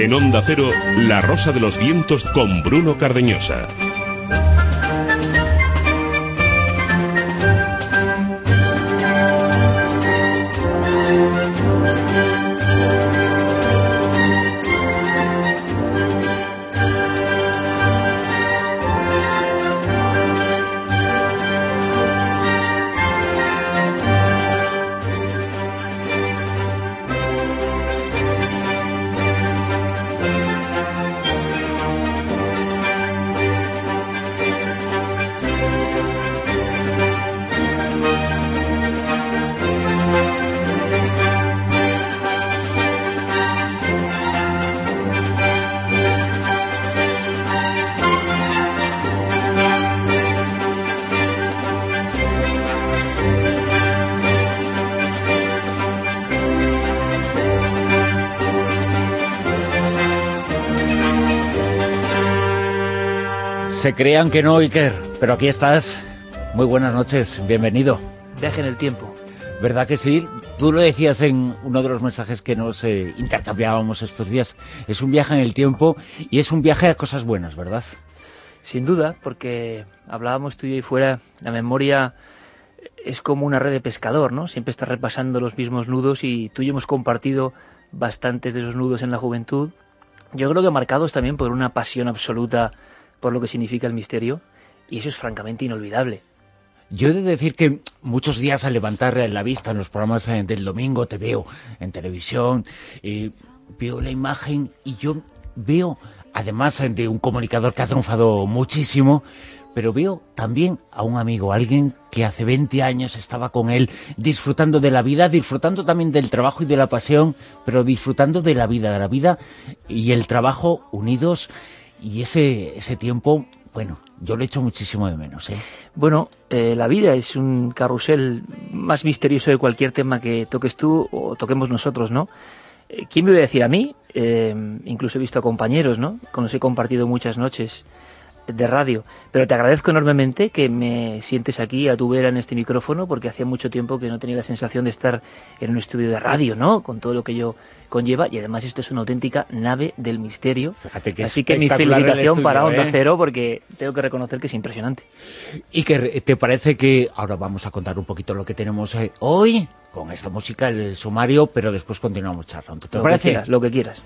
En Onda Cero, La Rosa de los Vientos con Bruno Cardeñosa. Se crean que no, Iker, pero aquí estás. Muy buenas noches, bienvenido. Viaje en el tiempo. ¿Verdad que sí? Tú lo decías en uno de los mensajes que nos intercambiábamos estos días. Es un viaje en el tiempo y es un viaje a cosas buenas, ¿verdad? Sin duda, porque hablábamos tú y yo ahí fuera, la memoria es como una red de pescador, ¿no? Siempre estás repasando los mismos nudos y tú y yo hemos compartido bastantes de esos nudos en la juventud. Yo creo que marcados también por una pasión absoluta por lo que significa el misterio, y eso es francamente inolvidable. Yo he de decir que muchos días al levantar la vista en los programas del domingo te veo en televisión, veo la imagen y yo veo, además de un comunicador que ha triunfado muchísimo, pero veo también a un amigo, alguien que hace 20 años estaba con él disfrutando de la vida, disfrutando también del trabajo y de la pasión, pero disfrutando de la vida y el trabajo unidos. Y ese tiempo, bueno, yo lo echo muchísimo de menos, ¿eh? Bueno, la vida es un carrusel más misterioso de cualquier tema que toques tú o toquemos nosotros, ¿no? ¿Quién me iba a decir a mí? Incluso he visto a compañeros, ¿no?, con los que he compartido muchas noches de radio. Pero te agradezco enormemente que me sientes aquí a tu vera en este micrófono, porque hacía mucho tiempo que no tenía la sensación de estar en un estudio de radio, ¿no?, con todo lo que ello conlleva, y además esto es una auténtica nave del misterio. Fíjate que así que mi felicitación para Onda Cero, porque tengo que reconocer que es impresionante. ¿Y qué te parece que ahora vamos a contar un poquito lo que tenemos hoy con esta música, el sumario, pero después continuamos charlando? ¿Te parece? Lo que quieras.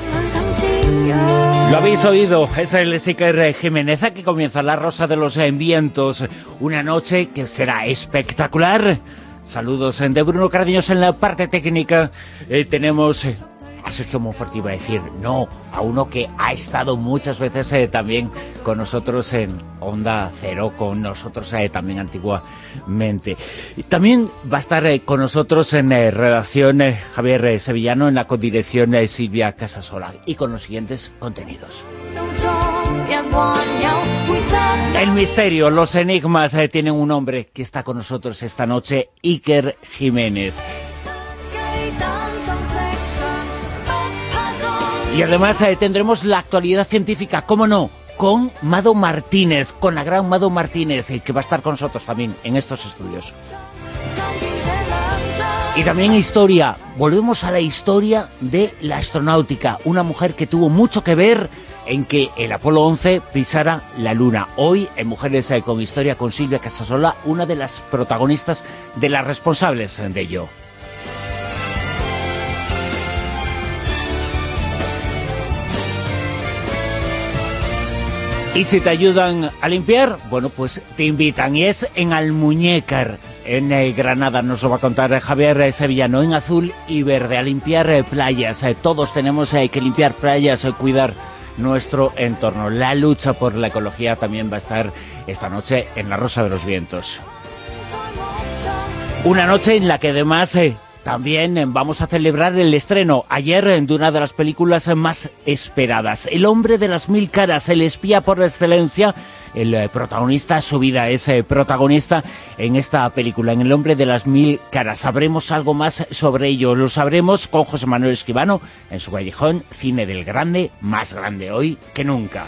Lo habéis oído, es el Iker Jiménez que comienza La Rosa de los Vientos, una noche que será espectacular. Saludos de Bruno Cardeñosa en la parte técnica. Tenemos a Sergio Monforte, iba a decir, no, a uno que ha estado muchas veces también con nosotros en Onda Cero, con nosotros también antiguamente. También va a estar con nosotros en redacción Javier Sevillano, en la codirección Silvia Casasola, y con los siguientes contenidos. El misterio, los enigmas tienen un hombre que está con nosotros esta noche, Iker Jiménez. Y además tendremos la actualidad científica, ¿cómo no?, con Mado Martínez, con la gran Mado Martínez, que va a estar con nosotros también en estos estudios. Y también historia, volvemos a la historia de la astronáutica, una mujer que tuvo mucho que ver en que el Apolo 11 pisara la Luna. Hoy, en Mujeres con Historia, con Silvia Casasola, una de las protagonistas, de las responsables de ello. Y si te ayudan a limpiar, bueno, pues te invitan, y es en Almuñécar, en Granada. Nos lo va a contar Javier Sevillano, en azul y verde, a limpiar playas. Todos tenemos que limpiar playas, cuidar nuestro entorno. La lucha por la ecología también va a estar esta noche en La Rosa de los Vientos. Una noche en la que además también vamos a celebrar el estreno ayer de una de las películas más esperadas. El hombre de las 1000 caras, el espía por excelencia. El protagonista, su vida es protagonista en esta película, en El hombre de las 1000 caras. Sabremos algo más sobre ello. Lo sabremos con José Manuel Escribano en su Callejón Cine del Grande, más grande hoy que nunca.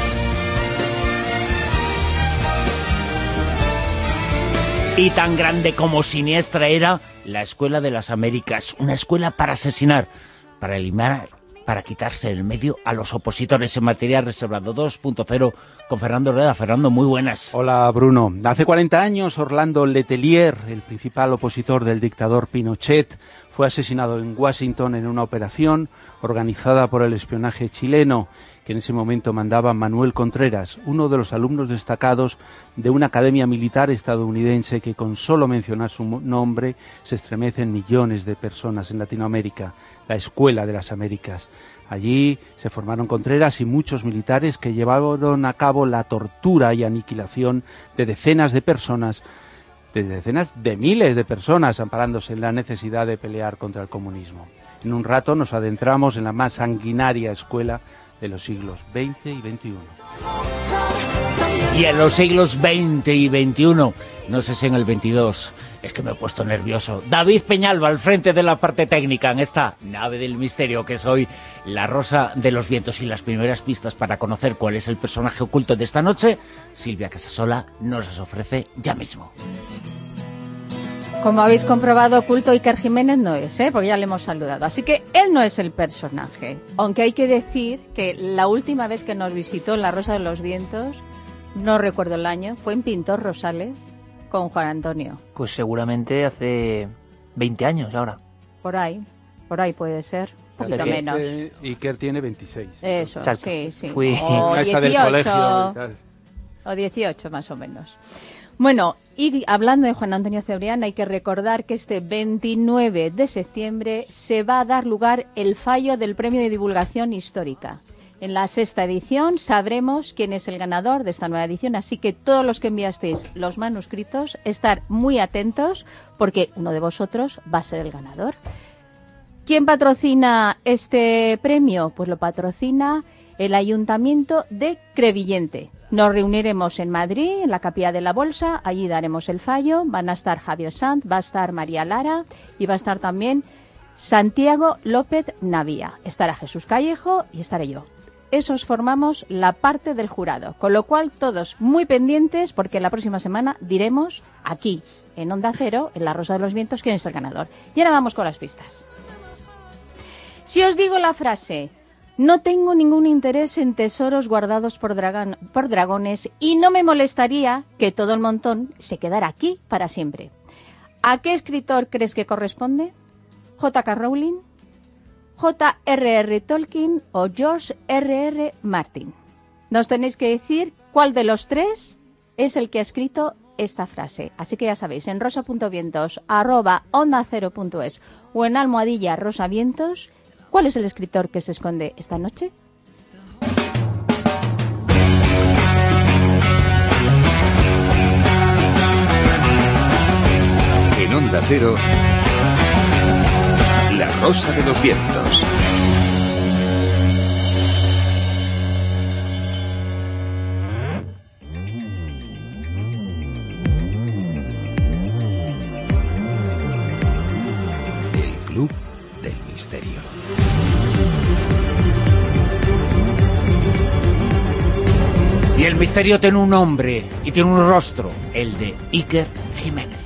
Y tan grande como siniestra era la Escuela de las Américas, una escuela para asesinar, para eliminar para quitarse del medio a los opositores en materia reservado 2.0 con Fernando Rueda. Fernando, muy buenas. Hola, Bruno. Hace 40 años, Orlando Letelier, el principal opositor del dictador Pinochet, fue asesinado en Washington en una operación organizada por el espionaje chileno, que en ese momento mandaba Manuel Contreras, uno de los alumnos destacados de una academia militar estadounidense que con solo mencionar su nombre se estremecen millones de personas en Latinoamérica, la Escuela de las Américas. Allí se formaron Contreras y muchos militares que llevaron a cabo la tortura y aniquilación de decenas de personas, de decenas de miles de personas, amparándose en la necesidad de pelear contra el comunismo. En un rato nos adentramos en la más sanguinaria escuela de los siglos XX y XXI. Y en los siglos XX y XXI, no sé si en el 22, es que me he puesto nervioso. David Peñalba al frente de la parte técnica en esta nave del misterio que es hoy La Rosa de los Vientos. Y las primeras pistas para conocer cuál es el personaje oculto de esta noche, Silvia Casasola nos las ofrece ya mismo. Como habéis comprobado, oculto Iker Jiménez no es, porque ya le hemos saludado. Así que él no es el personaje. Aunque hay que decir que la última vez que nos visitó en La Rosa de los Vientos, no recuerdo el año, fue en Pintor Rosales con Juan Antonio. Pues seguramente hace 20 años ahora. Por ahí puede ser. Un poquito menos. Iker tiene 26. Eso, exacto. Sí. Fui O del 18, colegio y tal. o 18 más o menos. Bueno, y hablando de Juan Antonio Cebrián, hay que recordar que este 29 de septiembre se va a dar lugar el fallo del Premio de Divulgación Histórica. En la 6ª edición sabremos quién es el ganador de esta nueva edición, así que todos los que enviasteis los manuscritos, estar muy atentos porque uno de vosotros va a ser el ganador. ¿Quién patrocina este premio? Pues lo patrocina el Ayuntamiento de Crevillente. Nos reuniremos en Madrid, en la Capilla de la Bolsa, allí daremos el fallo. Van a estar Javier Sanz, va a estar María Lara y va a estar también Santiago López Navía. Estará Jesús Callejo y estaré yo. Esos formamos la parte del jurado, con lo cual todos muy pendientes porque la próxima semana diremos aquí, en Onda Cero, en La Rosa de los Vientos, quién es el ganador. Y ahora vamos con las pistas. Si os digo la frase: no tengo ningún interés en tesoros guardados por dragones y no me molestaría que todo el montón se quedara aquí para siempre. ¿A qué escritor crees que corresponde? ¿J.K. Rowling, J.R.R. Tolkien o George R.R. Martin? Nos tenéis que decir cuál de los tres es el que ha escrito esta frase. Así que ya sabéis, en rosa.vientos@ondacero.es o en almohadilla rosavientos, ¿cuál es el escritor que se esconde esta noche? En Onda Cero, La Rosa de los Vientos. El Club del Misterio. Y el misterio tiene un nombre y tiene un rostro, el de Iker Jiménez.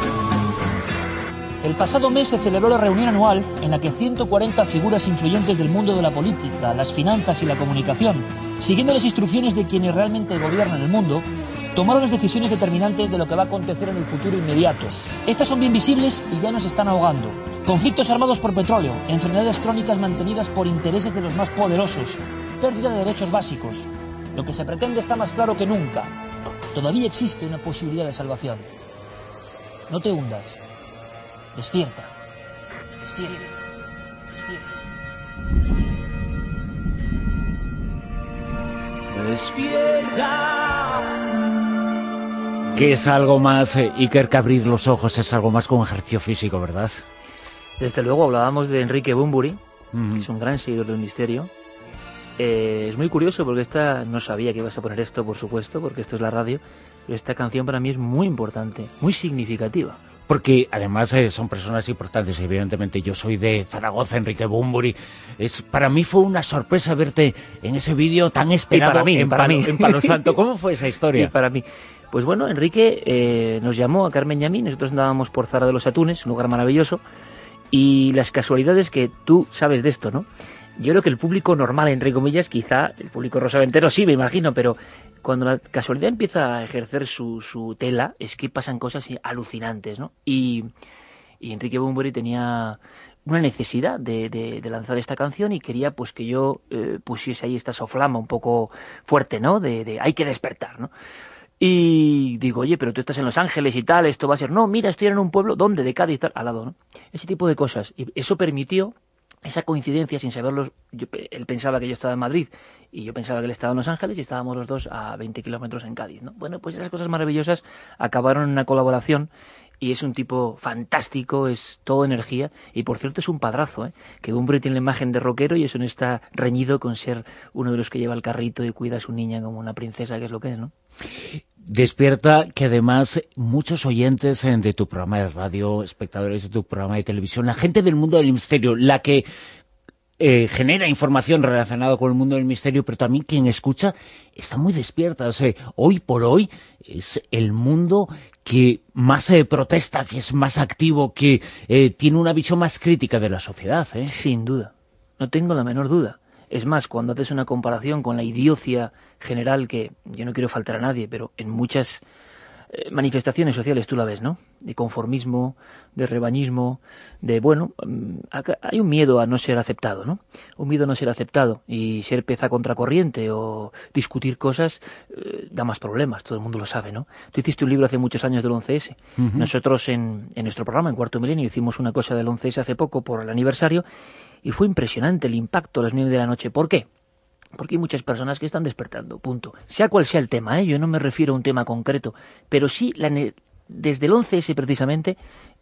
El pasado mes se celebró la reunión anual en la que 140 figuras influyentes del mundo de la política, las finanzas y la comunicación, siguiendo las instrucciones de quienes realmente gobiernan el mundo, tomaron las decisiones determinantes de lo que va a acontecer en el futuro inmediato. Estas son bien visibles y ya nos están ahogando. Conflictos armados por petróleo, enfermedades crónicas mantenidas por intereses de los más poderosos, pérdida de derechos básicos. Lo que se pretende está más claro que nunca. Todavía existe una posibilidad de salvación. No te hundas. Despierta. Despierta. Despierta. Despierta. Que es algo más, Iker, que abrir los ojos, es algo más que un ejercicio físico, ¿verdad? Desde luego hablábamos de Enrique Bunbury, que es un gran seguidor del misterio. Es muy curioso porque no sabía que ibas a poner esto, por supuesto, porque esto es la radio, pero esta canción para mí es muy importante, muy significativa. Porque además son personas importantes. Evidentemente yo soy de Zaragoza, Enrique Bunbury. Para mí fue una sorpresa verte en ese vídeo tan esperado en Palo Santo. ¿Cómo fue esa historia? Y para mí. Pues bueno, Enrique nos llamó a Carmen y a mí. Nosotros andábamos por Zara de los Atunes, un lugar maravilloso. Y las casualidades que tú sabes de esto, ¿no? Yo creo que el público normal, entre comillas, quizá el público rosaventero sí, me imagino, pero cuando la casualidad empieza a ejercer su tela, es que pasan cosas alucinantes, ¿no? Y Enrique Bunbury tenía una necesidad de lanzar esta canción y quería pues que yo pusiese ahí esta soflama un poco fuerte, ¿no? De hay que despertar, ¿no? Y digo, oye, pero tú estás en Los Ángeles y tal, esto va a ser... No, mira, estoy en un pueblo, ¿dónde? De Cádiz y tal, al lado, ¿no? Ese tipo de cosas. Y eso permitió esa coincidencia sin saberlo. Él pensaba que yo estaba en Madrid y yo pensaba que él estaba en Los Ángeles y estábamos los dos a 20 kilómetros en Cádiz, ¿no? Bueno, pues esas cosas maravillosas acabaron en una colaboración y es un tipo fantástico, es todo energía y por cierto es un padrazo, ¿eh? Que Bunbury tiene la imagen de rockero y eso no está reñido con ser uno de los que lleva el carrito y cuida a su niña como una princesa, que es lo que es, ¿no? Despierta, que además muchos oyentes de tu programa de radio, espectadores de tu programa de televisión, la gente del mundo del misterio, la que genera información relacionada con el mundo del misterio, pero también quien escucha está muy despierta. O sea, hoy por hoy es el mundo que más protesta, que es más activo, que tiene una visión más crítica de la sociedad, ¿eh? Sin duda, no tengo la menor duda. Es más, cuando haces una comparación con la idiocia general, que yo no quiero faltar a nadie, pero en muchas manifestaciones sociales tú la ves, ¿no? De conformismo, de rebañismo, de, bueno, hay un miedo a no ser aceptado, ¿no? Un miedo a no ser aceptado y ser pez a contracorriente o discutir cosas da más problemas, todo el mundo lo sabe, ¿no? Tú hiciste un libro hace muchos años del 11S. Nosotros en nuestro programa, en Cuarto Milenio, hicimos una cosa del 11S hace poco por el aniversario y fue impresionante el impacto a las 9 de la noche. ¿Por qué? Porque hay muchas personas que están despertando, punto. Sea cual sea el tema, yo no me refiero a un tema concreto, pero sí, desde el 11S precisamente,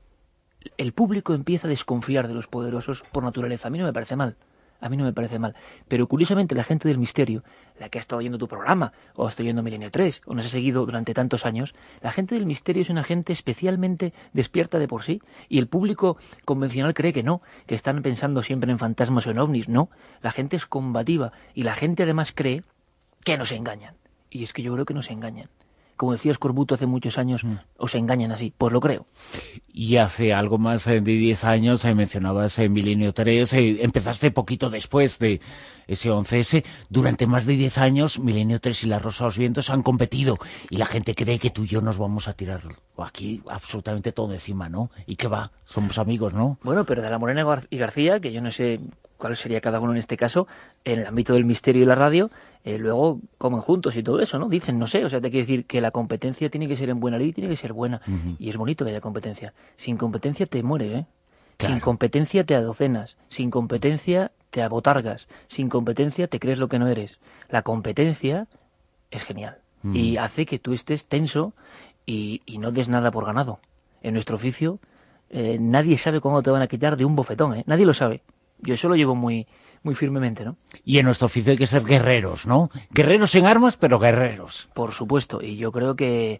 el público empieza a desconfiar de los poderosos por naturaleza. A mí no me parece mal. A mí no me parece mal. Pero curiosamente la gente del misterio, la que ha estado oyendo tu programa, o ha estado oyendo Milenio 3, o nos ha seguido durante tantos años, la gente del misterio es una gente especialmente despierta de por sí. Y el público convencional cree que no, que están pensando siempre en fantasmas o en ovnis. No, la gente es combativa. Y la gente además cree que nos engañan. Y es que yo creo que nos engañan. Como decía Escorbuto hace muchos años, os engañan así, pues lo creo. Y hace algo más de 10 años, mencionabas en Milenio 3, empezaste poquito después de ese 11S, durante más de 10 años Milenio 3 y La Rosa de los Vientos han competido, y la gente cree que tú y yo nos vamos a tirar aquí absolutamente todo encima, ¿no? ¿Y qué va? Somos amigos, ¿no? Bueno, pero de la Morena y García, que yo no sé cuál sería cada uno en este caso, en el ámbito del misterio y la radio, luego comen juntos y todo eso, ¿no? Dicen, no sé, o sea, te quiero decir que la competencia tiene que ser en buena ley, tiene que ser buena, y es bonito que haya competencia. Sin competencia te mueres, ¿eh? Claro. Sin competencia te adocenas, sin competencia te abotargas, sin competencia te crees lo que no eres. La competencia es genial, y hace que tú estés tenso y no des nada por ganado. En nuestro oficio, nadie sabe cuándo te van a quitar de un bofetón, ¿eh? Nadie lo sabe. Yo eso lo llevo muy firmemente, ¿no? Y en nuestro oficio hay que ser guerreros, ¿no? Guerreros en armas, pero guerreros. Por supuesto, y yo creo que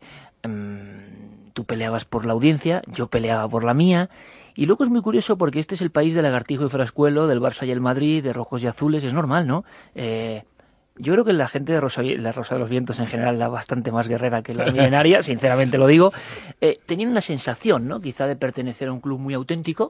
tú peleabas por la audiencia, yo peleaba por la mía, y luego es muy curioso porque este es el país de Lagartijo y Frascuelo, del Barça y el Madrid, de rojos y azules, es normal, ¿no? Yo creo que la gente de la Rosa de los Vientos en general era bastante más guerrera que la milenaria, sinceramente lo digo. Tenían una sensación, ¿no? Quizá de pertenecer a un club muy auténtico.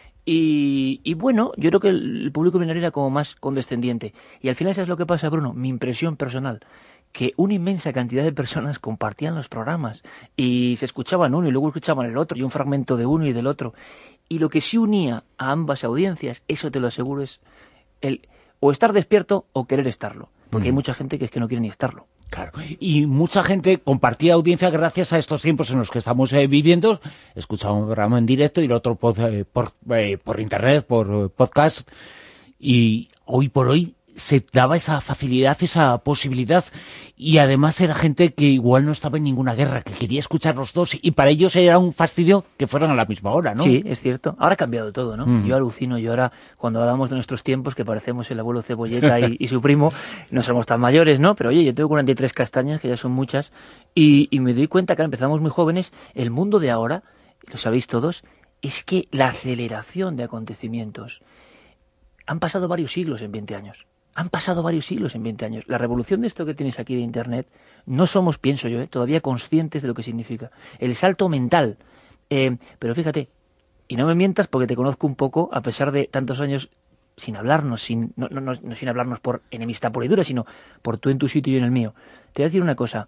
Y bueno, yo creo que el público milenario era como más condescendiente. Y al final, ¿sabes lo que pasa, Bruno? Mi impresión personal, que una inmensa cantidad de personas compartían los programas y se escuchaban uno y luego escuchaban el otro y un fragmento de uno y del otro. Y lo que sí unía a ambas audiencias, eso te lo aseguro, es el o estar despierto o querer estarlo. Porque hay mucha gente que es que no quiere ni estarlo. Claro, y mucha gente compartía audiencia gracias a estos tiempos en los que estamos viviendo. Escuchaba un programa en directo y el otro por internet, por podcast. Y hoy por hoy se daba esa facilidad, esa posibilidad. Y además era gente que igual no estaba en ninguna guerra, que quería escuchar los dos. Y para ellos era un fastidio que fueran a la misma hora, ¿no? Sí, es cierto. Ahora ha cambiado todo, ¿no? Yo alucino, yo ahora, cuando hablamos de nuestros tiempos, que parecemos el abuelo Cebolleta y su primo, no somos tan mayores, ¿no? Pero oye, yo tengo 43 castañas, que ya son muchas, y me doy cuenta que empezamos muy jóvenes. El mundo de ahora, lo sabéis todos, es que la aceleración de acontecimientos. Han pasado varios siglos en 20 años. Han pasado varios siglos en 20 años. La revolución de esto que tienes aquí de Internet, no somos, pienso yo, todavía conscientes de lo que significa. El salto mental. Pero fíjate, y no me mientas porque te conozco un poco, a pesar de tantos años sin hablarnos, no sin hablarnos por enemistad pura y dura, sino por tú en tu sitio y yo en el mío. Te voy a decir una cosa.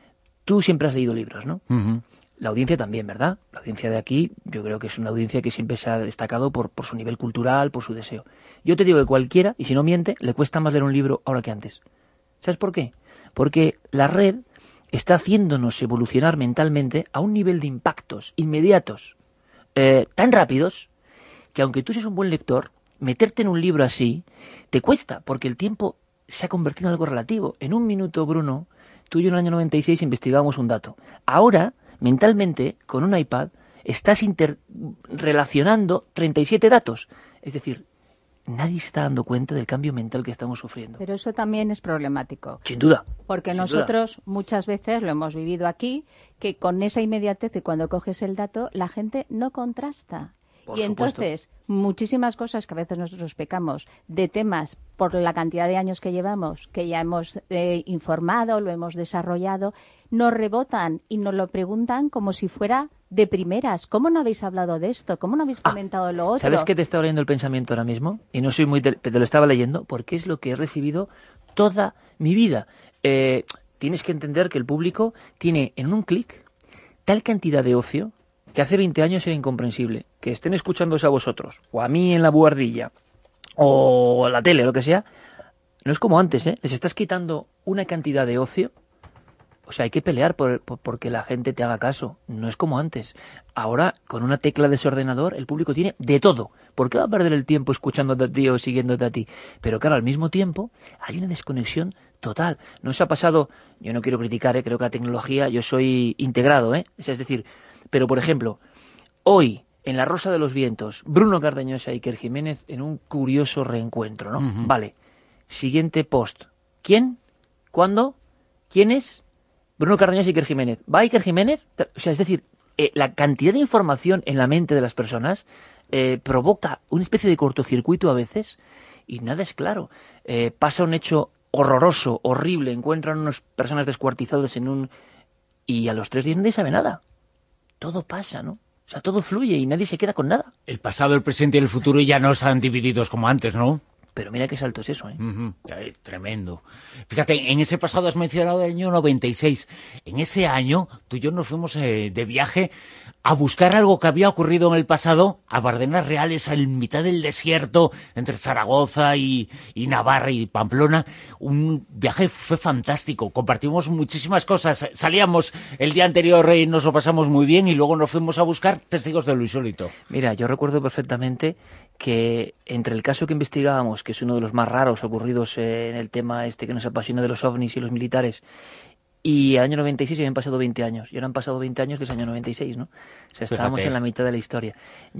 Tú siempre has leído libros, ¿no? Ujú. La audiencia también, ¿verdad? La audiencia de aquí, yo creo que es una audiencia que siempre se ha destacado por su nivel cultural, por su deseo. Yo te digo que cualquiera, y si no miente, le cuesta más leer un libro ahora que antes. ¿Sabes por qué? Porque la red está haciéndonos evolucionar mentalmente a un nivel de impactos inmediatos, tan rápidos, que aunque tú seas un buen lector, meterte en un libro así te cuesta, porque el tiempo se ha convertido en algo relativo. En un minuto, Bruno, tú y yo en el año 96 investigábamos un dato. Ahora, mentalmente, con un iPad, estás interrelacionando 37 datos. Es decir, nadie se está dando cuenta del cambio mental que estamos sufriendo. Pero eso también es problemático. Sin duda. Porque sin nosotros duda. Muchas veces lo hemos vivido aquí, que con esa inmediatez de cuando coges el dato, la gente no contrasta. Por y supuesto. entonces, muchísimas cosas que a veces nosotros pecamos de temas por la cantidad de años que llevamos, que ya hemos informado, lo hemos desarrollado, nos rebotan y nos lo preguntan como si fuera de primeras. ¿Cómo no habéis hablado de esto? ¿Cómo no habéis comentado lo otro? ¿Sabes qué te estaba leyendo el pensamiento ahora mismo? Y no soy pero te lo estaba leyendo porque es lo que he recibido toda mi vida. Tienes que entender que el público tiene en un clic tal cantidad de ocio que hace 20 años era incomprensible. Que estén escuchándose a vosotros, o a mí en la buhardilla, o a la tele, lo que sea, no es como antes, ¿eh? Les estás quitando una cantidad de ocio. O sea, hay que pelear porque la gente te haga caso. No es como antes. Ahora, con una tecla de ese ordenador, el público tiene de todo. ¿Por qué va a perder el tiempo escuchándote a ti o siguiéndote a ti? Pero claro, al mismo tiempo, hay una desconexión total. No se ha pasado, yo no quiero criticar, creo que la tecnología, yo soy integrado, es decir, pero por ejemplo, hoy, en La Rosa de los Vientos, Bruno Cardeñosa y Iker Jiménez en un curioso reencuentro, ¿no? Ujú. Vale. Siguiente post. ¿Quién? ¿Cuándo? ¿Quién es? Bruno Cardeñosa y Iker Jiménez. ¿Va Iker Jiménez? O sea, es decir, la cantidad de información en la mente de las personas provoca una especie de cortocircuito a veces y nada es claro. Pasa un hecho horroroso, horrible, encuentran unas personas descuartizadas en un... y a los 3 días nadie sabe nada. Todo pasa, ¿no? O sea, todo fluye y nadie se queda con nada. El pasado, el presente y el futuro ya no están divididos como antes, ¿no? Pero mira qué salto es eso, ¿eh? Ujú. Ay, tremendo. Fíjate, en ese pasado has mencionado el año 96. En ese año, tú y yo nos fuimos de viaje a buscar algo que había ocurrido en el pasado a Bardenas Reales, en mitad del desierto, entre Zaragoza y Navarra y Pamplona. Un viaje fue fantástico. Compartimos muchísimas cosas. Salíamos el día anterior y nos lo pasamos muy bien y luego nos fuimos a buscar testigos de lo insólito. Mira, yo recuerdo perfectamente que entre el caso que investigábamos, que es uno de los más raros ocurridos en el tema este que nos apasiona de los ovnis y los militares, y el año 96 habían pasado 20 años. Y ahora han pasado 20 años desde el año 96, ¿no? O sea, estábamos Fíjate. en la mitad de la historia.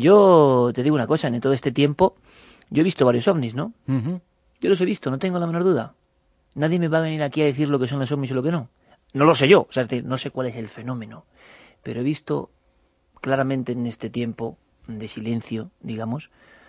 Yo te digo una cosa, en todo este tiempo yo he visto varios ovnis, ¿no? Ujú. Yo los he visto, no tengo la menor duda. Nadie me va a venir aquí a decir lo que son los ovnis y lo que no. No lo sé yo, o sea, es decir, no sé cuál es el fenómeno. Pero he visto claramente en este tiempo de silencio, digamos,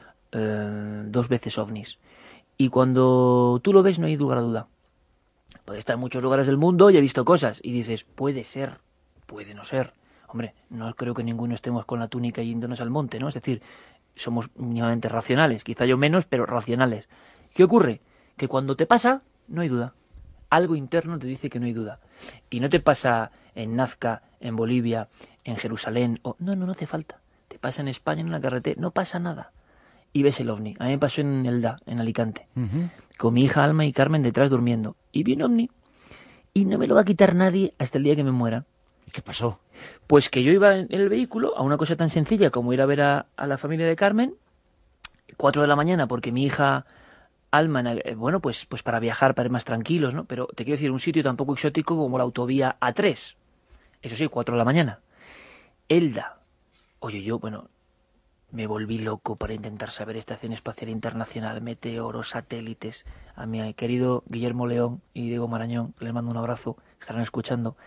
2 veces ovnis. Y cuando tú lo ves no hay lugar a duda. Puede estar en muchos lugares del mundo y he visto cosas. Y dices, puede ser, puede no ser. Hombre, no creo que ninguno estemos con la túnica yéndonos al monte, ¿no? Es decir, somos mínimamente racionales. Quizá yo menos, pero racionales. ¿Qué ocurre? Que cuando te pasa, no hay duda. Algo interno te dice que no hay duda. Y no te pasa en Nazca, en Bolivia, en Jerusalén. No hace falta. Te pasa en España, en una carretera. No pasa nada. Y ves el ovni. A mí me pasó en Elda, en Alicante. Ujú. Con mi hija Alma y Carmen detrás durmiendo. Y vi un ovni. Y no me lo va a quitar nadie hasta el día que me muera. ¿Y qué pasó? Pues que yo iba en el vehículo a una cosa tan sencilla como ir a ver a la familia de Carmen, 4 de la mañana, porque mi hija Alma, bueno, pues para viajar, para ir más tranquilos, ¿no? Pero te quiero decir, un sitio tan poco exótico como la autovía A3. Eso sí, 4 de la mañana. Elda. Oye, bueno, me volví loco para intentar saber Estación Espacial Internacional, meteoros, satélites. A mi querido Guillermo León y Diego Marañón, les mando un abrazo, estarán escuchando.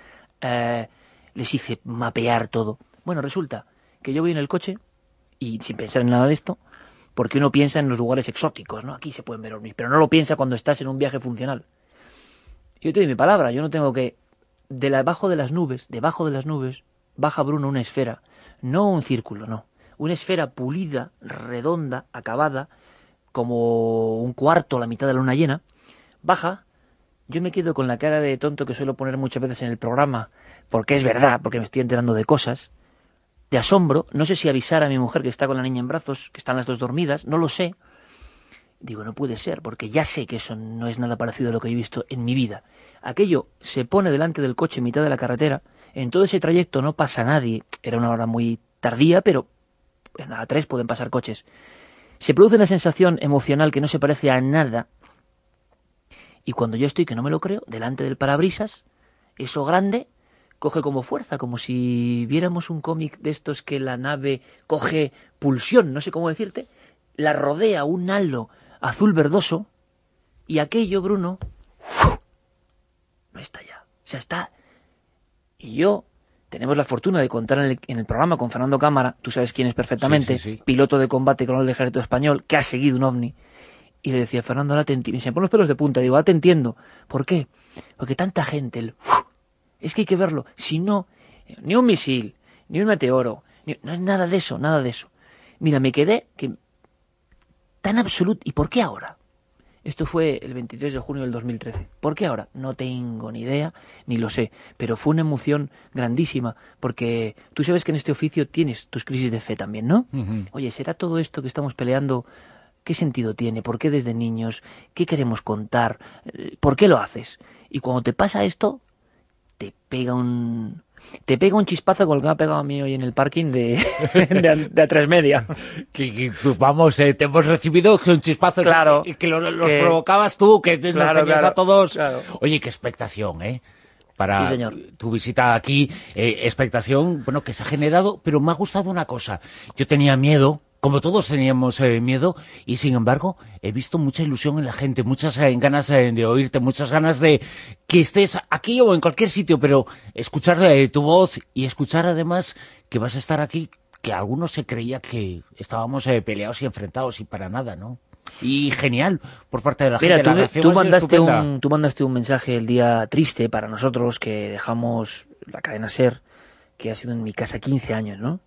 Les hice mapear todo. Bueno, resulta que yo voy en el coche y sin pensar en nada de esto, porque uno piensa en los lugares exóticos, ¿no? Aquí se pueden ver ovnis, pero no lo piensa cuando estás en un viaje funcional. Yo te doy mi palabra, yo no tengo que... debajo de las nubes, baja Bruno una esfera, no un círculo, no. Una esfera pulida, redonda, acabada, como un cuarto, la mitad de la luna llena, baja, yo me quedo con la cara de tonto que suelo poner muchas veces en el programa, porque es verdad, porque me estoy enterando de cosas, de asombro, no sé si avisar a mi mujer que está con la niña en brazos, que están las dos dormidas, no lo sé. Digo, no puede ser, porque ya sé que eso no es nada parecido a lo que he visto en mi vida. Aquello se pone delante del coche en mitad de la carretera, en todo ese trayecto no pasa nadie, era una hora muy tardía, pero en la A3 pueden pasar coches. Se produce una sensación emocional que no se parece a nada, y cuando yo estoy, que no me lo creo, delante del parabrisas, eso grande coge como fuerza, como si viéramos un cómic de estos que la nave coge pulsión, no sé cómo decirte, la rodea un halo azul verdoso, y aquello, Bruno, no está ya. O sea, está... Y yo, tenemos la fortuna de contar en el programa con Fernando Cámara, tú sabes quién es perfectamente, sí. piloto de combate con el Ejército Español, que ha seguido un ovni, y le decía, Fernando, ahora te entiendo. Me pone los pelos de punta, digo, ahora te entiendo. ¿Por qué? Porque tanta gente, es que hay que verlo. Si no, ni un misil, ni un meteoro, no es nada de eso, nada de eso. Mira, me quedé tan absoluto. ¿Y por qué ahora? Esto fue el 23 de junio del 2013. ¿Por qué ahora? No tengo ni idea, ni lo sé. Pero fue una emoción grandísima, porque tú sabes que en este oficio tienes tus crisis de fe también, ¿no? Uh-huh. Oye, ¿será todo esto que estamos peleando? ¿Qué sentido tiene? ¿Por qué desde niños? ¿Qué queremos contar? ¿Por qué lo haces? Y cuando te pasa esto, te pega un chispazo como el que me ha pegado a mí hoy en el parking de A3 Media. Vamos, te hemos recibido con chispazos, claro, que los provocabas tú, que nos tenías a todos. Claro. Oye, qué expectación, para sí, señor. Tu visita aquí, expectación, bueno, que se ha generado, pero me ha gustado una cosa. Yo tenía miedo, como todos teníamos miedo, y sin embargo he visto mucha ilusión en la gente, muchas ganas de oírte, muchas ganas de que estés aquí o en cualquier sitio, pero escuchar tu voz y escuchar además que vas a estar aquí, que algunos se creía que estábamos peleados y enfrentados y para nada, ¿no? Y genial por parte de la gente. Mira, la reacción tú mandaste un mensaje el día triste para nosotros, que dejamos la cadena SER, que ha sido en mi casa 15 años, ¿no?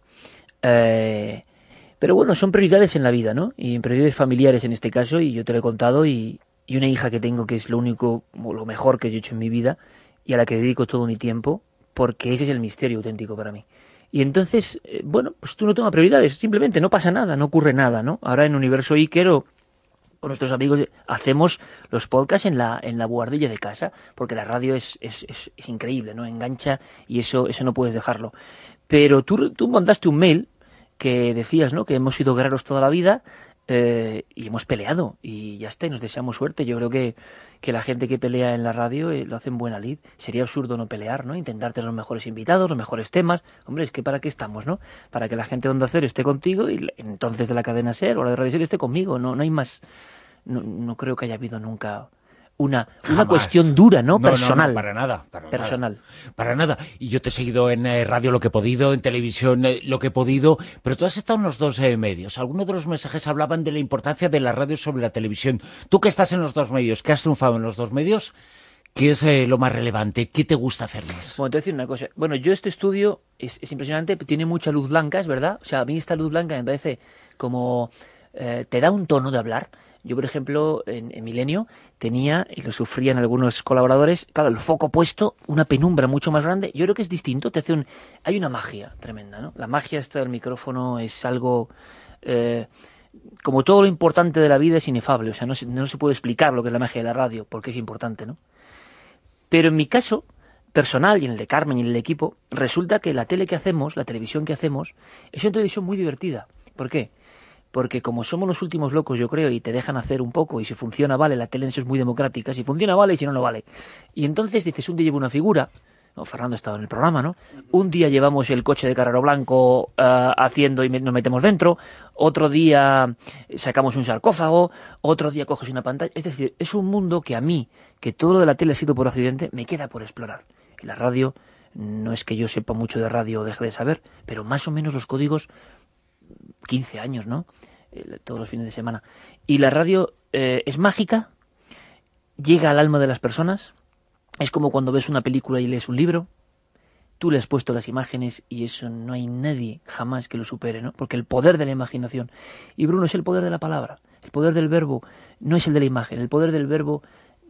Pero bueno, son prioridades en la vida, ¿no? Y prioridades familiares en este caso, y yo te lo he contado, y una hija que tengo que es lo único, lo mejor que yo he hecho en mi vida, y a la que dedico todo mi tiempo, porque ese es el misterio auténtico para mí. Y entonces, bueno, pues tú no tomas prioridades, simplemente no pasa nada, no ocurre nada, ¿no? Ahora en Universo Iker con nuestros amigos hacemos los podcasts en la buhardilla de casa, porque la radio es increíble, ¿no? Engancha, y eso no puedes dejarlo. Pero tú mandaste un mail que decías, ¿no?, que hemos sido guerreros toda la vida, y hemos peleado, y ya está, y nos deseamos suerte. Yo creo que la gente que pelea en la radio lo hace en buena lid. Sería absurdo no pelear, ¿no? Intentar tener los mejores invitados, los mejores temas. Hombre, es que ¿para qué estamos, no? Para que la gente de Onda Cero esté contigo, y entonces de la cadena SER o la de Radio SER esté conmigo. No hay más. No creo que haya habido nunca una cuestión dura, ¿no? Personal. No, para nada. Personal. Para nada. Y yo te he seguido en radio lo que he podido, en televisión lo que he podido, pero tú has estado en los dos medios. Algunos de los mensajes hablaban de la importancia de la radio sobre la televisión. Tú que estás en los dos medios, que has triunfado en los dos medios, ¿qué es lo más relevante? ¿Qué te gusta hacer más? Bueno, te voy a decir una cosa. Bueno, yo este estudio es impresionante, tiene mucha luz blanca, es verdad. O sea, a mí esta luz blanca me parece como... te da un tono de hablar. Yo, por ejemplo, en Milenio tenía, y lo sufrían algunos colaboradores, claro, el foco puesto, una penumbra mucho más grande. Yo creo que es distinto, hay una magia tremenda, ¿no? La magia esta del micrófono es algo... como todo lo importante de la vida es inefable, o sea, no se puede explicar lo que es la magia de la radio, porque es importante, ¿no? Pero en mi caso personal, y en el de Carmen y en el equipo, resulta que la tele que hacemos, la televisión que hacemos, es una televisión muy divertida. ¿Por qué? Porque como somos los últimos locos, yo creo, y te dejan hacer un poco, y si funciona vale, la tele en eso es muy democrática, si funciona vale y si no, no vale. Y entonces dices, un día llevo una figura, no, Fernando estaba en el programa, ¿no? Un día llevamos el coche de Carrero Blanco haciendo y nos metemos dentro, otro día sacamos un sarcófago, otro día coges una pantalla. Es decir, es un mundo que a mí, que todo lo de la tele ha sido por accidente, me queda por explorar. Y la radio, no es que yo sepa mucho de radio o deje de saber, pero más o menos los códigos, 15 años, ¿no? Todos los fines de semana. Y la radio es mágica, llega al alma de las personas, es como cuando ves una película y lees un libro, tú le has puesto las imágenes y eso no hay nadie jamás que lo supere, ¿no? Porque el poder de la imaginación, y Bruno, es el poder de la palabra, el poder del verbo no es el de la imagen, el poder del verbo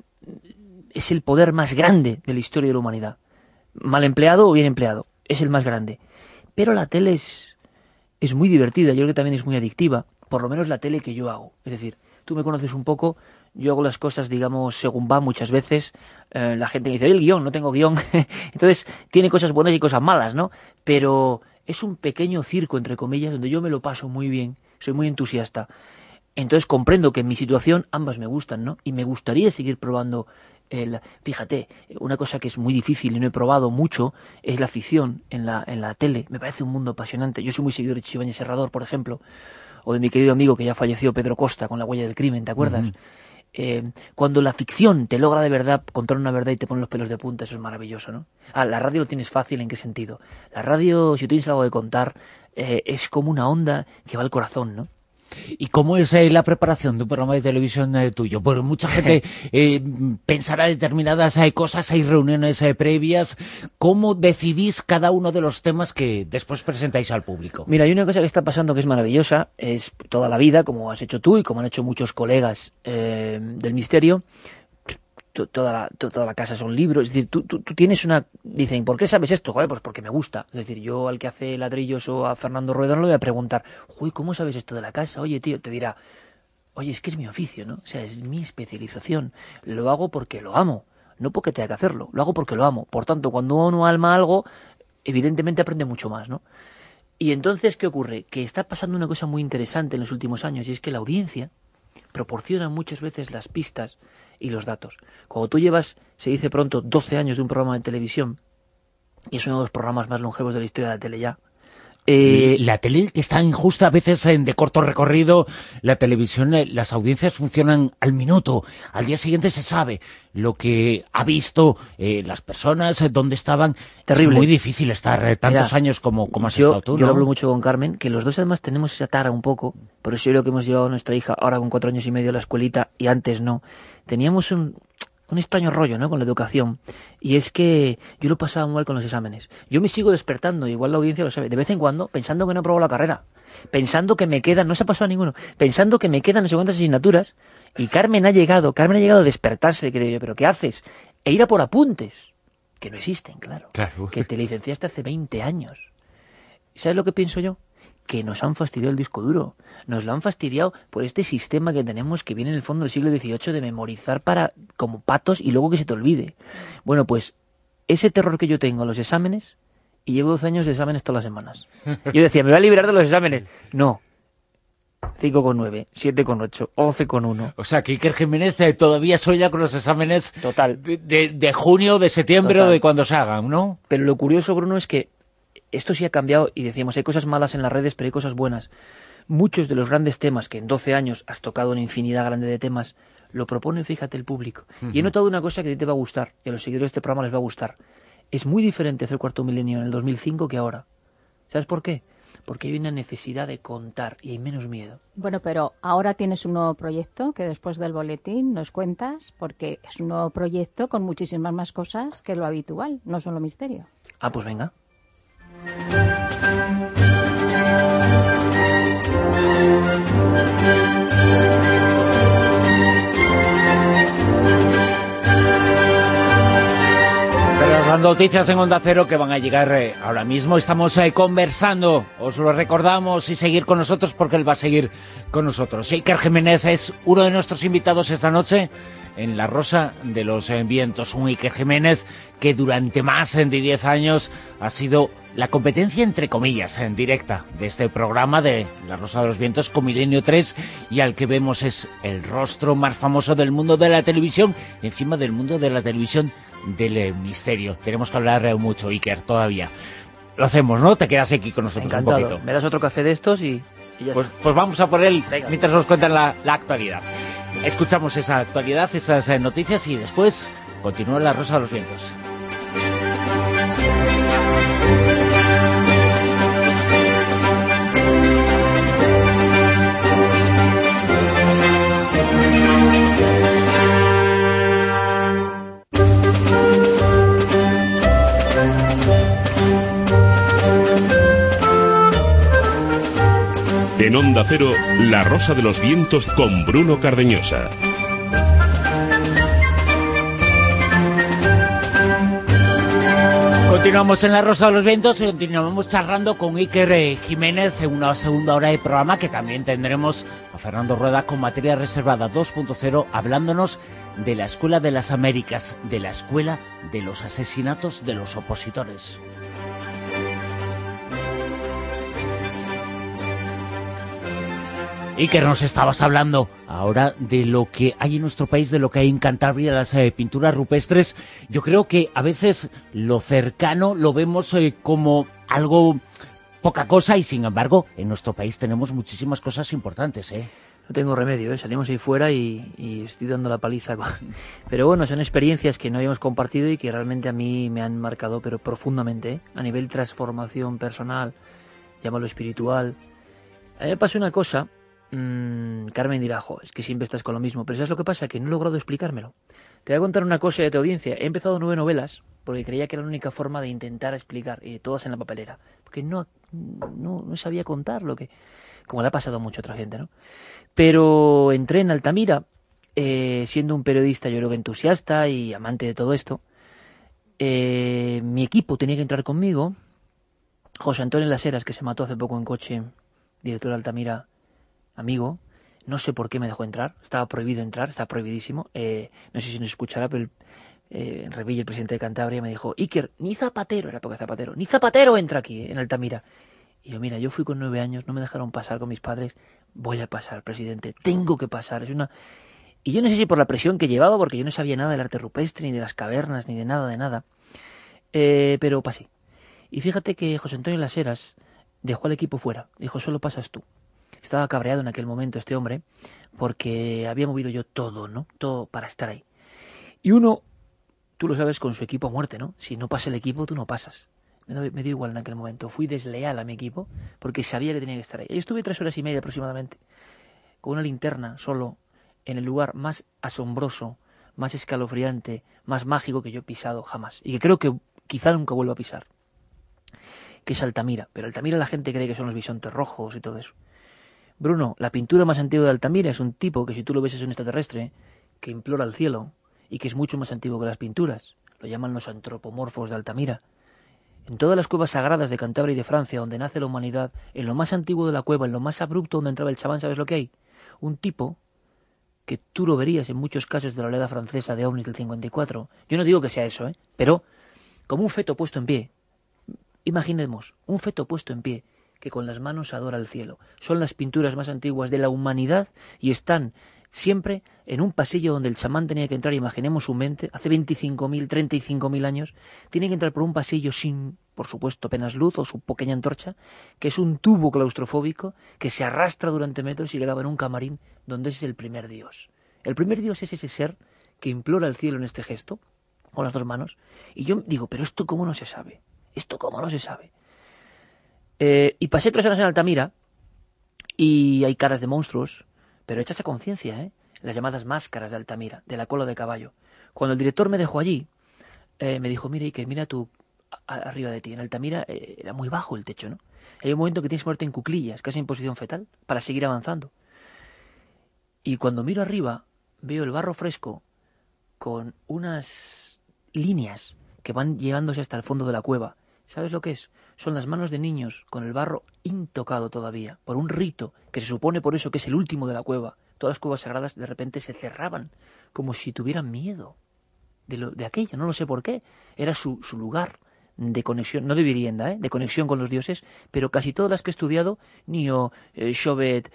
es el poder más grande de la historia de la humanidad. Mal empleado o bien empleado, es el más grande. Pero la tele es muy divertida, yo creo que también es muy adictiva, por lo menos la tele que yo hago. Es decir, tú me conoces un poco, yo hago las cosas, digamos, según va muchas veces. La gente me dice, oye, el guión, no tengo guión. Entonces, tiene cosas buenas y cosas malas, ¿no? Pero es un pequeño circo, entre comillas, donde yo me lo paso muy bien, soy muy entusiasta. Entonces comprendo que en mi situación ambas me gustan, ¿no? Y me gustaría seguir probando fíjate, una cosa que es muy difícil y no he probado mucho es la ficción en la tele. Me parece un mundo apasionante. Yo soy muy seguidor de Chicho Ibáñez Serrador, por ejemplo, o de mi querido amigo que ya falleció, Pedro Costa, con La huella del crimen, ¿te acuerdas? Cuando la ficción te logra de verdad contar una verdad y te pone los pelos de punta, eso es maravilloso, ¿no? La radio lo tienes fácil, ¿en qué sentido? La radio, si tienes algo de contar, es como una onda que va al corazón, ¿no? ¿Y cómo es la preparación de un programa de televisión tuyo? Porque mucha gente pensará determinadas cosas, hay reuniones previas. ¿Cómo decidís cada uno de los temas que después presentáis al público? Mira, hay una cosa que está pasando que es maravillosa, es toda la vida, como has hecho tú y como han hecho muchos colegas del Misterio. Toda la casa son libros, es decir, tú tienes una... Dicen, ¿por qué sabes esto? Joder, pues porque me gusta. Es decir, yo al que hace ladrillos o a Fernando Rueda no le voy a preguntar, uy, ¿cómo sabes esto de la casa? Oye, tío, te dirá, oye, es que es mi oficio, ¿no? O sea, es mi especialización. Lo hago porque lo amo, no porque tenga que hacerlo. Lo hago porque lo amo. Por tanto, cuando uno alma algo, evidentemente aprende mucho más, ¿no? Y entonces, ¿qué ocurre? Que está pasando una cosa muy interesante en los últimos años, y es que la audiencia proporciona muchas veces las pistas y los datos. Cuando tú llevas, se dice pronto, 12 años de un programa de televisión, y es uno de los programas más longevos de la historia de la tele ya. La tele que está injusta a veces de corto recorrido, la televisión, las audiencias funcionan al minuto, al día siguiente se sabe lo que ha visto las personas, dónde estaban. Terrible. Es muy difícil estar tantos años como has estado tú, ¿no? Yo hablo mucho con Carmen, que los dos además tenemos esa tara un poco, por eso yo creo que hemos llevado a nuestra hija ahora con 4 años y medio a la escuelita y antes no. Teníamos un extraño rollo, ¿no?, con la educación, y es que yo lo pasaba muy mal con los exámenes. Yo me sigo despertando, igual la audiencia lo sabe, de vez en cuando, pensando que no he aprobado la carrera, pensando que me quedan, no se ha pasado a ninguno, pensando que me quedan no sé cuántas asignaturas, y Carmen ha llegado a despertarse, que digo yo, ¿pero qué haces? E ir a por apuntes, que no existen, claro. Que te licenciaste hace 20 años. ¿Sabes lo que pienso yo? Que nos han fastidiado el disco duro. Nos lo han fastidiado por este sistema que tenemos que viene en el fondo del siglo XVIII de memorizar como patos y luego que se te olvide. Bueno, pues ese terror que yo tengo a los exámenes, y llevo 12 años de exámenes todas las semanas. Yo decía, me voy a liberar de los exámenes. No. 5,9, 7,8, 11,1. O sea, que Iker Jiménez todavía sueña con los exámenes total de junio, de septiembre total. O de cuando se hagan, ¿no? Pero lo curioso, Bruno, es que esto sí ha cambiado y decíamos, hay cosas malas en las redes, pero hay cosas buenas. Muchos de los grandes temas que en 12 años has tocado una infinidad grande de temas, lo propone, fíjate, el público. Y he notado una cosa que a ti te va a gustar, y a los seguidores de este programa les va a gustar. Es muy diferente hacer Cuarto Milenio en el 2005 que ahora. ¿Sabes por qué? Porque hay una necesidad de contar y hay menos miedo. Bueno, pero ahora tienes un nuevo proyecto que después del boletín nos cuentas, porque es un nuevo proyecto con muchísimas más cosas que lo habitual, no solo misterio. Ah, pues venga. Las noticias en Onda Cero que van a llegar ahora mismo. Estamos conversando, os lo recordamos, y seguir con nosotros porque él va a seguir con nosotros. Iker Jiménez es uno de nuestros invitados esta noche en La Rosa de los Vientos. Un Iker Jiménez que durante más de 10 años ha sido la competencia, entre comillas, en directa de este programa de La Rosa de los Vientos con Milenio 3, y al que vemos es el rostro más famoso del mundo de la televisión, encima del mundo de la televisión del misterio. Tenemos que hablar mucho, Iker, todavía. Lo hacemos, ¿no? Te quedas aquí con nosotros. Encantado. Un poquito. Me das otro café de estos y ya pues, está. Pues vamos a por él. Venga. Mientras nos cuentan la actualidad. Escuchamos esa actualidad, esas noticias, y después continúa La Rosa de los Vientos. En Onda Cero, La Rosa de los Vientos con Bruno Cardeñosa. Continuamos en La Rosa de los Vientos y continuamos charlando con Iker Jiménez en una segunda hora de programa, que también tendremos a Fernando Rueda con Materia Reservada 2.0, hablándonos de la Escuela de las Américas, de la Escuela de los Asesinatos de los Opositores. Y que nos estabas hablando ahora de lo que hay en nuestro país, de lo que hay en Cantabria, las pinturas rupestres. Yo creo que a veces lo cercano lo vemos como algo poca cosa y sin embargo en nuestro país tenemos muchísimas cosas importantes, ¿eh? No tengo remedio, ¿eh? Salimos ahí fuera y estoy dando la paliza. Pero bueno, son experiencias que no habíamos compartido y que realmente a mí me han marcado, pero profundamente, ¿eh? A nivel transformación personal, llámalo espiritual. A mí me pasó una cosa. Carmen dirá, es que siempre estás con lo mismo, pero ¿sabes lo que pasa? Que no he logrado explicármelo. Te voy a contar una cosa de tu audiencia. He empezado 9 novelas porque creía que era la única forma de intentar explicar, todas en la papelera, porque no sabía contar lo que, como le ha pasado a mucha otra gente, ¿no? Pero entré en Altamira, siendo un periodista, yo creo que entusiasta y amante de todo esto. Mi equipo tenía que entrar conmigo. José Antonio Las Heras, que se mató hace poco en coche, director de Altamira, amigo, no sé por qué me dejó entrar, estaba prohibido entrar, estaba prohibidísimo, no sé si nos escuchará, pero Revilla, el presidente de Cantabria, me dijo, Iker, ni Zapatero, era época de Zapatero, ni Zapatero entra aquí, en Altamira. Y yo, mira, yo fui con 9 años, no me dejaron pasar con mis padres, voy a pasar, presidente, tengo que pasar, Y yo no sé si por la presión que llevaba, porque yo no sabía nada del arte rupestre, ni de las cavernas, ni de nada, pero pasé. Y fíjate que José Antonio Las Heras dejó al equipo fuera, dijo, solo pasas tú. Estaba cabreado en aquel momento este hombre porque había movido yo todo, ¿no? Todo para estar ahí. Y uno, tú lo sabes, con su equipo a muerte, ¿no? Si no pasa el equipo, tú no pasas. Me dio igual en aquel momento. Fui desleal a mi equipo porque sabía que tenía que estar ahí. Y estuve 3 horas y media aproximadamente con una linterna solo en el lugar más asombroso, más escalofriante, más mágico que yo he pisado jamás. Y que creo que quizá nunca vuelva a pisar. Que es Altamira. Pero Altamira la gente cree que son los bisontes rojos y todo eso. Bruno, la pintura más antigua de Altamira es un tipo que si tú lo ves es un extraterrestre que implora al cielo y que es mucho más antiguo que las pinturas. Lo llaman los antropomorfos de Altamira. En todas las cuevas sagradas de Cantabria y de Francia, donde nace la humanidad, en lo más antiguo de la cueva, en lo más abrupto donde entraba el chamán, ¿sabes lo que hay? Un tipo que tú lo verías en muchos casos de la oleada francesa de ovnis del 54. Yo no digo que sea eso, pero como un feto puesto en pie. Imaginemos, un feto puesto en pie, que con las manos adora al cielo. Son las pinturas más antiguas de la humanidad y están siempre en un pasillo donde el chamán tenía que entrar. Imaginemos su mente, hace 25.000, 35.000 años, tiene que entrar por un pasillo sin, por supuesto, apenas luz o su pequeña antorcha, que es un tubo claustrofóbico que se arrastra durante metros y le daba en un camarín donde es el primer dios. El primer dios es ese ser que implora al cielo en este gesto, con las 2 manos, y yo digo, pero ¿esto cómo no se sabe? ¿Esto cómo no se sabe? Y pasé 3 horas en Altamira y hay caras de monstruos, pero hechas a conciencia, las llamadas máscaras de Altamira, de la cola de caballo. Cuando el director me dejó allí, me dijo, mira Iker, mira tú arriba de ti. En Altamira era muy bajo el techo, ¿no? Hay un momento que tienes que ponerte en cuclillas, casi en posición fetal, para seguir avanzando. Y cuando miro arriba, veo el barro fresco con unas líneas que van llevándose hasta el fondo de la cueva. ¿Sabes lo que es? Son las manos de niños con el barro intocado todavía, por un rito que se supone por eso que es el último de la cueva. Todas las cuevas sagradas de repente se cerraban, como si tuvieran miedo de aquello, no lo sé por qué. Era su lugar de conexión, no de vivienda, de conexión con los dioses, pero casi todas las que he estudiado, Nio, Chauvet,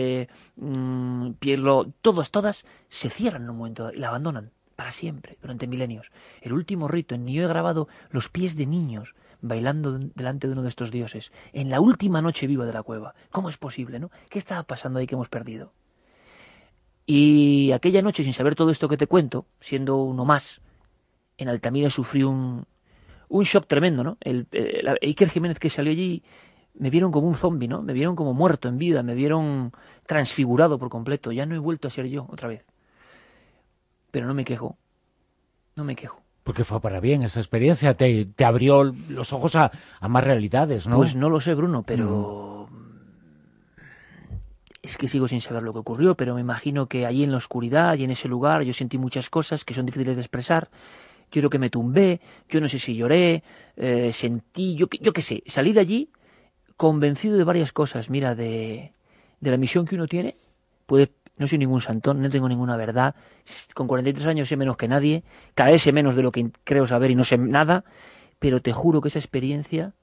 Pierlo, todas se cierran en un momento y la abandonan para siempre, durante milenios. El último rito, en Nio he grabado los pies de niños bailando delante de uno de estos dioses, en la última noche viva de la cueva. ¿Cómo es posible, no? ¿Qué estaba pasando ahí que hemos perdido? Y aquella noche, sin saber todo esto que te cuento, siendo uno más, en Altamira sufrí un shock tremendo, ¿no? Iker Jiménez que salió allí, me vieron como un zombi, ¿no? Me vieron como muerto en vida, me vieron transfigurado por completo. Ya no he vuelto a ser yo otra vez. Pero no me quejo. Porque fue para bien esa experiencia, te abrió los ojos a más realidades, ¿no? Pues no lo sé, Bruno, pero es que sigo sin saber lo que ocurrió, pero me imagino que allí en la oscuridad y en ese lugar yo sentí muchas cosas que son difíciles de expresar. Yo creo que me tumbé, yo no sé si lloré, sentí, yo qué sé, salí de allí convencido de varias cosas. Mira, de la misión que uno tiene, no soy ningún santón, no tengo ninguna verdad, con 43 años sé menos que nadie, cada vez sé menos de lo que creo saber y no sé nada, pero te juro que esa experiencia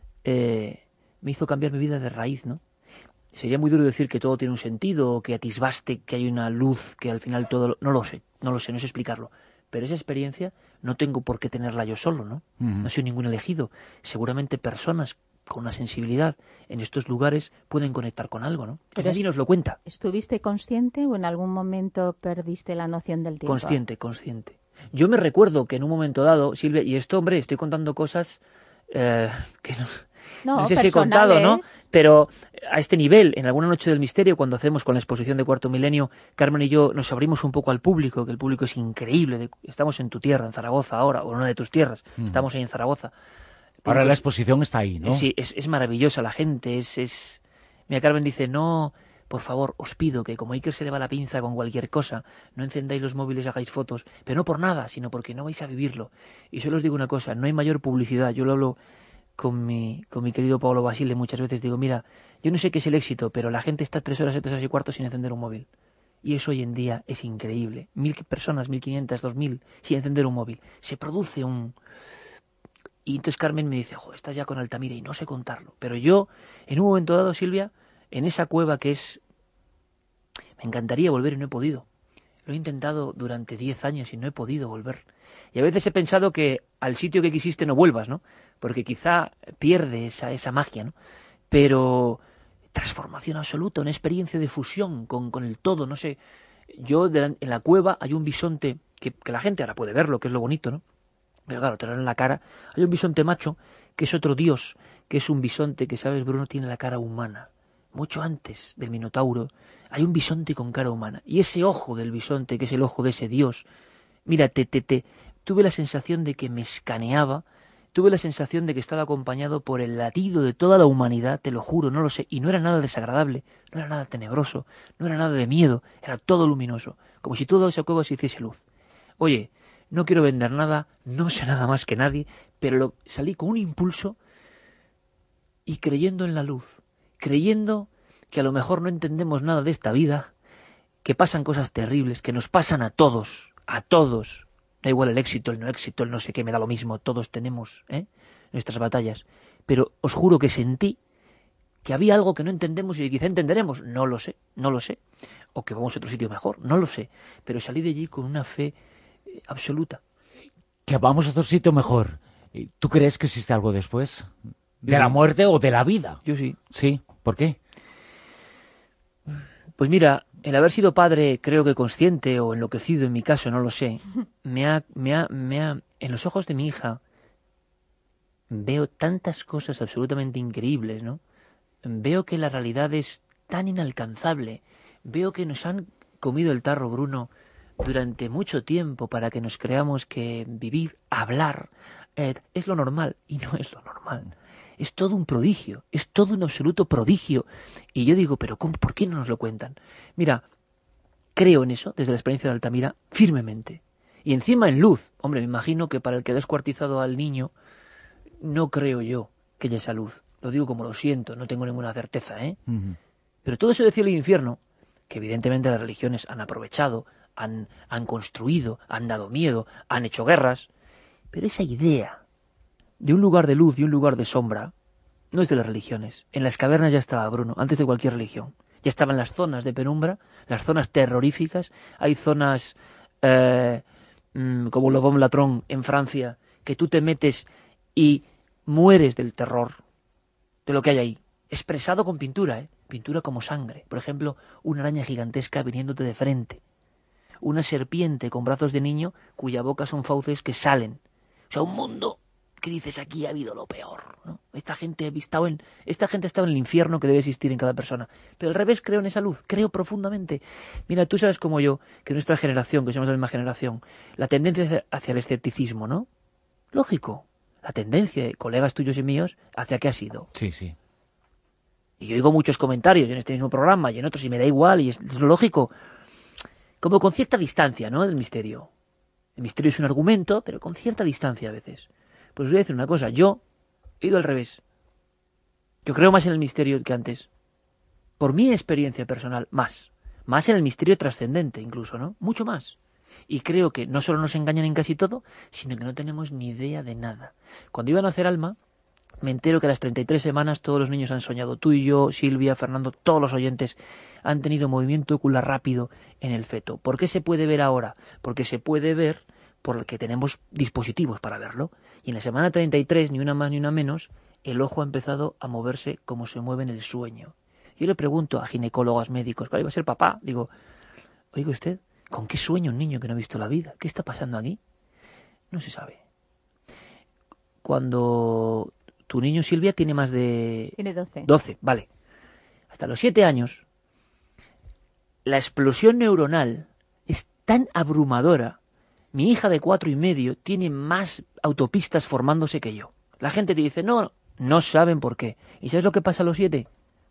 me hizo cambiar mi vida de raíz, ¿no? Sería muy duro decir que todo tiene un sentido, o que atisbaste que hay una luz, que al final todo... No lo sé, no sé explicarlo. Pero esa experiencia no tengo por qué tenerla yo solo, ¿no? No soy ningún elegido. Seguramente personas con una sensibilidad en estos lugares pueden conectar con algo, ¿no? Que nadie nos lo cuenta. ¿Estuviste consciente o en algún momento perdiste la noción del tiempo? Consciente. Yo me recuerdo que en un momento dado, Silvia, y esto, hombre, estoy contando cosas que no sé si he contado, ¿no? Pero a este nivel, en alguna noche del misterio, cuando hacemos con la exposición de Cuarto Milenio, Carmen y yo nos abrimos un poco al público, que el público es increíble. Estamos en tu tierra, en Zaragoza ahora, o en una de tus tierras. Estamos ahí en Zaragoza. Ahora la exposición está ahí, ¿no? Sí, es maravillosa la gente. Mira, Carmen dice, no, por favor, os pido que como Iker se le va la pinza con cualquier cosa, no encendáis los móviles, hagáis fotos, pero no por nada, sino porque no vais a vivirlo. Y solo os digo una cosa, no hay mayor publicidad. Yo lo hablo con mi querido Pablo Basile muchas veces, digo, mira, yo no sé qué es el éxito, pero la gente está 3 horas, 3 horas y cuarto sin encender un móvil. Y eso hoy en día es increíble. 1.000 personas, 1.500, 2.000 sin encender un móvil. Se produce un... Y entonces Carmen me dice, jo, estás ya con Altamira y no sé contarlo. Pero yo, en un momento dado, Silvia, en esa cueva que es... Me encantaría volver y no he podido. Lo he intentado durante 10 años y no he podido volver. Y a veces he pensado que al sitio que quisiste no vuelvas, ¿no? Porque quizá pierde esa magia, ¿no? Pero transformación absoluta, una experiencia de fusión con el todo, no sé. Yo en la cueva hay un bisonte que la gente ahora puede verlo, que es lo bonito, ¿no? Pero claro, te lo en la cara. Hay un bisonte macho, que es otro dios, que es un bisonte que, ¿sabes, Bruno? Tiene la cara humana. Mucho antes del Minotauro, hay un bisonte con cara humana. Y ese ojo del bisonte, que es el ojo de ese dios, mira, tuve la sensación de que me escaneaba, tuve la sensación de que estaba acompañado por el latido de toda la humanidad, te lo juro, no lo sé, y no era nada desagradable, no era nada tenebroso, no era nada de miedo, era todo luminoso, como si toda esa cueva se hiciese luz. Oye, no quiero vender nada, no sé nada más que nadie, pero salí con un impulso y creyendo en la luz, creyendo que a lo mejor no entendemos nada de esta vida, que pasan cosas terribles, que nos pasan a todos, da igual el éxito, el no sé qué, me da lo mismo, todos tenemos nuestras batallas, pero os juro que sentí que había algo que no entendemos y que quizá entenderemos, no lo sé, o que vamos a otro sitio mejor, no lo sé, pero salí de allí con una fe absoluta. Que vamos a otro sitio mejor. ¿Tú crees que existe algo después? ¿De la muerte o de la vida? Yo sí. ¿Sí? ¿Por qué? Pues mira, el haber sido padre, creo que consciente o enloquecido en mi caso, no lo sé, en los ojos de mi hija veo tantas cosas absolutamente increíbles, ¿no? Veo que la realidad es tan inalcanzable, veo que nos han comido el tarro, Bruno, durante mucho tiempo para que nos creamos que vivir, hablar, es lo normal, y no es lo normal. Es todo un prodigio, es todo un absoluto prodigio. Y yo digo, pero ¿cómo, por qué no nos lo cuentan? Mira, creo en eso, desde la experiencia de Altamira, firmemente. Y encima en luz. Hombre, me imagino que para el que ha descuartizado al niño, no creo yo que haya esa luz. Lo digo como lo siento, no tengo ninguna certeza, ¿eh? Pero todo eso de cielo y infierno, que evidentemente las religiones han aprovechado, han construido, han dado miedo, han hecho guerras, pero esa idea de un lugar de luz y un lugar de sombra no es de las religiones. En las cavernas ya estaba, Bruno, antes de cualquier religión. Ya estaban las zonas de penumbra, las zonas terroríficas. Hay zonas como Le Bon Latron en Francia, que tú te metes y mueres del terror de lo que hay ahí. Expresado con pintura, pintura como sangre. Por ejemplo, una araña gigantesca viniéndote de frente. Una serpiente con brazos de niño cuya boca son fauces que salen. O sea, un mundo que dices, aquí ha habido lo peor, ¿no? Esta gente ha estado en el infierno que debe existir en cada persona. Pero al revés, creo en esa luz, creo profundamente. Mira, tú sabes como yo, que nuestra generación, que somos la misma generación, la tendencia hacia el escepticismo, ¿no? Lógico. La tendencia de colegas tuyos y míos, ¿hacia qué ha sido? Sí, sí. Y yo oigo muchos comentarios en este mismo programa y en otros y me da igual y es lo lógico. Como con cierta distancia, ¿no?, del misterio. El misterio es un argumento, pero con cierta distancia a veces. Pues os voy a decir una cosa, yo he ido al revés. Yo creo más en el misterio que antes. Por mi experiencia personal, más. Más en el misterio trascendente incluso, ¿no? Mucho más. Y creo que no solo nos engañan en casi todo, sino que no tenemos ni idea de nada. Cuando iban a hacer Alma, me entero que a las 33 semanas todos los niños han soñado. Tú y yo, Silvia, Fernando, todos los oyentes han tenido movimiento ocular rápido en el feto. ¿Por qué se puede ver ahora? Porque se puede ver porque tenemos dispositivos para verlo. Y en la semana 33, ni una más ni una menos, el ojo ha empezado a moverse como se mueve en el sueño. Yo le pregunto a ginecólogos médicos, claro, iba a ser papá, digo, oiga usted, ¿con qué sueña un niño que no ha visto la vida? ¿Qué está pasando aquí? No se sabe. Cuando tu niño, Silvia, tiene más de... Tiene 12. 12, vale. Hasta los 7 años, la explosión neuronal es tan abrumadora. Mi hija de 4 y medio tiene más autopistas formándose que yo. La gente te dice, no saben por qué. ¿Y sabes lo que pasa a los 7?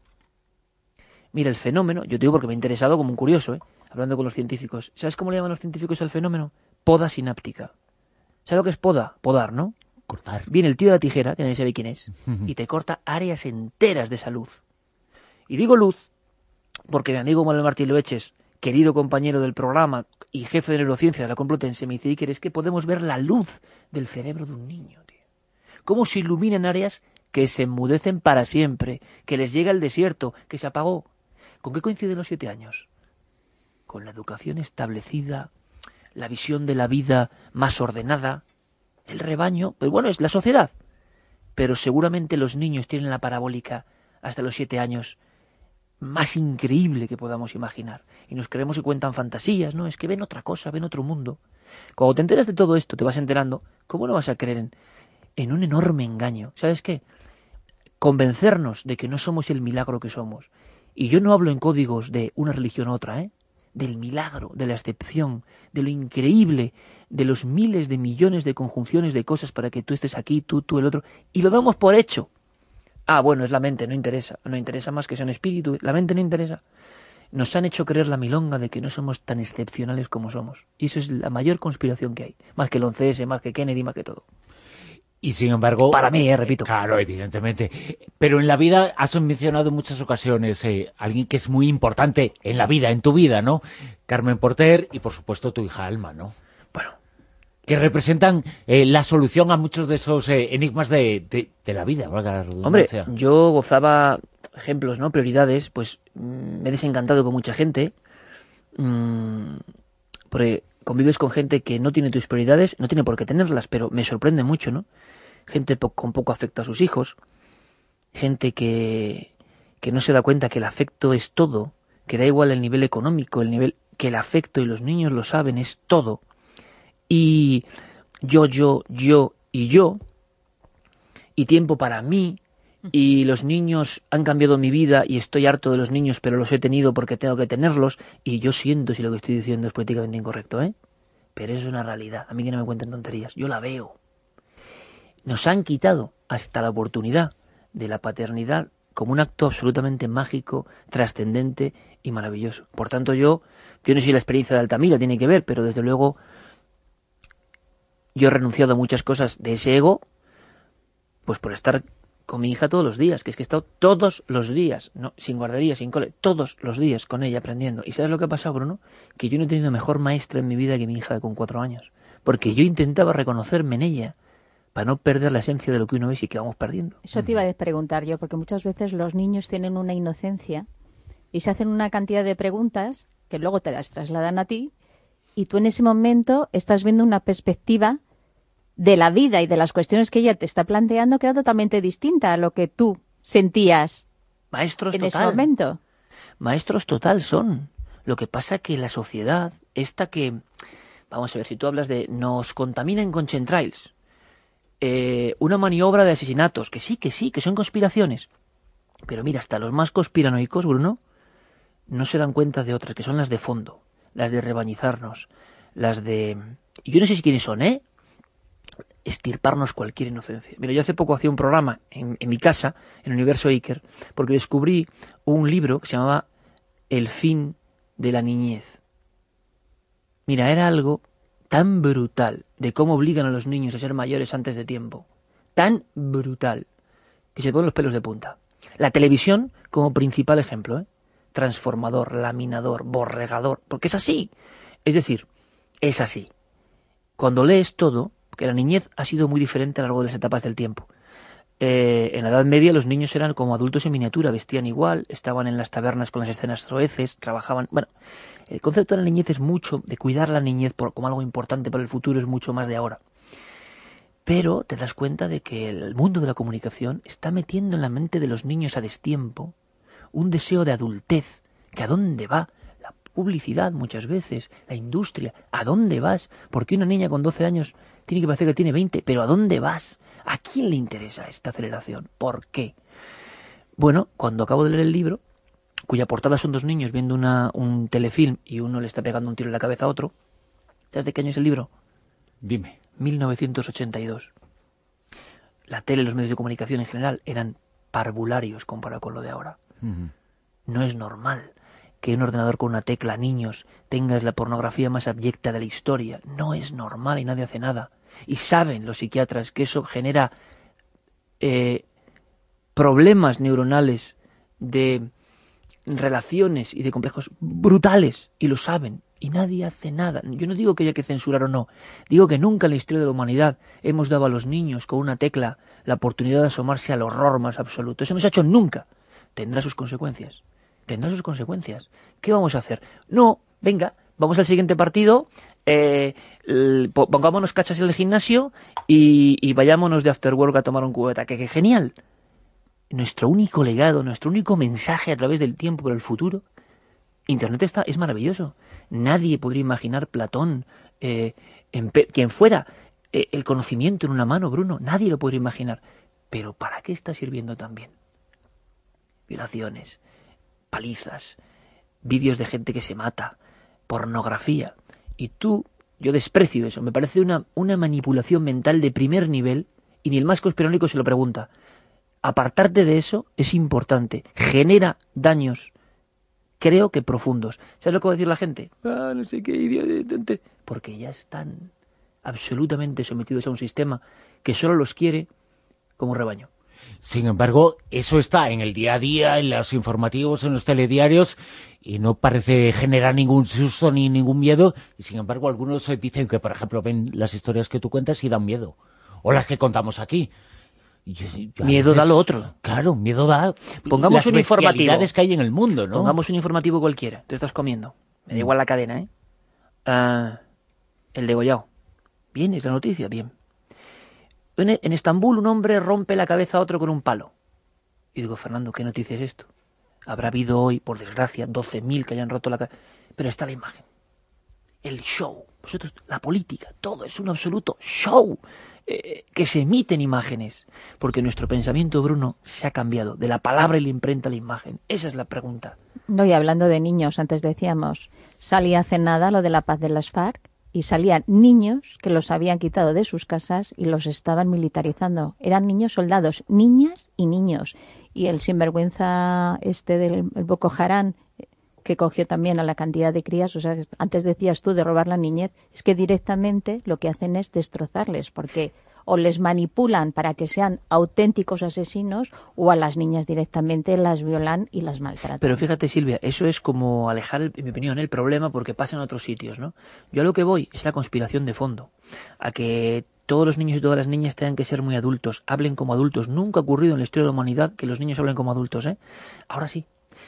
Mira, el fenómeno, yo te digo porque me he interesado como un curioso, hablando con los científicos. ¿Sabes cómo le llaman los científicos al fenómeno? Poda sináptica. ¿Sabes lo que es poda? Podar, ¿no? Cortar. Viene el tío de la tijera, que nadie sabe quién es, y te corta áreas enteras de esa luz. Y digo luz porque mi amigo Manuel Martín Loeches, querido compañero del programa y jefe de neurociencia de la Complutense, me dice, Iker, es que podemos ver la luz del cerebro de un niño, tío. Cómo se iluminan áreas que se enmudecen para siempre, que les llega el desierto, que se apagó. ¿Con qué coinciden los 7 años? Con la educación establecida, la visión de la vida más ordenada, el rebaño, pues bueno, es la sociedad. Pero seguramente los niños tienen la parabólica hasta los 7 años más increíble que podamos imaginar. Y nos creemos que cuentan fantasías, ¿no? Es que ven otra cosa, ven otro mundo. Cuando te enteras de todo esto, te vas enterando, ¿cómo no vas a creer en un enorme engaño? ¿Sabes qué? Convencernos de que no somos el milagro que somos. Y yo no hablo en códigos de una religión u otra, del milagro, de la excepción, de lo increíble, de los miles de millones de conjunciones de cosas para que tú estés aquí, tú, el otro, y lo damos por hecho. Ah, bueno, es la mente, no interesa más que sea un espíritu, la mente no interesa. Nos han hecho creer la milonga de que no somos tan excepcionales como somos. Y eso es la mayor conspiración que hay, más que el 11S, más que Kennedy, más que todo. Y sin embargo... Para mí, repito. Claro, evidentemente. Pero en la vida has mencionado en muchas ocasiones alguien que es muy importante en la vida, en tu vida, ¿no? Carmen Porter y, por supuesto, tu hija Alma, ¿no? Bueno. Que representan la solución a muchos de esos enigmas de la vida, valga la redundancia. Hombre, yo gozaba ejemplos, ¿no? Prioridades, pues me he desencantado con mucha gente. Porque convives con gente que no tiene tus prioridades, no tiene por qué tenerlas, pero me sorprende mucho, ¿no? Gente con poco afecto a sus hijos, gente que no se da cuenta que el afecto es todo, que da igual el nivel económico, el nivel que el afecto, y los niños lo saben, es todo. Y yo, y tiempo para mí, y los niños han cambiado mi vida, y estoy harto de los niños, pero los he tenido porque tengo que tenerlos, y yo siento si lo que estoy diciendo es políticamente incorrecto, pero es una realidad, a mí que no me cuenten tonterías, yo la veo. Nos han quitado hasta la oportunidad de la paternidad como un acto absolutamente mágico, trascendente y maravilloso. Por tanto, yo no sé si la experiencia de Altamira tiene que ver, pero desde luego yo he renunciado a muchas cosas de ese ego, pues por estar con mi hija todos los días, que es que he estado todos los días, no, sin guardería, sin cole, todos los días con ella aprendiendo. ¿Y sabes lo que ha pasado, Bruno? Que yo no he tenido mejor maestra en mi vida que mi hija con 4 años, porque yo intentaba reconocerme en ella, para no perder la esencia de lo que uno es y que vamos perdiendo. Eso te iba a preguntar yo, porque muchas veces los niños tienen una inocencia y se hacen una cantidad de preguntas que luego te las trasladan a ti, y tú en ese momento estás viendo una perspectiva de la vida y de las cuestiones que ella te está planteando que era totalmente distinta a lo que tú sentías Maestros en total. ese momento. Maestros total son. Lo que pasa que la sociedad, esta que, vamos a ver, si tú hablas de nos contaminan con chemtrails, una maniobra de asesinatos, que sí, que son conspiraciones. Pero mira, hasta los más conspiranoicos, Bruno, no se dan cuenta de otras, que son las de fondo, las de rebañizarnos, las de... Yo no sé si quiénes son, extirparnos cualquier inocencia. Mira, yo hace poco hacía un programa en mi casa, en el Universo Iker, porque descubrí un libro que se llamaba El fin de la niñez. Mira, era algo tan brutal de cómo obligan a los niños a ser mayores antes de tiempo. Tan brutal que se ponen los pelos de punta. La televisión como principal ejemplo, ¿eh? Transformador, laminador, borregador, porque es así. Es decir, es así. Cuando lees todo, porque la niñez ha sido muy diferente a lo largo de las etapas del tiempo. En la Edad Media los niños eran como adultos en miniatura, vestían igual, estaban en las tabernas con las escenas soeces, trabajaban... Bueno, el concepto de la niñez es mucho, de cuidar la niñez como algo importante para el futuro, es mucho más de ahora. Pero te das cuenta de que el mundo de la comunicación está metiendo en la mente de los niños a destiempo un deseo de adultez, que ¿a dónde va? La publicidad muchas veces, la industria, ¿a dónde vas? Porque una niña con 12 años tiene que parecer que tiene 20, pero ¿a dónde vas? ¿A quién le interesa esta aceleración? ¿Por qué? Bueno, cuando acabo de leer el libro, cuya portada son dos niños viendo un telefilm y uno le está pegando un tiro en la cabeza a otro, ¿sabes de qué año es el libro? Dime. 1982. La tele y los medios de comunicación en general eran parvularios comparado con lo de ahora. No es normal que un ordenador con una tecla, niños, tengas la pornografía más abyecta de la historia. No es normal y nadie hace nada. Y saben los psiquiatras que eso genera problemas neuronales de relaciones y de complejos brutales, y lo saben, y nadie hace nada. Yo no digo que haya que censurar o no, digo que nunca en la historia de la humanidad hemos dado a los niños con una tecla la oportunidad de asomarse al horror más absoluto. Eso no se ha hecho nunca. Tendrá sus consecuencias. Tendrá sus consecuencias. ¿Qué vamos a hacer? No, venga, vamos al siguiente partido, pongámonos cachas en el gimnasio y vayámonos de after work a tomar un cubeta. ¡Qué genial! Nuestro único legado, nuestro único mensaje a través del tiempo para el futuro. Internet es maravilloso. Nadie podría imaginar Platón, quien fuera, el conocimiento en una mano, Bruno. Nadie lo podría imaginar. Pero ¿para qué está sirviendo también? Violaciones, palizas, vídeos de gente que se mata, pornografía. Y yo desprecio eso. Me parece una manipulación mental de primer nivel, y ni el más conspiranoico se lo pregunta. Apartarte de eso es importante. Genera daños, creo que profundos. ¿Sabes lo que va a decir la gente? No sé qué idiota. Porque ya están absolutamente sometidos a un sistema que solo los quiere como rebaño. Sin embargo, eso está en el día a día, en los informativos, en los telediarios, y no parece generar ningún susto ni ningún miedo. Y sin embargo, algunos dicen que, por ejemplo, ven las historias que tú cuentas y dan miedo. O las que contamos aquí. Miedo da lo otro. Claro, miedo da pongamos las un informativo que hay en el mundo, ¿no? Pongamos un informativo cualquiera. Te estás comiendo. Me da igual la cadena, ¿eh? El degollado. Bien, es la noticia, bien. En Estambul un hombre rompe la cabeza a otro con un palo. Y digo, Fernando, ¿qué noticia es esto? Habrá habido hoy, por desgracia, 12.000 que hayan roto la cabeza. Pero está la imagen. El show. Vosotros, la política, todo es un absoluto show. Que se emiten imágenes, porque nuestro pensamiento, Bruno, se ha cambiado de la palabra y la imprenta a la imagen. Esa es la pregunta. No, y hablando de niños, antes decíamos, salía hace nada lo de la paz de las FARC y salían niños que los habían quitado de sus casas y los estaban militarizando. Eran niños soldados, niñas y niños. Y el sinvergüenza del Boko Haram, que cogió también a la cantidad de crías, o sea, antes decías tú de robar la niñez, es que directamente lo que hacen es destrozarles, porque o les manipulan para que sean auténticos asesinos o a las niñas directamente las violan y las maltratan. Pero fíjate, Silvia, eso es como alejar, en mi opinión, el problema porque pasa en otros sitios, ¿no? Yo a lo que voy es la conspiración de fondo, a que todos los niños y todas las niñas tengan que ser muy adultos, hablen como adultos. Nunca ha ocurrido en la historia de la humanidad que los niños hablen como adultos, ¿eh? Ahora sí.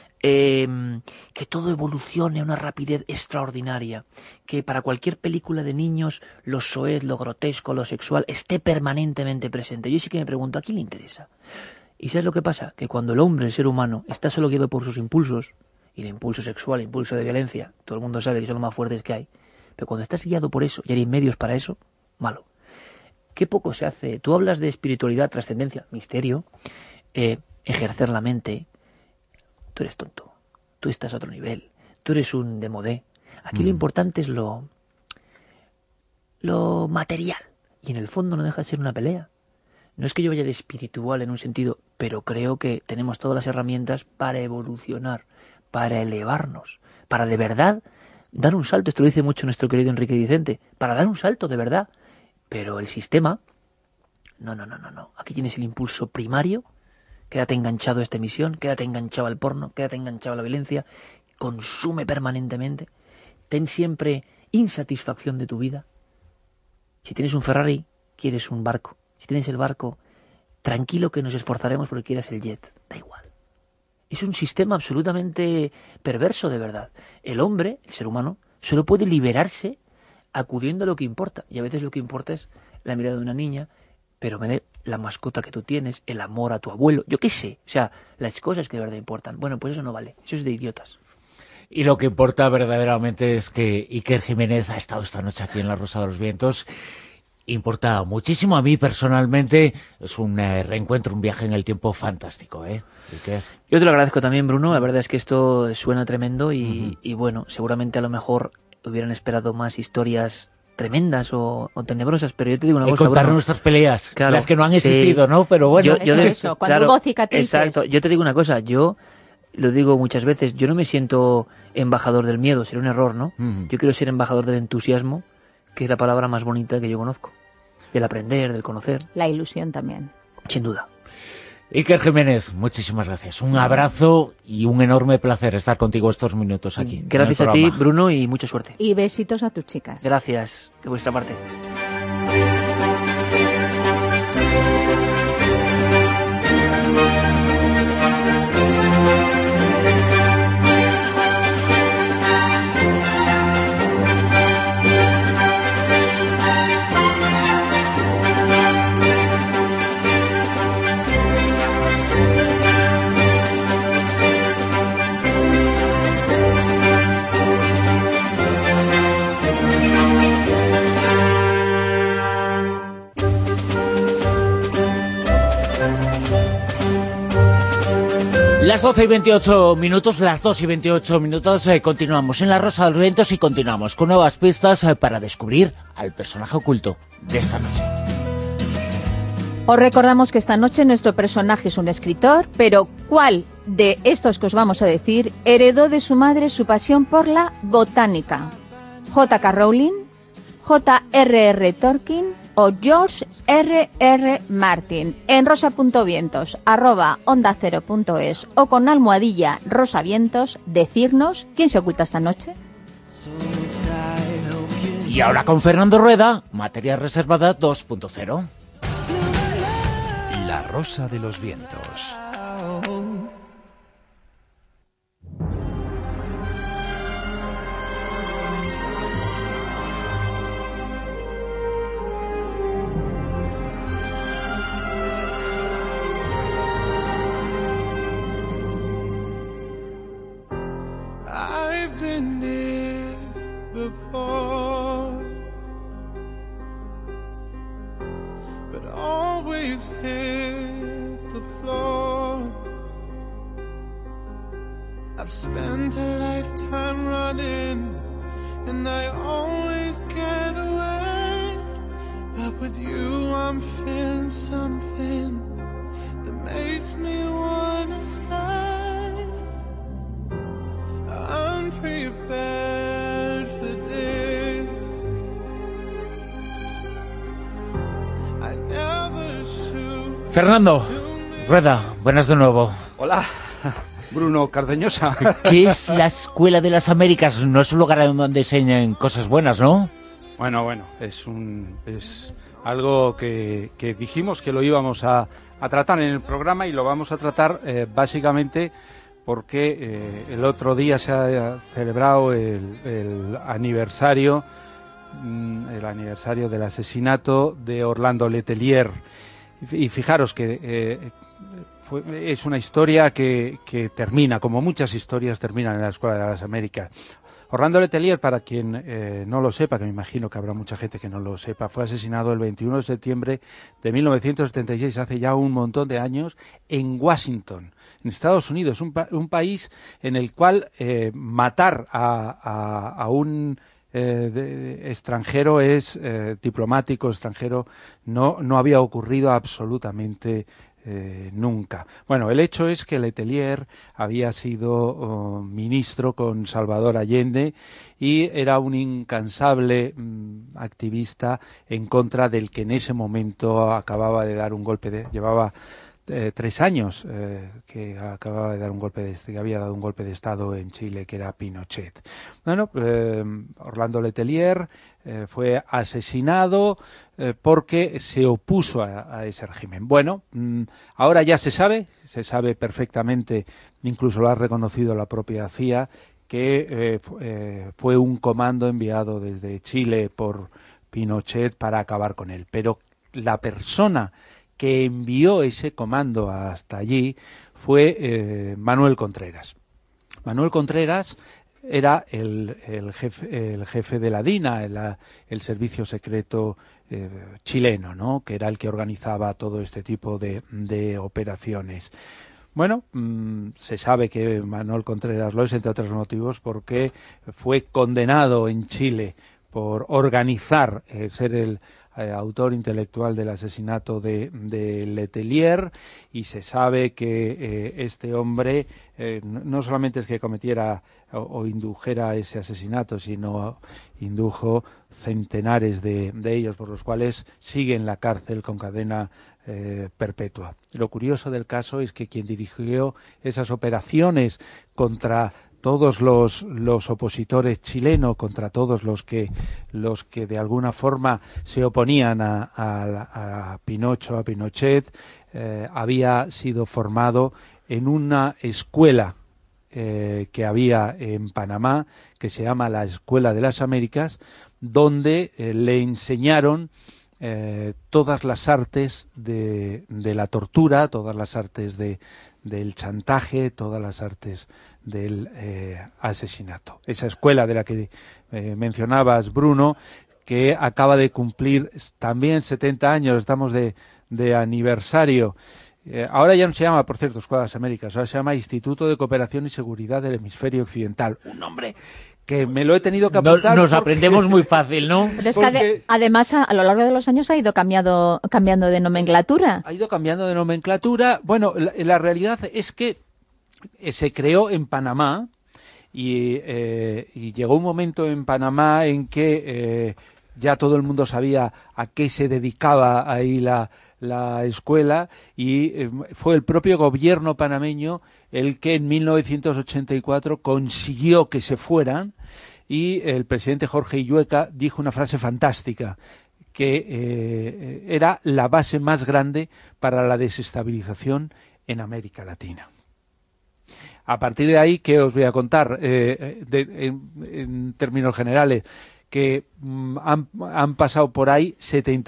Que todo evolucione a una rapidez extraordinaria, que para cualquier película de niños lo soez, lo grotesco, lo sexual esté permanentemente presente. Yo sí que me pregunto, ¿a quién le interesa? ¿Y sabes lo que pasa? Que cuando el hombre, el ser humano, está solo guiado por sus impulsos, y el impulso sexual, el impulso de violencia, todo el mundo sabe que son los más fuertes que hay, pero cuando estás guiado por eso y hay medios para eso, malo. Qué poco se hace. Tú hablas de espiritualidad, trascendencia, misterio, ejercer la mente. Tú eres tonto, tú estás a otro nivel, tú eres un demodé. Aquí lo importante es lo material. Y en el fondo no deja de ser una pelea. No es que yo vaya de espiritual en un sentido, pero creo que tenemos todas las herramientas para evolucionar, para elevarnos, para de verdad dar un salto. Esto lo dice mucho nuestro querido Enrique Vicente, para dar un salto de verdad. Pero el sistema, no. Aquí tienes el impulso primario, quédate enganchado a esta emisión, quédate enganchado al porno, quédate enganchado a la violencia, consume permanentemente, ten siempre insatisfacción de tu vida. Si tienes un Ferrari, quieres un barco. Si tienes el barco, tranquilo que nos esforzaremos porque quieras el jet. Da igual. Es un sistema absolutamente perverso, de verdad. El hombre, el ser humano, solo puede liberarse acudiendo a lo que importa. Y a veces lo que importa es la mirada de una niña, pero me dé la mascota que tú tienes, el amor a tu abuelo, yo qué sé. O sea, las cosas que de verdad importan. Bueno, pues eso no vale. Eso es de idiotas. Y lo que importa verdaderamente es que Iker Jiménez ha estado esta noche aquí en La Rosa de los Vientos. Importa muchísimo. A mí personalmente es un reencuentro, un viaje en el tiempo fantástico, ¿eh? Iker. Yo te lo agradezco también, Bruno. La verdad es que esto suena tremendo y bueno, seguramente a lo mejor hubieran esperado más historias tremendas o tenebrosas, pero yo te digo una cosa, contar Bruno, nuestras peleas, claro, las que no han existido, sí. ¿no? Pero bueno, Eso, cuando claro, hubo cicatrices. Exacto. Yo te digo una cosa, yo lo digo muchas veces, yo no me siento embajador del miedo, sería un error, ¿no? Yo quiero ser embajador del entusiasmo, que es la palabra más bonita que yo conozco. Del aprender, del conocer. La ilusión también. Sin duda. Iker Jiménez, muchísimas gracias. Un abrazo y un enorme placer estar contigo estos minutos aquí. Gracias a ti, Bruno, y mucha suerte. Y besitos a tus chicas. Gracias, de vuestra parte. Las 12 y 28 minutos, las 2 y 28 minutos, continuamos en La Rosa de los Vientos y continuamos con nuevas pistas para descubrir al personaje oculto de esta noche. Os recordamos que esta noche nuestro personaje es un escritor, pero ¿cuál de estos que os vamos a decir heredó de su madre su pasión por la botánica? J.K. Rowling, J.R.R. Tolkien o George R.R. Martin. En rosa.vientos @ondacero.es o con almohadilla rosavientos, decirnos quién se oculta esta noche. Y ahora con Fernando Rueda, Materia Reservada 2.0. La Rosa de los Vientos. I've been here before, but always hit the floor. I've spent a lifetime running, and I always get away. But with you I'm feeling something that makes me wanna stay. I'm prepared for this. I never shoot. Fernando Rueda, buenas de nuevo. Hola, Bruno Cardeñosa. ¿Qué es la Escuela de las Américas? No es un lugar donde enseñan cosas buenas, ¿no? Bueno, es algo que dijimos que lo íbamos a tratar en el programa y lo vamos a tratar básicamente porque el otro día se ha celebrado el aniversario del asesinato de Orlando Letelier. Y fijaros que es una historia que termina, como muchas historias terminan en la Escuela de las Américas. Orlando Letelier, para quien no lo sepa, que me imagino que habrá mucha gente que no lo sepa, fue asesinado el 21 de septiembre de 1976, hace ya un montón de años, en Washington, en Estados Unidos, un país en el cual matar a un extranjero diplomático extranjero no había ocurrido absolutamente nunca. Bueno, el hecho es que Letelier había sido ministro con Salvador Allende y era un incansable activista en contra del que en ese momento acababa de dar un golpe llevaba 3 años que acababa de dar que había dado un golpe de Estado en Chile, que era Pinochet. Bueno, Orlando Letelier fue asesinado porque se opuso a ese régimen. Bueno, ahora ya se sabe perfectamente, incluso lo ha reconocido la propia CIA, que fue un comando enviado desde Chile por Pinochet para acabar con él. Pero la persona que envió ese comando hasta allí fue Manuel Contreras. Manuel Contreras era el jefe de la DINA, el servicio secreto chileno, ¿no?, que era el que organizaba todo este tipo de operaciones. Bueno, se sabe que Manuel Contreras lo es, entre otros motivos, porque fue condenado en Chile por organizar, ser el autor intelectual del asesinato de Letelier, y se sabe que este hombre no solamente es que cometiera o indujera ese asesinato, sino indujo centenares de ellos, por los cuales sigue en la cárcel con cadena perpetua. Lo curioso del caso es que quien dirigió esas operaciones contra todos los opositores chilenos, contra todos los que de alguna forma se oponían a Pinochet, había sido formado en una escuela que había en Panamá, que se llama la Escuela de las Américas, donde le enseñaron todas las artes de la tortura, todas las artes del chantaje, todas las artes del asesinato. Esa escuela de la que mencionabas, Bruno, que acaba de cumplir también 70 años, estamos de aniversario. Ahora ya no se llama, por cierto, Escuela de las Américas, ahora se llama Instituto de Cooperación y Seguridad del Hemisferio Occidental. Un nombre que me lo he tenido que apuntar. Nos aprendemos muy fácil, ¿no? Pero es que además a lo largo de los años ha ido cambiando de nomenclatura. Ha ido cambiando de nomenclatura. Bueno, la realidad es que se creó en Panamá y llegó un momento en Panamá en que ya todo el mundo sabía a qué se dedicaba ahí la escuela, y fue el propio gobierno panameño el que en 1984 consiguió que se fueran, y el presidente Jorge Illueca dijo una frase fantástica, que era la base más grande para la desestabilización en América Latina. A partir de ahí, ¿qué os voy a contar en términos generales? Que han pasado por ahí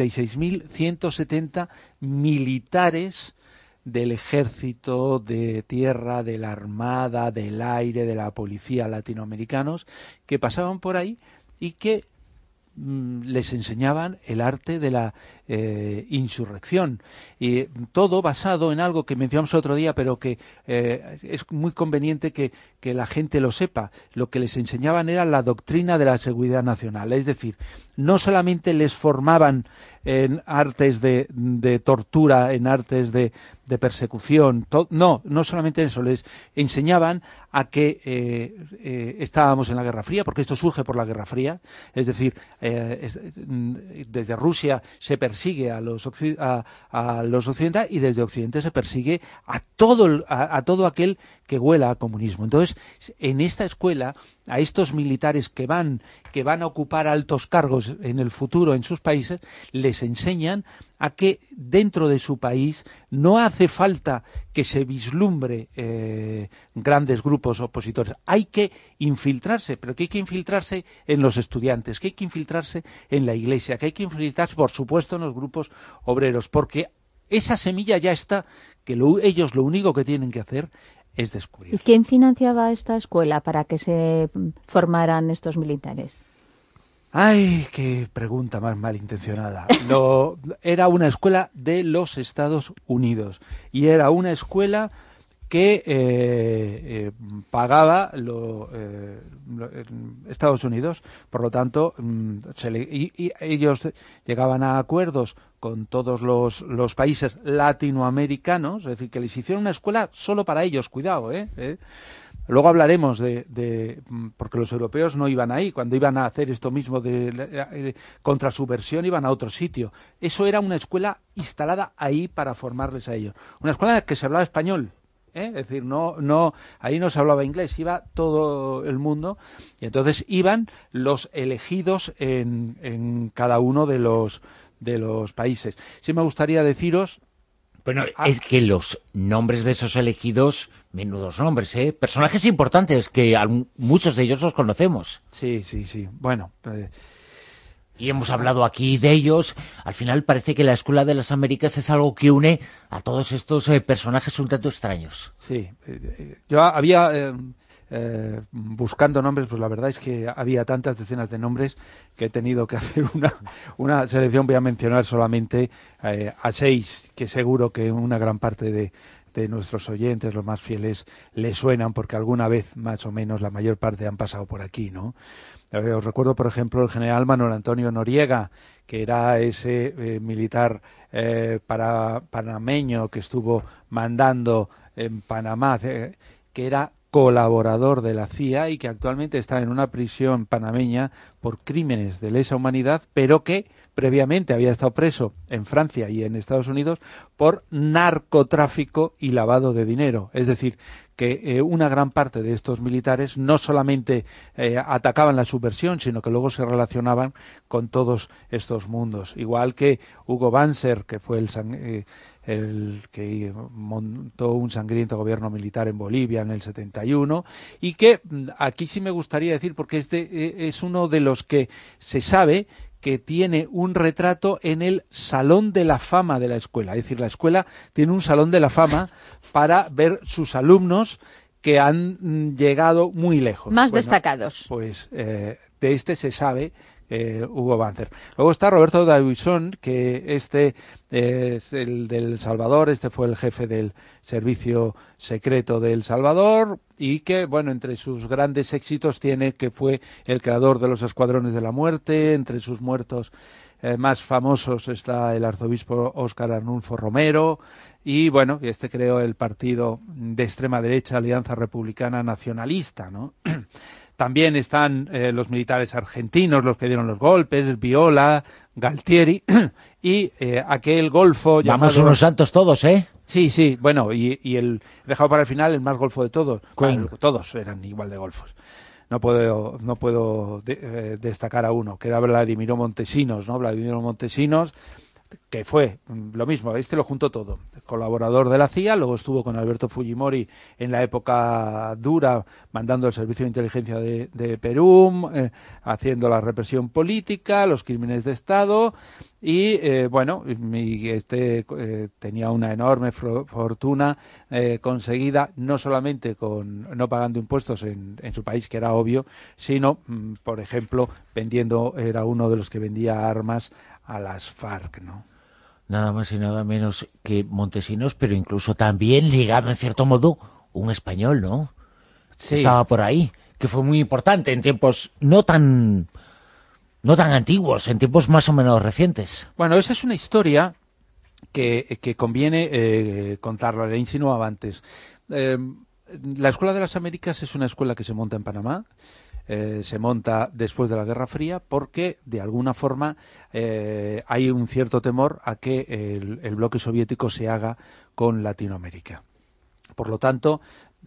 76.170 militares del ejército, de tierra, de la armada, del aire, de la policía latinoamericanos, que pasaban por ahí y que les enseñaban el arte de la insurrección, y todo basado en algo que mencionamos otro día, pero que es muy conveniente que la gente lo sepa. Lo que les enseñaban era la doctrina de la seguridad nacional, es decir, no solamente les formaban en artes de tortura, en artes de persecución, no solamente eso, les enseñaban a que estábamos en la Guerra Fría, porque esto surge por la Guerra Fría, es decir, desde Rusia se persigue a los occidentales, y desde Occidente se persigue a todo aquel que huela a comunismo. Entonces, en esta escuela, a estos militares que van a ocupar altos cargos en el futuro en sus países, les enseñan a que dentro de su país no hace falta que se vislumbre grandes grupos opositores. Hay que infiltrarse, pero que hay que infiltrarse en los estudiantes, que hay que infiltrarse en la iglesia, que hay que infiltrarse, por supuesto, en los grupos obreros, porque esa semilla ya está, que ellos lo único que tienen que hacer es descubrir. ¿Y quién financiaba esta escuela para que se formaran estos militares? ¡Ay, qué pregunta más malintencionada! Era una escuela de los Estados Unidos, y era una escuela que pagaba Estados Unidos. Por lo tanto, y ellos llegaban a acuerdos con todos los países latinoamericanos, es decir, que les hicieron una escuela solo para ellos, cuidado, Luego hablaremos porque los europeos no iban ahí, cuando iban a hacer esto mismo contra su versión iban a otro sitio. Eso era una escuela instalada ahí para formarles a ellos. Una escuela en la que se hablaba español, es decir, ahí no se hablaba inglés, iba todo el mundo, y entonces iban los elegidos en cada uno de los países. Sí me gustaría deciros... Bueno, es que los nombres de esos elegidos, menudos nombres, personajes importantes que muchos de ellos los conocemos. Sí. Bueno... Y hemos hablado aquí de ellos. Al final parece que la Escuela de las Américas es algo que une a todos estos personajes un tanto extraños. Sí, yo había... buscando nombres, pues la verdad es que había tantas decenas de nombres que he tenido que hacer una selección. Voy a mencionar solamente a 6, que seguro que una gran parte de nuestros oyentes, los más fieles, les suenan, porque alguna vez, más o menos, la mayor parte han pasado por aquí, ¿no? Os recuerdo, por ejemplo, el general Manuel Antonio Noriega, que era ese militar panameño que estuvo mandando en Panamá, que era colaborador de la CIA y que actualmente está en una prisión panameña por crímenes de lesa humanidad, pero que previamente había estado preso en Francia y en Estados Unidos por narcotráfico y lavado de dinero. Es decir, que una gran parte de estos militares no solamente atacaban la subversión, sino que luego se relacionaban con todos estos mundos. Igual que Hugo Banzer, que fue el que montó un sangriento gobierno militar en Bolivia en el 71, y que aquí sí me gustaría decir, porque es uno de los que se sabe que tiene un retrato en el Salón de la Fama de la escuela. Es decir, la escuela tiene un Salón de la Fama para ver sus alumnos que han llegado muy lejos. Más destacados. Pues de este se sabe Hugo Banzer. Luego está Roberto D'Aubuisson, que es el del Salvador, fue el jefe del servicio secreto del Salvador, y que, bueno, entre sus grandes éxitos tiene que fue el creador de los Escuadrones de la Muerte. Entre sus muertos más famosos está el arzobispo Óscar Arnulfo Romero, y bueno, creó el partido de extrema derecha Alianza Republicana Nacionalista, ¿no? También están los militares argentinos, los que dieron los golpes, Viola, Galtieri, y aquel golfo llamado... Vamos unos santos todos, ¿eh? Sí, bueno, y he dejado para el final el más golfo de todos. ¿Cuál? Todos eran igual de golfos. No puedo destacar a uno, que era Vladimiro Montesinos, ¿no? Vladimiro Montesinos, que fue lo mismo, lo juntó todo, colaborador de la CIA, luego estuvo con Alberto Fujimori en la época dura, mandando el servicio de inteligencia de Perú, haciendo la represión política, los crímenes de Estado, y tenía una enorme fortuna conseguida, no solamente no pagando impuestos en su país, que era obvio, sino, por ejemplo, era uno de los que vendía armas a las FARC, ¿no? Nada más y nada menos que Montesinos, pero incluso también ligado, en cierto modo, un español, ¿no? Sí. Estaba por ahí, que fue muy importante en tiempos no tan antiguos, en tiempos más o menos recientes. Bueno, esa es una historia que conviene contarla, le insinuaba antes. La Escuela de las Américas es una escuela que se monta en Panamá. Se monta después de la Guerra Fría porque, de alguna forma, hay un cierto temor a que el bloque soviético se haga con Latinoamérica. Por lo tanto,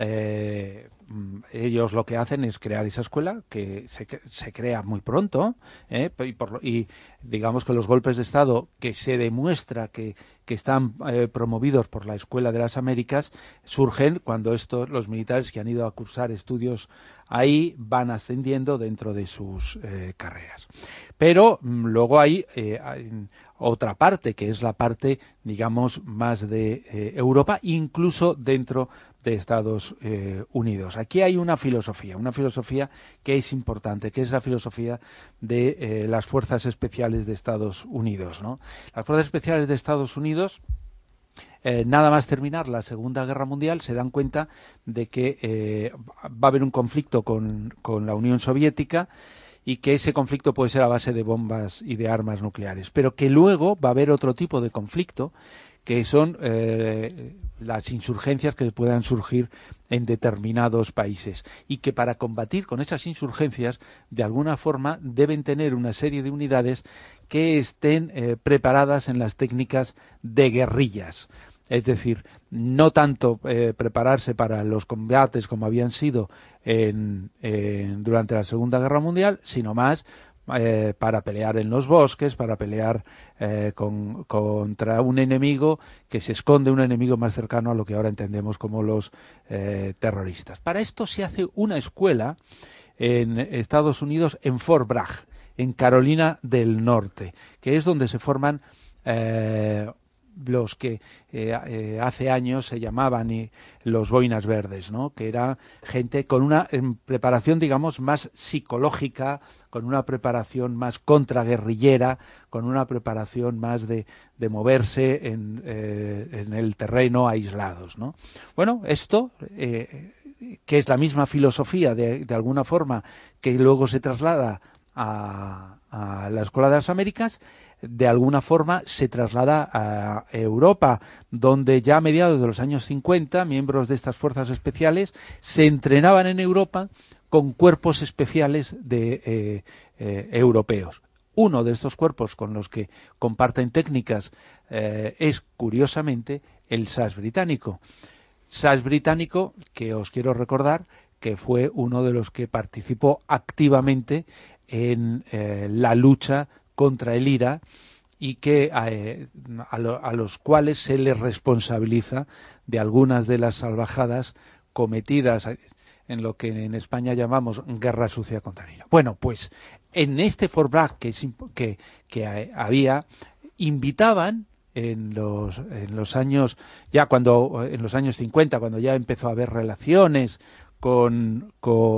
ellos lo que hacen es crear esa escuela, que se crea muy pronto, y digamos que los golpes de Estado que se demuestra que están promovidos por la Escuela de las Américas surgen cuando los militares que han ido a cursar estudios ahí van ascendiendo dentro de sus carreras. Pero luego hay otra parte, que es la parte, digamos, más de Europa, incluso dentro de Estados Unidos. Aquí hay una filosofía que es importante, que es la filosofía de las Fuerzas Especiales de Estados Unidos, ¿no? Las Fuerzas Especiales de Estados Unidos nada más terminar la Segunda Guerra Mundial, se dan cuenta de que va a haber un conflicto con la Unión Soviética y que ese conflicto puede ser a base de bombas y de armas nucleares, pero que luego va a haber otro tipo de conflicto, que son las insurgencias que puedan surgir en determinados países, y que para combatir con esas insurgencias, de alguna forma, deben tener una serie de unidades que estén preparadas en las técnicas de guerrillas. Es decir, no tanto prepararse para los combates como habían sido durante la Segunda Guerra Mundial, sino más para pelear en los bosques, para pelear contra un enemigo que se esconde, un enemigo más cercano a lo que ahora entendemos como los terroristas. Para esto se hace una escuela en Estados Unidos, en Fort Bragg, en Carolina del Norte, que es donde se forman los que hace años se llamaban los boinas verdes, ¿no? Que era gente con una preparación, digamos, más psicológica, con una preparación más contraguerrillera, con una preparación más de moverse en el terreno aislados, ¿no? Bueno, esto, que es la misma filosofía de alguna forma que luego se traslada a la Escuela de las Américas, de alguna forma se traslada a Europa, donde ya a mediados de los años 50, miembros de estas fuerzas especiales se entrenaban en Europa con cuerpos especiales de europeos. Uno de estos cuerpos con los que comparten técnicas es, curiosamente, el SAS británico. SAS británico, que os quiero recordar, que fue uno de los que participó activamente en la lucha contra el IRA, y que a los cuales se les responsabiliza de algunas de las salvajadas cometidas en lo que en España llamamos guerra sucia contra el IRA. Bueno, pues en este Fort Bragg que había, invitaban en los años, ya cuando en los años 50, cuando ya empezó a haber relaciones con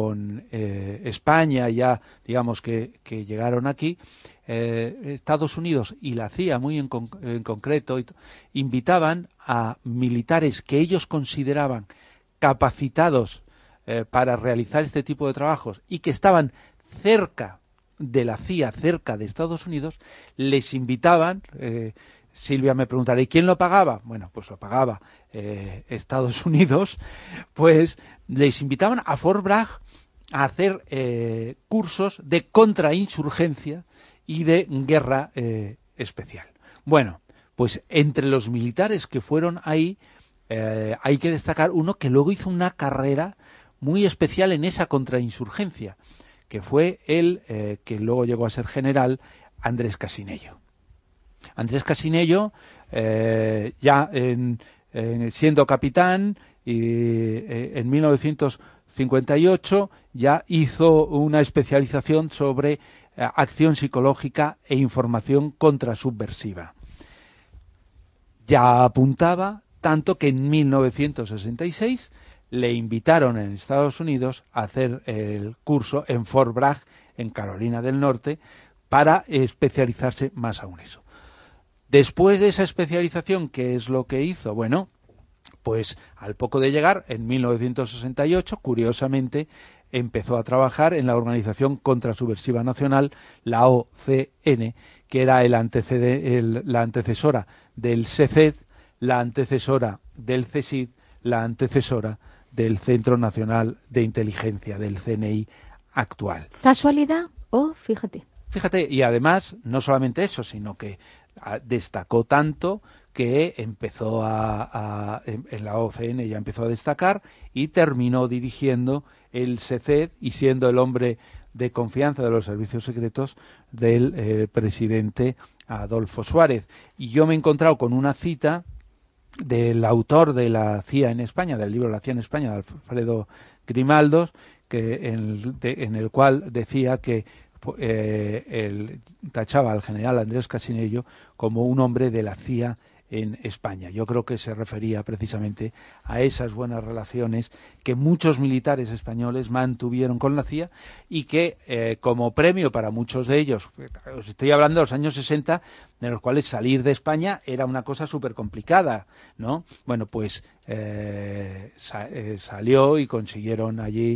España, ya digamos que llegaron aquí, Estados Unidos y la CIA muy en concreto invitaban a militares que ellos consideraban capacitados para realizar este tipo de trabajos y que estaban cerca de la CIA, cerca de Estados Unidos, les invitaban. Silvia me preguntará, ¿y quién lo pagaba? Bueno, pues lo pagaba Estados Unidos. Pues les invitaban a Fort Bragg a hacer cursos de contrainsurgencia y de guerra especial. Bueno, pues entre los militares que fueron ahí, hay que destacar uno que luego hizo una carrera muy especial en esa contrainsurgencia, que fue el que luego llegó a ser general, Andrés Casinello. Andrés Casinello, ya siendo capitán, en 1958 ya hizo una especialización sobre acción psicológica e información contrasubversiva. Ya apuntaba tanto que en 1966 le invitaron en Estados Unidos a hacer el curso en Fort Bragg, en Carolina del Norte, para especializarse más aún eso. Después de esa especialización, ¿qué es lo que hizo? Bueno, pues al poco de llegar, en 1968, curiosamente, empezó a trabajar en la Organización Contrasubversiva Nacional, la OCN, que era la antecesora del CECED, la antecesora del CSID, la antecesora del Centro Nacional de Inteligencia, del CNI actual. ¿Casualidad? Fíjate. Fíjate, y además, no solamente eso, sino que destacó tanto que empezó en la OCN ya empezó a destacar y terminó dirigiendo el CECED y siendo el hombre de confianza de los servicios secretos del presidente Adolfo Suárez. Y yo me he encontrado con una cita del autor de la CIA en España, del libro La CIA en España, de Alfredo Grimaldos, en el cual decía que él tachaba al general Andrés Casinello como un hombre de la CIA en España. Yo creo que se refería precisamente a esas buenas relaciones que muchos militares españoles mantuvieron con la CIA y que como premio para muchos de ellos, os estoy hablando de los años 60, de los cuales salir de España era una cosa súper complicada, ¿no? Bueno, pues salió y consiguieron allí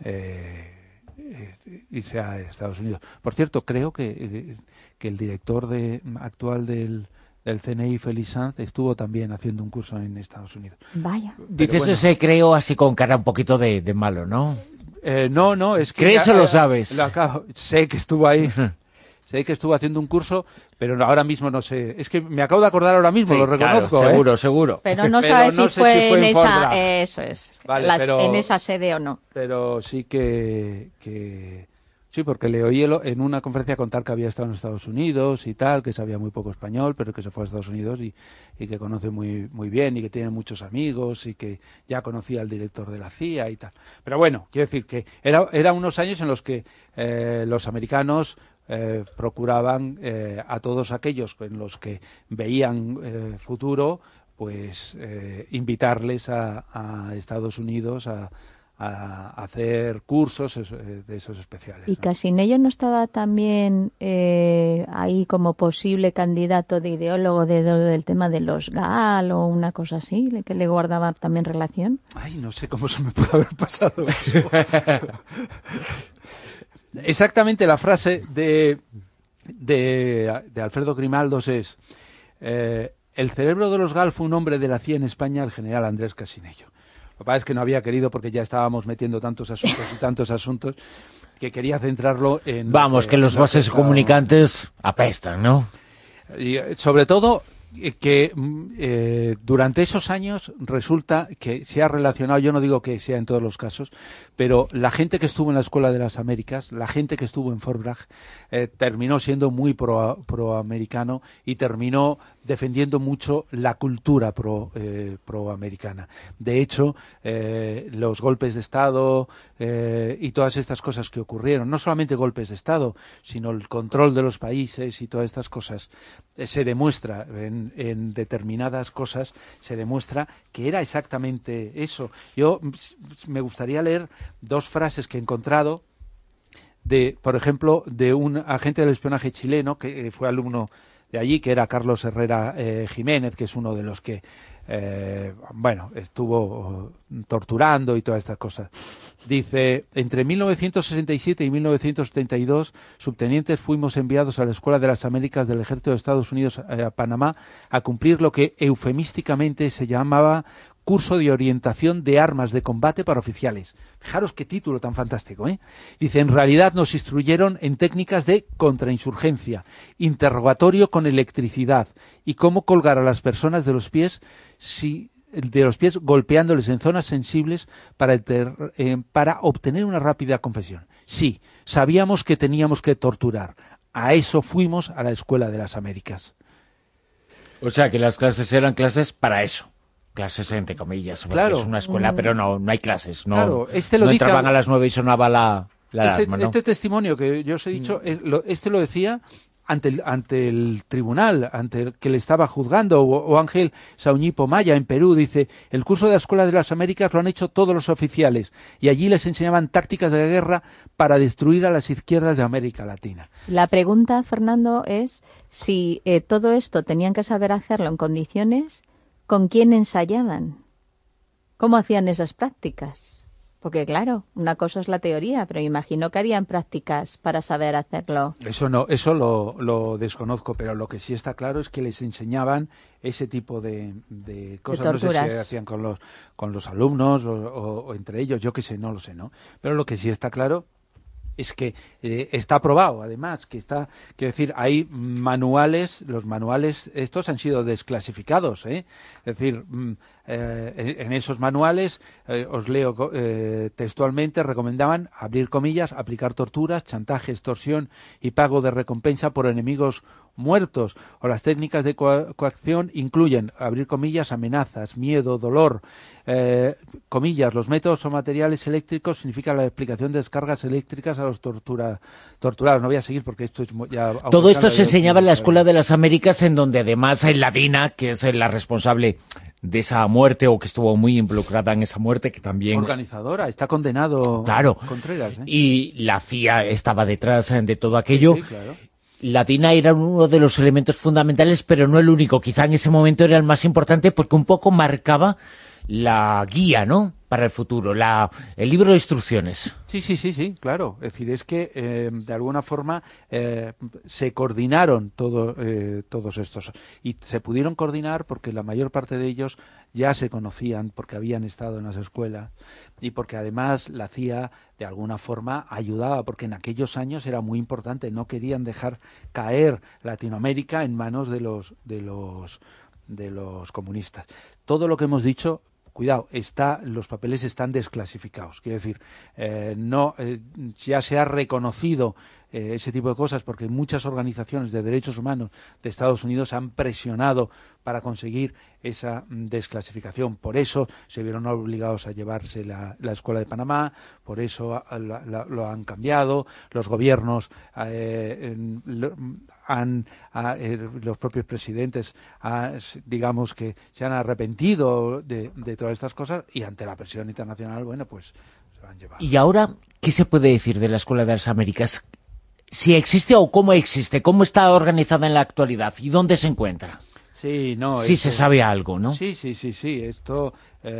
irse a Estados Unidos. Por cierto, creo que el director actual del CNI, Félix Sanz, estuvo también haciendo un curso en Estados Unidos. Vaya. Dices bueno, ese creo así con cara un poquito de malo, ¿no? No, es que... ¿Crees o lo sabes? Sé que estuvo ahí. Sé que estuvo haciendo un curso, pero ahora mismo no sé. Es que me acabo de acordar ahora mismo, sí, lo reconozco. Claro, seguro. Pero no sabes si fue en esa... Eso es. Vale, en esa sede o no. Pero sí que sí, porque le oí en una conferencia contar que había estado en Estados Unidos y tal, que sabía muy poco español, pero que se fue a Estados Unidos y que conoce muy bien y que tiene muchos amigos y que ya conocía al director de la CIA y tal. Pero bueno, quiero decir que era unos años en los que los americanos procuraban a todos aquellos en los que veían futuro, pues invitarles a Estados Unidos a hacer cursos de esos especiales. ¿Y ¿no? Casinello no estaba también ahí como posible candidato de ideólogo del tema de los GAL o una cosa así, que le guardaba también relación? Ay, no sé cómo se me puede haber pasado eso. Exactamente la frase de Alfredo Grimaldos es el cerebro de los GAL fue un hombre de la CIA en España, el general Andrés Casinello. Lo que pasa es que no había querido porque ya estábamos metiendo tantos asuntos que quería centrarlo en... Vamos, que los bases comunicantes apestan, ¿no? Y sobre todo que durante esos años resulta que se ha relacionado, yo no digo que sea en todos los casos, pero la gente que estuvo en la Escuela de las Américas, la gente que estuvo en Fort Bragg, terminó siendo muy proamericano y terminó defendiendo mucho la cultura proamericana. De hecho, los golpes de Estado y todas estas cosas que ocurrieron, no solamente golpes de Estado, sino el control de los países y todas estas cosas, se demuestra en determinadas cosas, se demuestra que era exactamente eso. Yo me gustaría leer dos frases que he encontrado por ejemplo, de un agente del espionaje chileno que fue alumno de allí, que era Carlos Herrera Jiménez, que es uno de los que estuvo torturando y todas estas cosas. Dice, entre 1967 y 1972, subtenientes fuimos enviados a la Escuela de las Américas del Ejército de Estados Unidos a Panamá a cumplir lo que eufemísticamente se llamaba curso de orientación de armas de combate para oficiales. Fijaros qué título tan fantástico, ¿eh? Dice, en realidad nos instruyeron en técnicas de contrainsurgencia, interrogatorio con electricidad y cómo colgar a las personas de los pies golpeándoles en zonas sensibles para obtener una rápida confesión. Sí, sabíamos que teníamos que torturar. A eso fuimos a la Escuela de las Américas. O sea, que las clases eran clases para eso. Clases entre comillas, porque claro, es una escuela, pero no hay clases. No, claro, no entraban a las 9 y sonaba la alarma, ¿no? Este testimonio que yo os he dicho, lo decía ante el tribunal, ante el que le estaba juzgando, o Ángel Sauñipo Maya en Perú, dice, el curso de la Escuela de las Américas lo han hecho todos los oficiales y allí les enseñaban tácticas de guerra para destruir a las izquierdas de América Latina. La pregunta, Fernando, es si todo esto tenían que saber hacerlo en condiciones, ¿con quién ensayaban? ¿Cómo hacían esas prácticas? Porque claro, una cosa es la teoría, pero imagino que harían prácticas para saber hacerlo. Eso lo desconozco, pero lo que sí está claro es que les enseñaban ese tipo de cosas. De no sé si hacían con los alumnos o entre ellos, yo qué sé, no lo sé, ¿no? Pero lo que sí está claro es que está aprobado, además, quiero decir, hay manuales, los manuales estos han sido desclasificados, ¿eh? Es decir, en esos manuales, os leo textualmente, recomendaban, abrir comillas, aplicar torturas, chantaje, extorsión y pago de recompensa por enemigos muertos, o las técnicas de coacción incluyen, abrir comillas, amenazas, miedo, dolor, comillas, los métodos o materiales eléctricos significa la aplicación de descargas eléctricas a los torturados. No voy a seguir porque esto es ya... Todo esto se enseñaba en la Escuela de las Américas, en donde además la DINA, que es la responsable de esa muerte, o que estuvo muy involucrada en esa muerte, que también... Organizadora, está condenado, claro, Contreras, ¿eh? Y la CIA estaba detrás de todo aquello. Sí, claro. La DINA era uno de los elementos fundamentales, pero no el único. Quizá en ese momento era el más importante porque un poco marcaba la guía, ¿no?, para el futuro, el libro de instrucciones. Sí, claro. Es decir, es que de alguna forma se coordinaron todos estos. Y se pudieron coordinar porque la mayor parte de ellos ya se conocían, porque habían estado en las escuelas y porque además la CIA de alguna forma ayudaba, porque en aquellos años era muy importante. No querían dejar caer Latinoamérica en manos de los comunistas. Todo lo que hemos dicho, cuidado, los papeles están desclasificados. Quiero decir, ya se ha reconocido ese tipo de cosas porque muchas organizaciones de derechos humanos de Estados Unidos han presionado para conseguir esa desclasificación. Por eso se vieron obligados a llevarse la Escuela de Panamá, por eso lo han cambiado. Los gobiernos los propios presidentes digamos que se han arrepentido de todas estas cosas, y ante la presión internacional, bueno, pues se lo han llevado. Y ahora, ¿qué se puede decir de la Escuela de las Américas? Si existe o cómo existe, cómo está organizada en la actualidad y dónde se encuentra. Sí, no. Sí, se sabe algo, ¿no? Sí. Esto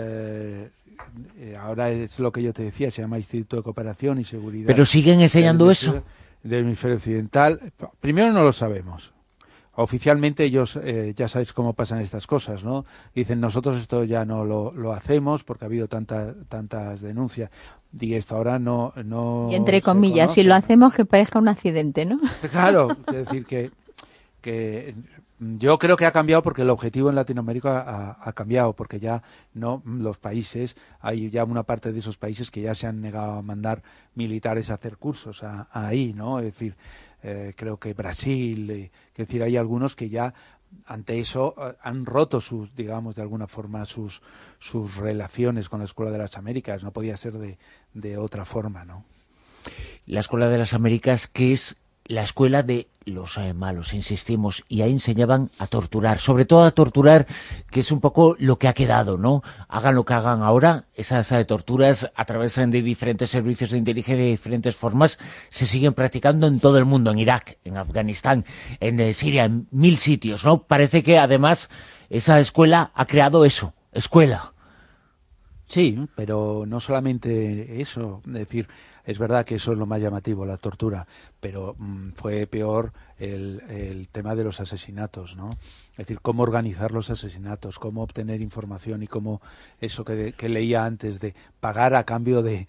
ahora es lo que yo te decía, se llama Instituto de Cooperación y Seguridad. ¿Pero siguen enseñando eso? Del hemisferio occidental. Primero, no lo sabemos. Oficialmente ellos, ya sabéis cómo pasan estas cosas, ¿no? Dicen, nosotros esto ya no lo hacemos porque ha habido tantas denuncias. Y esto ahora no y entre comillas, si lo hacemos, que parezca un accidente, ¿no? Claro, es decir, que yo creo que ha cambiado porque el objetivo en Latinoamérica ha cambiado, porque ya no los países, hay ya una parte de esos países que ya se han negado a mandar militares a hacer cursos ahí, ¿no? Es decir, creo que Brasil, es decir, hay algunos que ya ante eso han roto digamos, de alguna forma sus relaciones con la Escuela de las Américas. No podía ser de otra forma, ¿no? La Escuela de las Américas, que es la escuela de los malos, insistimos, y ahí enseñaban a torturar, sobre todo a torturar, que es un poco lo que ha quedado, ¿no? Hagan lo que hagan ahora, esas torturas a través de diferentes servicios de inteligencia de diferentes formas se siguen practicando en todo el mundo, en Irak, en Afganistán, en Siria, en 1000 sitios, ¿no? Parece que además esa escuela ha creado eso, escuela. Sí, pero no solamente eso, es decir, es verdad que eso es lo más llamativo, la tortura, pero fue peor el tema de los asesinatos, ¿no? Es decir, cómo organizar los asesinatos, cómo obtener información y cómo eso que leía antes de pagar a cambio de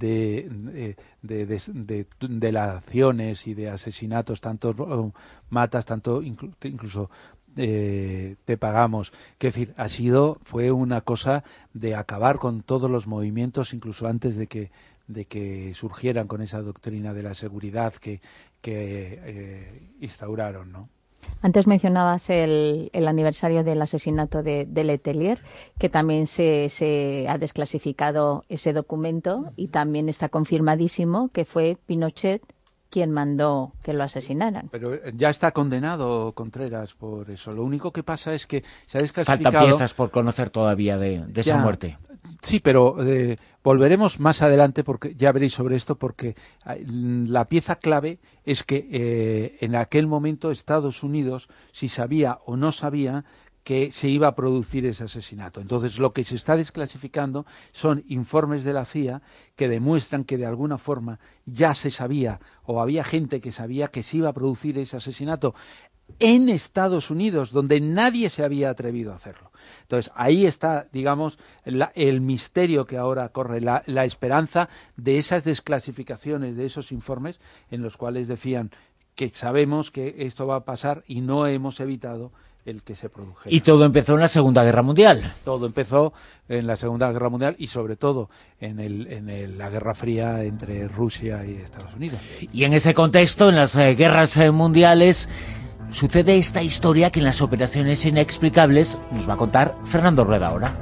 delaciones y de asesinatos, tanto matas, tanto incluso te pagamos. Quiero decir, fue una cosa de acabar con todos los movimientos, incluso antes de que surgieran con esa doctrina de la seguridad que instauraron, ¿no? Antes mencionabas el aniversario del asesinato de Letelier, que también se ha desclasificado ese documento y también está confirmadísimo que fue Pinochet quien mandó que lo asesinaran. Pero ya está condenado Contreras por eso. Lo único que pasa es que se ha desclasificado... Faltan piezas por conocer todavía de esa muerte. Sí, pero volveremos más adelante, porque ya veréis sobre esto, porque la pieza clave es que en aquel momento Estados Unidos, si sabía o no sabía que se iba a producir ese asesinato. Entonces, lo que se está desclasificando son informes de la CIA que demuestran que de alguna forma ya se sabía, o había gente que sabía que se iba a producir ese asesinato en Estados Unidos, donde nadie se había atrevido a hacerlo. Entonces, ahí está, digamos, el misterio que ahora corre, la esperanza de esas desclasificaciones, de esos informes, en los cuales decían que sabemos que esto va a pasar y no hemos evitado el que se produjera. Y todo empezó en la Segunda Guerra Mundial. Todo empezó en la Segunda Guerra Mundial y sobre todo en la Guerra Fría entre Rusia y Estados Unidos. Y en ese contexto, en las guerras mundiales, sucede esta historia que en las operaciones inexplicables nos va a contar Fernando Rueda ahora.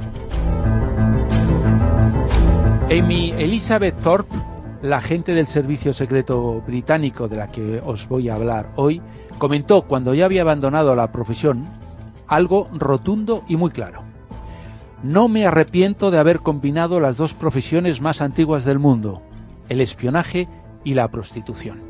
Amy Elizabeth Thorpe, la agente del servicio secreto británico de la que os voy a hablar hoy, comentó cuando ya había abandonado la profesión algo rotundo y muy claro. No me arrepiento de haber combinado las dos profesiones más antiguas del mundo, el espionaje y la prostitución.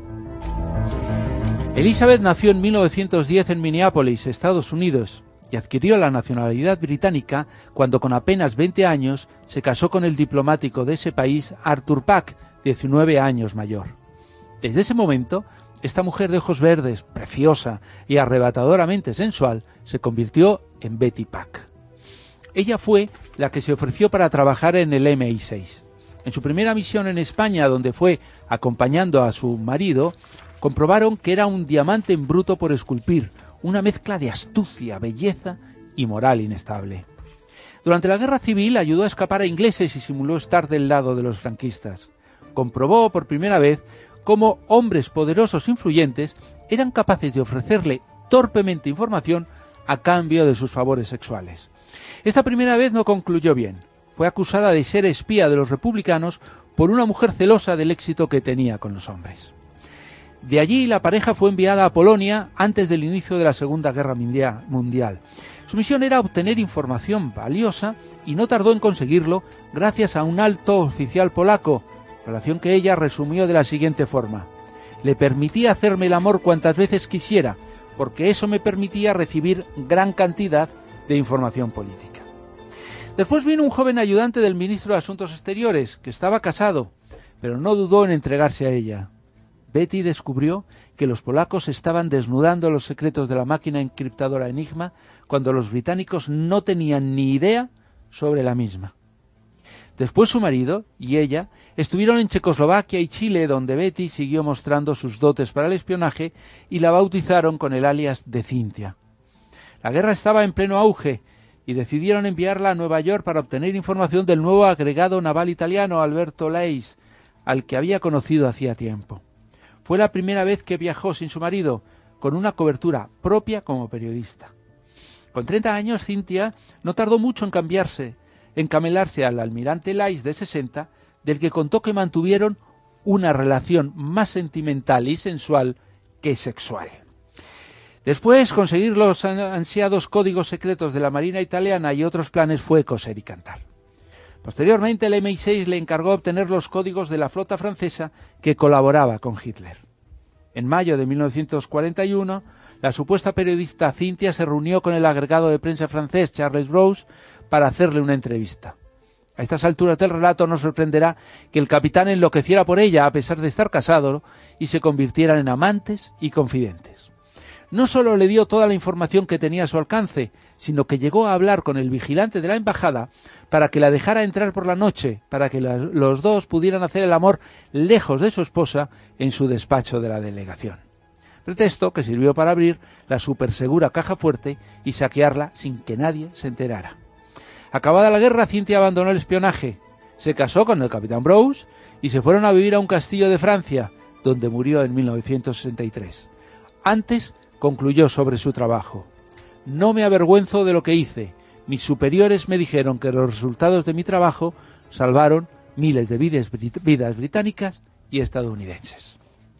Elizabeth nació en 1910 en Minneapolis, Estados Unidos, y adquirió la nacionalidad británica cuando con apenas 20 años se casó con el diplomático de ese país, Arthur Pack, 19 años mayor. Desde ese momento, esta mujer de ojos verdes, preciosa y arrebatadoramente sensual, se convirtió en Betty Pack. Ella fue la que se ofreció para trabajar en el MI6. En su primera misión en España, donde fue acompañando a su marido, comprobaron que era un diamante en bruto por esculpir, una mezcla de astucia, belleza y moral inestable. Durante la Guerra Civil ayudó a escapar a ingleses y simuló estar del lado de los franquistas. Comprobó por primera vez cómo hombres poderosos e influyentes eran capaces de ofrecerle torpemente información a cambio de sus favores sexuales. Esta primera vez no concluyó bien. Fue acusada de ser espía de los republicanos por una mujer celosa del éxito que tenía con los hombres. De allí la pareja fue enviada a Polonia antes del inicio de la Segunda Guerra Mundial. Su misión era obtener información valiosa y no tardó en conseguirlo gracias a un alto oficial polaco, relación que ella resumió de la siguiente forma: le permitía hacerme el amor cuantas veces quisiera, porque eso me permitía recibir gran cantidad de información política. Después vino un joven ayudante del ministro de Asuntos Exteriores, que estaba casado, pero no dudó en entregarse a ella. Betty descubrió que los polacos estaban desnudando los secretos de la máquina encriptadora Enigma cuando los británicos no tenían ni idea sobre la misma. Después su marido y ella estuvieron en Checoslovaquia y Chile, donde Betty siguió mostrando sus dotes para el espionaje y la bautizaron con el alias de Cynthia. La guerra estaba en pleno auge y decidieron enviarla a Nueva York para obtener información del nuevo agregado naval italiano Alberto Leis, al que había conocido hacía tiempo. Fue la primera vez que viajó sin su marido, con una cobertura propia como periodista. Con 30 años, Cynthia no tardó mucho en camelarse al almirante Leis de 60, del que contó que mantuvieron una relación más sentimental y sensual que sexual. Después, conseguir los ansiados códigos secretos de la Marina italiana y otros planes fue coser y cantar. Posteriormente, el MI6 le encargó obtener los códigos de la flota francesa que colaboraba con Hitler. En mayo de 1941, la supuesta periodista Cynthia se reunió con el agregado de prensa francés Charles Brousse para hacerle una entrevista. A estas alturas del relato no sorprenderá que el capitán enloqueciera por ella a pesar de estar casado y se convirtieran en amantes y confidentes. No solo le dio toda la información que tenía a su alcance, sino que llegó a hablar con el vigilante de la embajada para que la dejara entrar por la noche, para que los dos pudieran hacer el amor lejos de su esposa en su despacho de la delegación. Pretexto que sirvió para abrir la supersegura caja fuerte y saquearla sin que nadie se enterara. Acabada la guerra, Cynthia abandonó el espionaje, se casó con el capitán Brousse y se fueron a vivir a un castillo de Francia, donde murió en 1963. Antes concluyó sobre su trabajo: no me avergüenzo de lo que hice. Mis superiores me dijeron que los resultados de mi trabajo salvaron miles de vidas británicas y estadounidenses.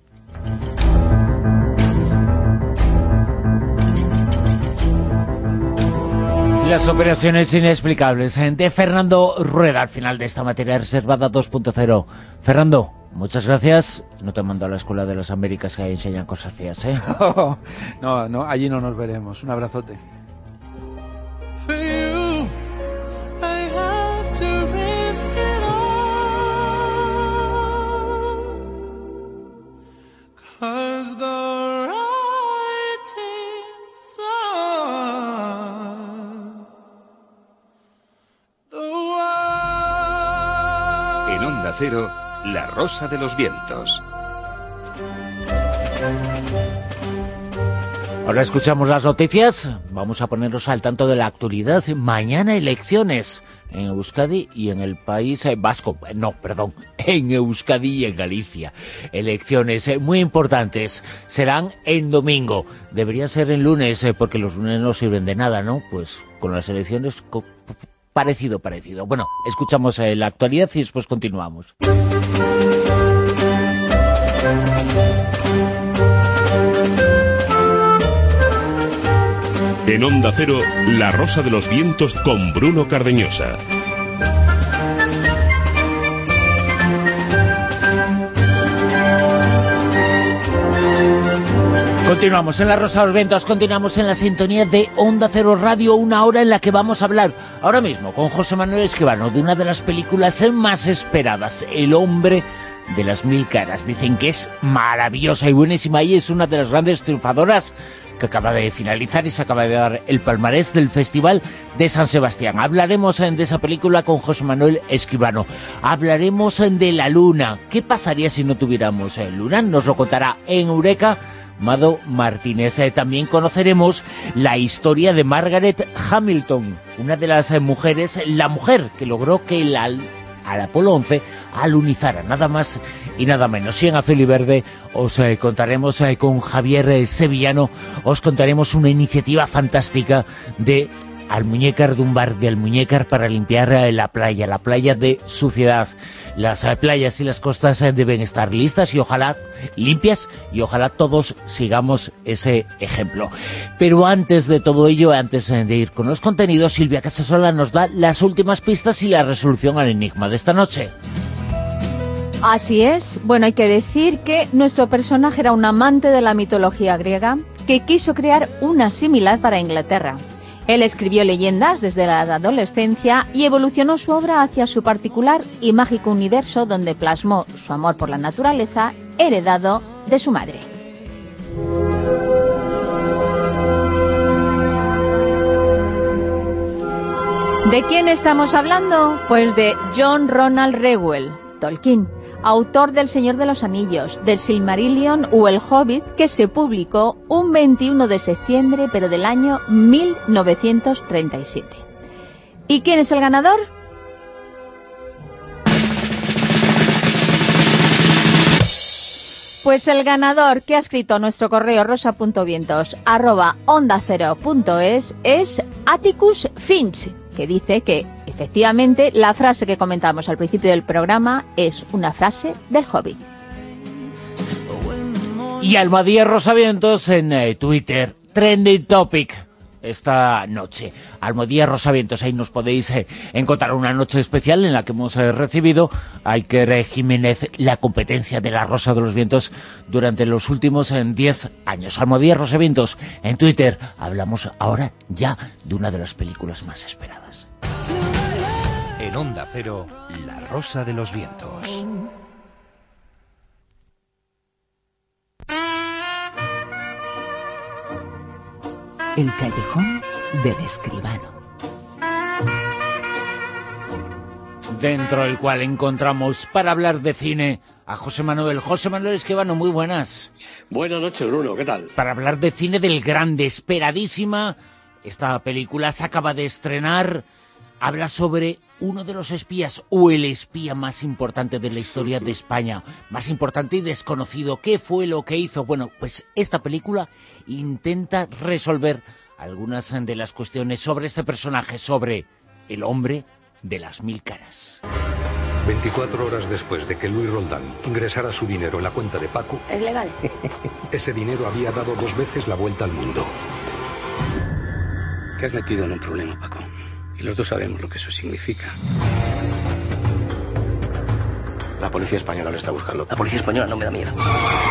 Las operaciones inexplicables de Fernando Rueda al final de esta materia reservada 2.0. Fernando, muchas gracias. No te mando a la Escuela de las Américas, que ahí enseñan cosas feas, ¿eh? No, allí no nos veremos. Un abrazote. For you, I have to risk it all. 'Cause the writing's on the wall. En Onda Cero, La Rosa de los Vientos. Ahora escuchamos las noticias, vamos a ponernos al tanto de la actualidad. Mañana elecciones en Euskadi y en el País Vasco. No, perdón, en Euskadi y en Galicia. Elecciones muy importantes. Serán en domingo. Debería ser en lunes, porque los lunes no sirven de nada, ¿no? Pues con las elecciones parecido. Bueno, escuchamos la actualidad y después continuamos. En Onda Cero, La Rosa de los Vientos con Bruno Cardeñosa. Continuamos en La Rosa de los Vientos, continuamos en la sintonía de Onda Cero Radio, una hora en la que vamos a hablar ahora mismo con José Manuel Escribano de una de las películas más esperadas, El hombre de las mil caras. Dicen que es maravillosa y buenísima y es una de las grandes triunfadoras que acaba de finalizar y se acaba de dar el palmarés del Festival de San Sebastián. Hablaremos de esa película con José Manuel Escribano. Hablaremos de la luna. ¿Qué pasaría si no tuviéramos luna? Nos lo contará en Eureka Mado Martínez. También conoceremos la historia de Margaret Hamilton, una de las mujeres, la mujer que logró que al Apolo 11 alunizara, nada más y nada menos. Y en Azul y Verde os contaremos con Javier Sevillano, os contaremos una iniciativa fantástica de Almuñécar, de un bar de Almuñécar para limpiar la playa de suciedad. Las playas y las costas deben estar listas y ojalá limpias, y ojalá todos sigamos ese ejemplo. Pero antes de todo ello, antes de ir con los contenidos, Silvia Casasola nos da las últimas pistas y la resolución al enigma de esta noche. Así es. Bueno, hay que decir que nuestro personaje era un amante de la mitología griega que quiso crear una similar para Inglaterra. Él escribió leyendas desde la adolescencia y evolucionó su obra hacia su particular y mágico universo donde plasmó su amor por la naturaleza heredado de su madre. ¿De quién estamos hablando? Pues de John Ronald Reuel, Tolkien, autor del Señor de los Anillos, del Silmarillion o El Hobbit, que se publicó un 21 de septiembre, pero del año 1937. ¿Y quién es el ganador? Pues el ganador que ha escrito nuestro correo rosa.vientos@ondacero.es es Atticus Finch, que dice que efectivamente la frase que comentamos al principio del programa es una frase del Hobbit. Y Almadía Rosavientos en Twitter, trending topic esta noche. Almadía Rosavientos, ahí nos podéis encontrar una noche especial en la que hemos recibido a Iker Jiménez, la competencia de la Rosa de los Vientos durante los últimos 10 años. Almadía Rosavientos en Twitter. Hablamos ahora ya de una de las películas más esperadas. En Onda Cero, La Rosa de los Vientos. El callejón del escribano. Dentro del cual encontramos para hablar de cine a José Manuel. José Manuel Escribano, muy buenas. Buenas noches, Bruno, ¿qué tal? Para hablar de cine del grande, esperadísima. Esta película se acaba de estrenar. Habla sobre uno de los espías, o el espía más importante de la historia de España, más importante y desconocido. ¿Qué fue lo que hizo? Bueno, pues esta película intenta resolver algunas de las cuestiones sobre este personaje, sobre el hombre de las mil caras. 24 horas después de que Luis Roldán ingresara su dinero en la cuenta de Paco... ¿Es legal? Ese dinero había dado 2 veces la vuelta al mundo. Te has metido en un problema, Paco. Y los dos sabemos lo que eso significa. La policía española lo está buscando. La policía española no me da miedo.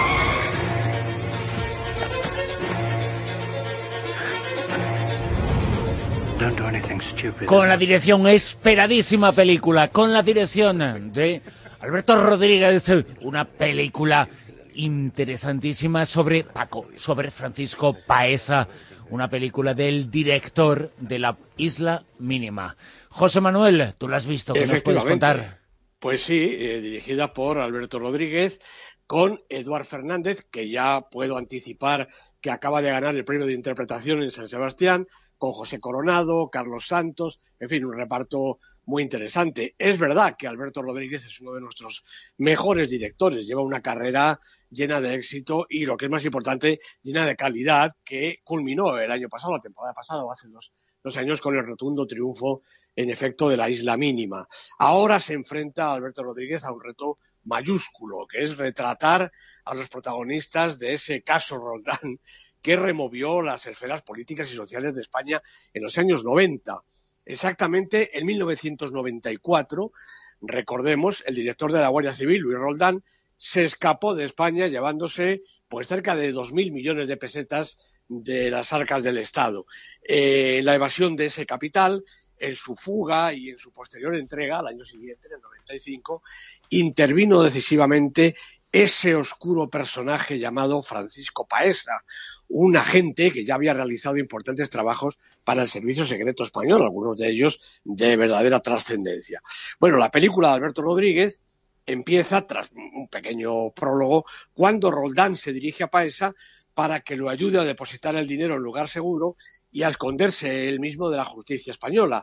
Don't do anything stupid. Con la dirección, esperadísima película, con la dirección de Alberto Rodríguez, una película interesantísima sobre Paco, sobre Francisco Paesa, una película del director de La Isla Mínima. José Manuel, tú la has visto, ¿qué nos puedes contar? Pues sí, dirigida por Alberto Rodríguez, con Eduard Fernández, que ya puedo anticipar que acaba de ganar el premio de interpretación en San Sebastián, con José Coronado, Carlos Santos, en fin, un reparto muy interesante. Es verdad que Alberto Rodríguez es uno de nuestros mejores directores, lleva una carrera llena de éxito y, lo que es más importante, llena de calidad, que culminó el año pasado, la temporada pasada, o hace dos años, con el rotundo triunfo, en efecto, de La Isla Mínima. Ahora se enfrenta Alberto Rodríguez a un reto mayúsculo, que es retratar a los protagonistas de ese caso Roldán, que removió las esferas políticas y sociales de España en los años 90. Exactamente en 1994, recordemos, el director de la Guardia Civil, Luis Roldán, se escapó de España llevándose pues cerca de 2.000 millones de pesetas de las arcas del Estado. La evasión de ese capital, en su fuga y en su posterior entrega al año siguiente, en el 95, intervino decisivamente ese oscuro personaje llamado Francisco Paesa, un agente que ya había realizado importantes trabajos para el Servicio Secreto Español, algunos de ellos de verdadera trascendencia. Bueno, la película de Alberto Rodríguez empieza, tras un pequeño prólogo, cuando Roldán se dirige a Paesa para que lo ayude a depositar el dinero en lugar seguro y a esconderse él mismo de la justicia española.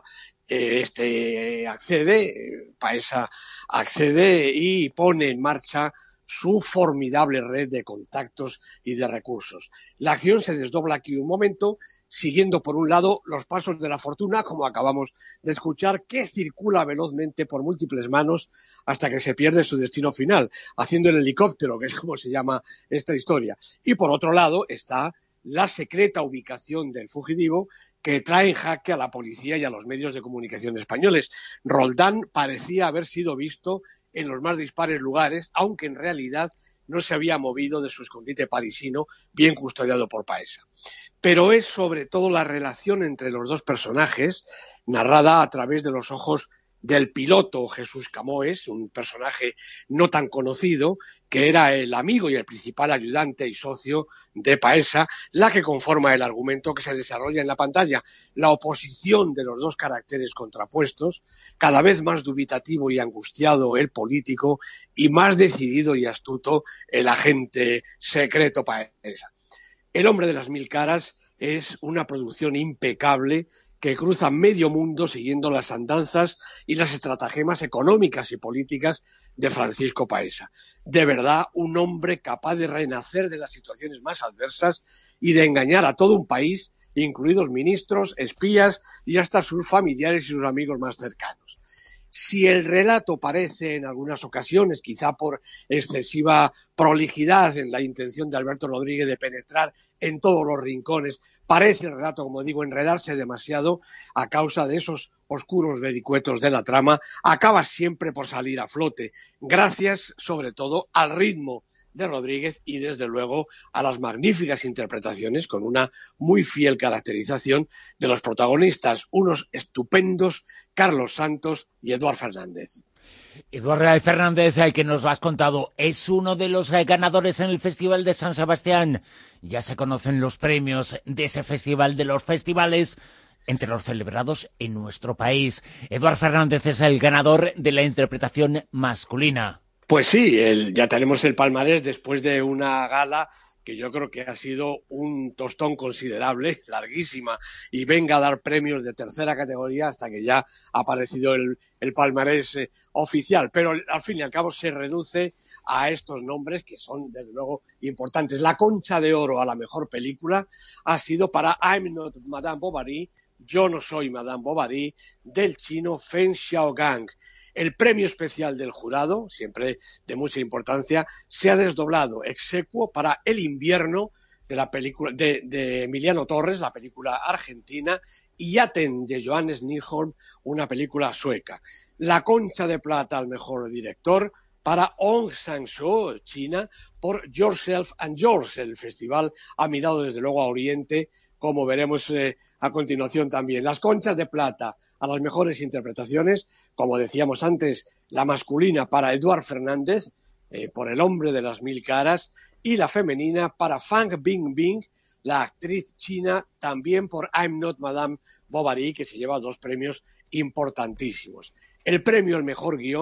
Paesa accede y pone en marcha su formidable red de contactos y de recursos. La acción se desdobla aquí un momento, siguiendo por un lado los pasos de la fortuna, como acabamos de escuchar, que circula velozmente por múltiples manos hasta que se pierde su destino final, haciendo el helicóptero, que es como se llama esta historia. Y por otro lado está la secreta ubicación del fugitivo, que trae en jaque a la policía y a los medios de comunicación españoles. Roldán parecía haber sido visto en los más dispares lugares, aunque en realidad no se había movido de su escondite parisino, bien custodiado por Paesa. Pero es sobre todo la relación entre los dos personajes, narrada a través de los ojos del piloto Jesús Camoes, un personaje no tan conocido, que era el amigo y el principal ayudante y socio de Paesa, la que conforma el argumento que se desarrolla en la pantalla, la oposición de los dos caracteres contrapuestos, cada vez más dubitativo y angustiado el político y más decidido y astuto el agente secreto Paesa. El hombre de las mil caras es una producción impecable que cruza medio mundo siguiendo las andanzas y las estratagemas económicas y políticas de Francisco Paesa. De verdad, un hombre capaz de renacer de las situaciones más adversas y de engañar a todo un país, incluidos ministros, espías y hasta sus familiares y sus amigos más cercanos. Si el relato parece en algunas ocasiones, quizá por excesiva prolijidad en la intención de Alberto Rodríguez de penetrar en todos los rincones, parece el relato, como digo, enredarse demasiado a causa de esos oscuros vericuetos de la trama, acaba siempre por salir a flote, gracias sobre todo al ritmo de Rodríguez y desde luego a las magníficas interpretaciones con una muy fiel caracterización de los protagonistas, unos estupendos Carlos Santos y Eduard Fernández. Eduard Fernández, que nos lo has contado, es uno de los ganadores en el Festival de San Sebastián. Ya se conocen los premios de ese festival, de los festivales entre los celebrados en nuestro país. Eduard Fernández es el ganador de la interpretación masculina. Pues sí, ya tenemos el palmarés después de una gala que yo creo que ha sido un tostón considerable, larguísima, y venga a dar premios de tercera categoría hasta que ya ha aparecido el palmarés oficial. Pero al fin y al cabo se reduce a estos nombres que son, desde luego, importantes. La Concha de Oro a la mejor película ha sido para I'm Not Madame Bovary, Yo no soy Madame Bovary, del chino Feng Xiaogang. El premio especial del jurado, siempre de mucha importancia, se ha desdoblado exequo para El invierno de la película de Emiliano Torres, la película argentina, y Yaten de Johannes Nyholm, una película sueca. La Concha de Plata al mejor director para Aung San Suu, China, por Yourself and Yours. El festival ha mirado desde luego a Oriente, como veremos a continuación también. Las Conchas de Plata a las mejores interpretaciones, como decíamos antes, la masculina para Eduard Fernández, por El hombre de las mil caras, y la femenina para Fang Bingbing, la actriz china, también por I'm Not Madame Bovary, que se lleva dos premios importantísimos. El premio al mejor guión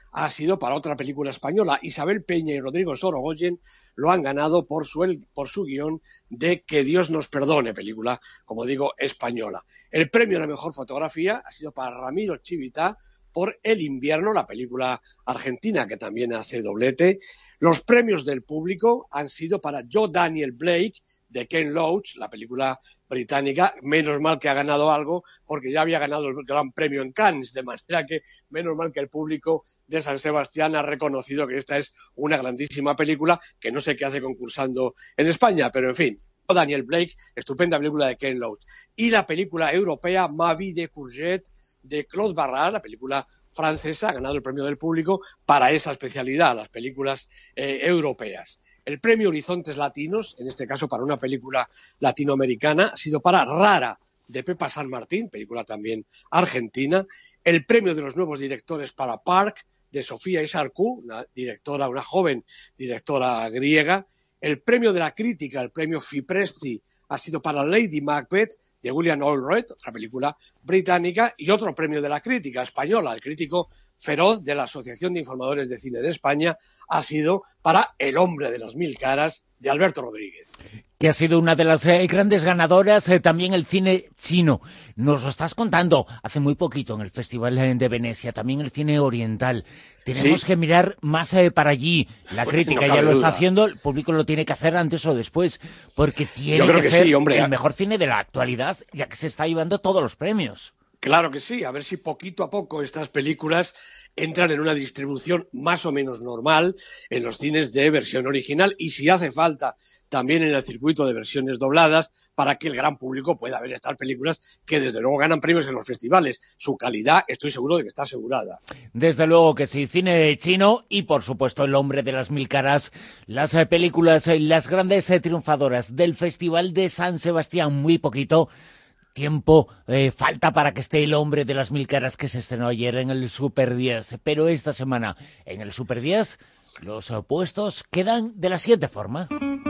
ha sido para otra película española. Isabel Peña y Rodrigo Sorogoyen lo han ganado por su guión de Que Dios nos perdone, película, como digo, española. El premio a la mejor fotografía ha sido para Ramiro Chivita por El invierno, la película argentina que también hace doblete. Los premios del público han sido para Yo, Daniel Blake, de Ken Loach, la película británica. Menos mal que ha ganado algo, porque ya había ganado el gran premio en Cannes, de manera que menos mal que el público de San Sebastián ha reconocido que esta es una grandísima película, que no sé qué hace concursando en España, pero en fin. Daniel Blake, estupenda película de Ken Loach. Y la película europea Ma vie de Courgette, de Claude Barras, la película francesa, ha ganado el premio del público para esa especialidad, las películas europeas. El premio Horizontes Latinos, en este caso para una película latinoamericana, ha sido para Rara, de Pepa San Martín, película también argentina. El premio de los nuevos directores para Park, de Sofía Isarcu, una joven directora griega. El premio de la crítica, el premio Fipresti, ha sido para Lady Macbeth, de William Allred, otra película británica, y otro premio de la crítica española, el crítico feroz de la Asociación de Informadores de Cine de España, ha sido para El hombre de las mil caras, de Alberto Rodríguez. Que ha sido una de las grandes ganadoras, también el cine chino. Nos lo estás contando hace muy poquito en el Festival de Venecia, también el cine oriental. Tenemos que mirar más para allí. La crítica ya lo está haciendo, el público lo tiene que hacer antes o después, porque tiene que ser el mejor cine de la actualidad, ya que se está llevando todos los premios. Claro que sí, a ver si poquito a poco estas películas entran en una distribución más o menos normal en los cines de versión original y, si hace falta, también en el circuito de versiones dobladas, para que el gran público pueda ver estas películas que desde luego ganan premios en los festivales. Su calidad estoy seguro de que está asegurada. Desde luego que sí, cine chino y por supuesto El hombre de las mil caras, las películas, las grandes triunfadoras del Festival de San Sebastián. Muy poquito tiempo falta para que esté El hombre de las mil caras, que se estrenó ayer en el Super 10, pero esta semana en el Super 10 los puestos quedan de la siguiente forma.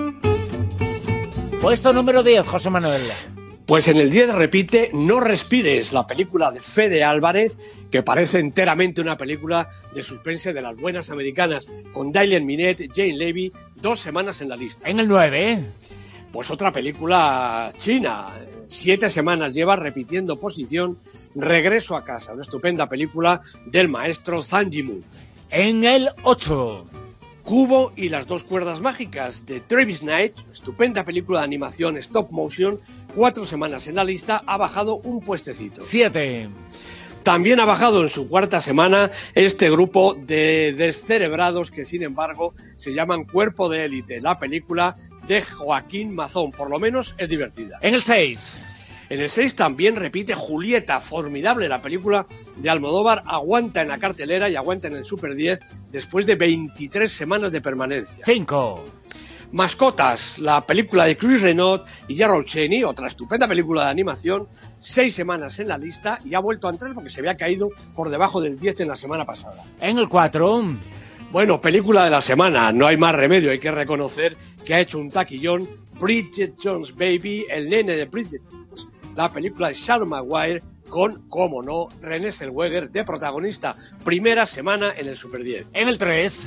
Puesto número 10, José Manuel. Pues en el 10 repite No respires, la película de Fede Álvarez, que parece enteramente una película de suspense de las buenas americanas, con Dylan Minnette, Jane Levy, 2 semanas en la lista. En el 9, pues otra película china, 7 semanas lleva repitiendo posición, Regreso a casa, una estupenda película del maestro Zhang Yimou. En el 8, Cubo y las dos cuerdas mágicas, de Travis Knight, estupenda película de animación stop motion, 4 semanas en la lista, ha bajado un puestecito. 7. También ha bajado en su 4ª semana este grupo de descerebrados que, sin embargo, se llaman Cuerpo de Élite, la película de Joaquín Mazón. Por lo menos es divertida. En el 6. En el 6 también repite Julieta, formidable la película de Almodóvar, aguanta en la cartelera y aguanta en el Super 10 después de 23 semanas de permanencia. 5. Mascotas, la película de Chris Renaud y Jarrod Cheney, otra estupenda película de animación, 6 semanas en la lista y ha vuelto a entrar porque se había caído por debajo del 10 en la semana pasada. En el 4. Bueno, película de la semana, no hay más remedio, hay que reconocer que ha hecho un taquillón, Bridget Jones' Baby, el nene de Bridget Jones, la película de Sharon Maguire con, cómo no, Renée Zellweger de protagonista, primera semana en el Super 10. En el 3.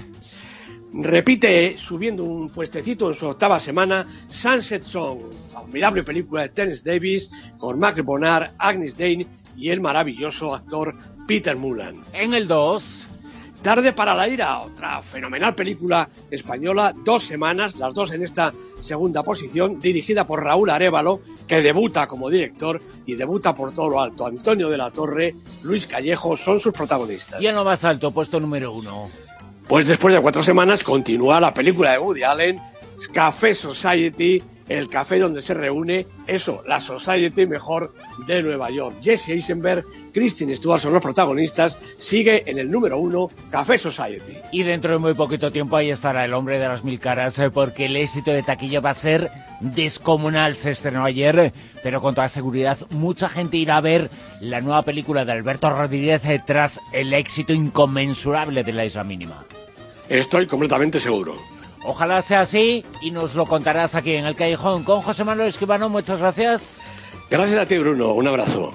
Repite, subiendo un puestecito en su 8ª semana, Sunset Song, formidable película de Terence Davis con Mark Bonnard, Agnes Dean y el maravilloso actor Peter Mullan. En el 2. Tarde para la ira, otra fenomenal película española, 2 semanas, las 2 en esta segunda posición, dirigida por Raúl Arévalo, que debuta como director y debuta por todo lo alto. Antonio de la Torre, Luis Callejo son sus protagonistas. Y en lo más alto, puesto número 1. Pues después de 4 semanas continúa la película de Woody Allen, Café Society, el café donde se reúne, eso, la Society mejor de Nueva York. Jesse Eisenberg, Kristen Stewart son los protagonistas, sigue en el número 1, Café Society. Y dentro de muy poquito tiempo ahí estará El hombre de las mil caras, porque el éxito de taquilla va a ser descomunal. Se estrenó ayer, pero con toda seguridad mucha gente irá a ver la nueva película de Alberto Rodríguez tras el éxito inconmensurable de La Isla Mínima. Estoy completamente seguro. Ojalá sea así y nos lo contarás aquí en El Callejón con José Manuel Escribano. Muchas gracias. Gracias a ti, Bruno. Un abrazo.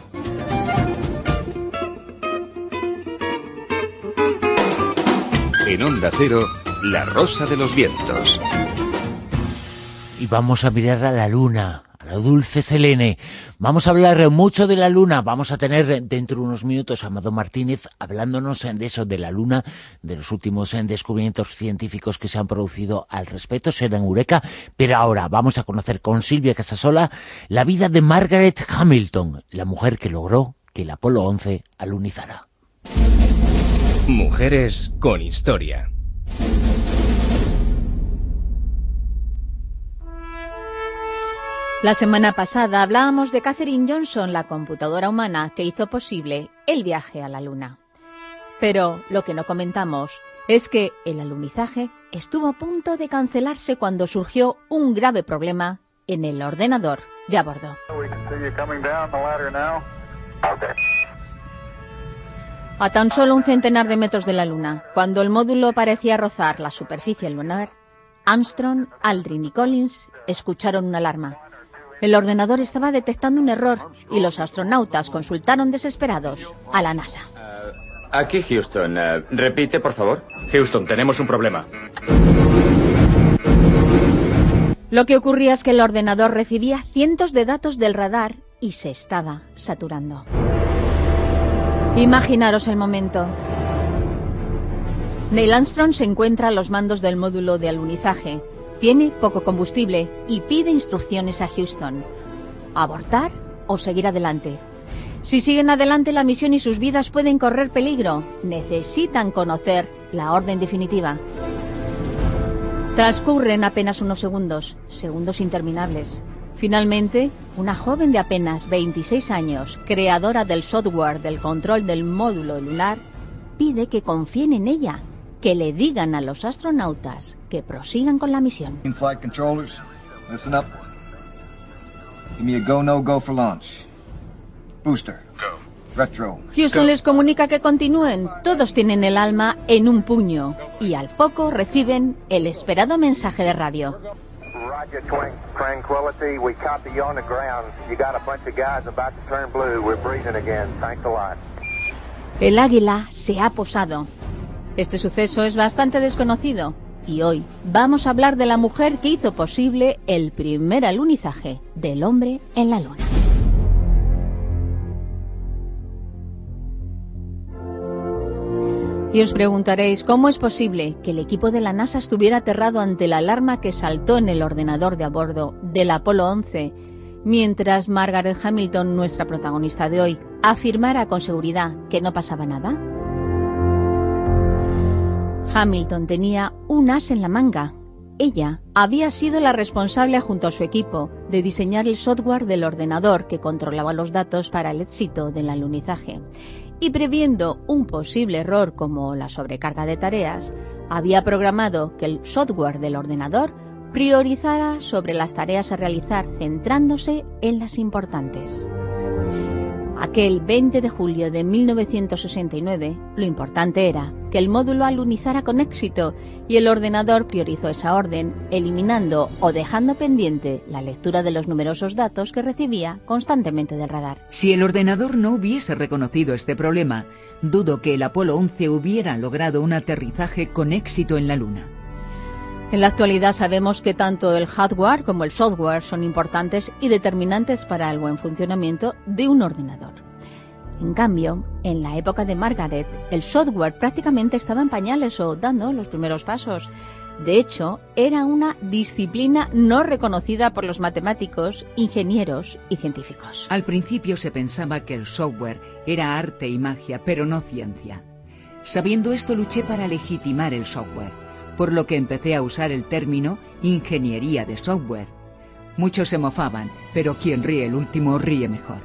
En Onda Cero, La Rosa de los Vientos. Y vamos a mirar a la luna, a la dulce Selene. Vamos a hablar mucho de la luna. Vamos a tener dentro de unos minutos a Amado Martínez hablándonos de eso, de la luna, de los últimos descubrimientos científicos que se han producido al respecto. Será en Eureka. Pero ahora vamos a conocer con Silvia Casasola la vida de Margaret Hamilton, la mujer que logró que el Apolo 11 alunizara. Mujeres con historia. La semana pasada hablábamos de Katherine Johnson, la computadora humana que hizo posible el viaje a la Luna. Pero lo que no comentamos es que el alunizaje estuvo a punto de cancelarse cuando surgió un grave problema en el ordenador de a bordo. A tan solo un centenar de metros de la Luna, cuando el módulo parecía rozar la superficie lunar, Armstrong, Aldrin y Collins escucharon una alarma. El ordenador estaba detectando un error y los astronautas consultaron desesperados a la NASA. Aquí Houston. Repite, por favor. Houston, tenemos un problema. Lo que ocurría es que el ordenador recibía cientos de datos del radar y se estaba saturando. Imaginaros el momento. Neil Armstrong se encuentra a los mandos del módulo de alunizaje. Tiene poco combustible y pide instrucciones a Houston. ¿Abortar o seguir adelante? Si siguen adelante, la misión y sus vidas pueden correr peligro. Necesitan conocer la orden definitiva. Transcurren apenas unos segundos, segundos interminables. Finalmente, una joven de apenas 26 años, creadora del software del control del módulo lunar, pide que confíen en ella, que le digan a los astronautas que prosigan con la misión. Flight controllers, listen up. Give me a go, no go for launch. Booster. Go. Retro. Houston les comunica que continúen. Todos tienen el alma en un puño y al poco reciben el esperado mensaje de radio. Roger, Tranquility, we copy you on the ground. You got a bunch of guys about to turn blue. We're breathing again. Thanks a lot. El águila se ha posado. Este suceso es bastante desconocido y hoy vamos a hablar de la mujer que hizo posible el primer alunizaje del hombre en la Luna. Y os preguntaréis cómo es posible que el equipo de la NASA estuviera aterrado ante la alarma que saltó en el ordenador de a bordo del Apolo 11, mientras Margaret Hamilton, nuestra protagonista de hoy, afirmara con seguridad que no pasaba nada. Hamilton tenía un as en la manga. Ella había sido la responsable, junto a su equipo, de diseñar el software del ordenador que controlaba los datos para el éxito del alunizaje. Y previendo un posible error como la sobrecarga de tareas, había programado que el software del ordenador priorizara sobre las tareas a realizar, centrándose en las importantes. Aquel 20 de julio de 1969, lo importante era que el módulo alunizara con éxito y el ordenador priorizó esa orden, eliminando o dejando pendiente la lectura de los numerosos datos que recibía constantemente del radar. Si el ordenador no hubiese reconocido este problema, dudo que el Apolo 11 hubiera logrado un aterrizaje con éxito en la Luna. En la actualidad sabemos que tanto el hardware como el software son importantes y determinantes para el buen funcionamiento de un ordenador. En cambio, en la época de Margaret, el software prácticamente estaba en pañales o dando los primeros pasos. De hecho, era una disciplina no reconocida por los matemáticos, ingenieros y científicos. Al principio se pensaba que el software era arte y magia, pero no ciencia. Sabiendo esto, luché para legitimar el software, por lo que empecé a usar el término ingeniería de software. Muchos se mofaban, pero quien ríe el último ríe mejor.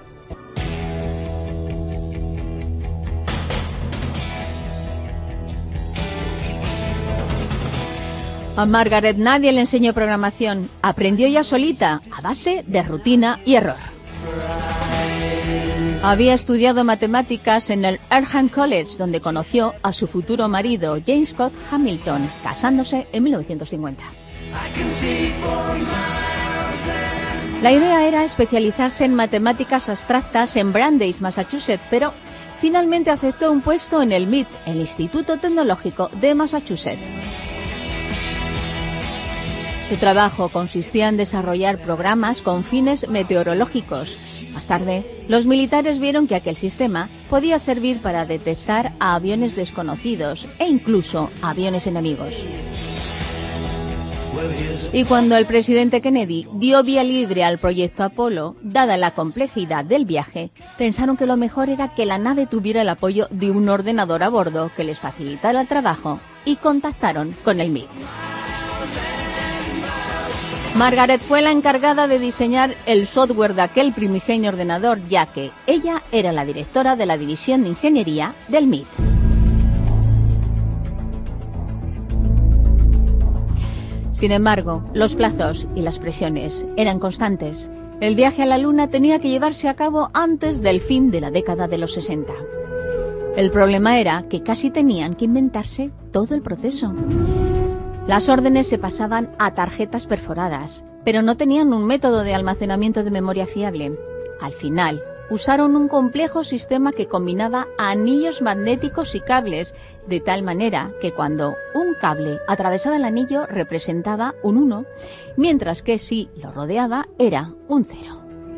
A Margaret nadie le enseñó programación, aprendió ella solita, a base de rutina y error. Había estudiado matemáticas en el Earlham College, donde conoció a su futuro marido, James Scott Hamilton, casándose en 1950. La idea era especializarse en matemáticas abstractas en Brandeis, Massachusetts, pero finalmente aceptó un puesto en el MIT, el Instituto Tecnológico de Massachusetts. Su trabajo consistía en desarrollar programas con fines meteorológicos. Más tarde, los militares vieron que aquel sistema podía servir para detectar a aviones desconocidos e incluso aviones enemigos. Y cuando el presidente Kennedy dio vía libre al proyecto Apolo, dada la complejidad del viaje, pensaron que lo mejor era que la nave tuviera el apoyo de un ordenador a bordo que les facilitara el trabajo y contactaron con el MIT. Margaret fue la encargada de diseñar el software de aquel primigenio ordenador, ya que ella era la directora de la división de ingeniería del MIT. Sin embargo, los plazos y las presiones eran constantes. El viaje a la Luna tenía que llevarse a cabo antes del fin de la década de los 60. El problema era que casi tenían que inventarse todo el proceso. Las órdenes se pasaban a tarjetas perforadas, pero no tenían un método de almacenamiento de memoria fiable. Al final, usaron un complejo sistema que combinaba anillos magnéticos y cables, de tal manera que cuando un cable atravesaba el anillo representaba un 1, mientras que si lo rodeaba era un 0.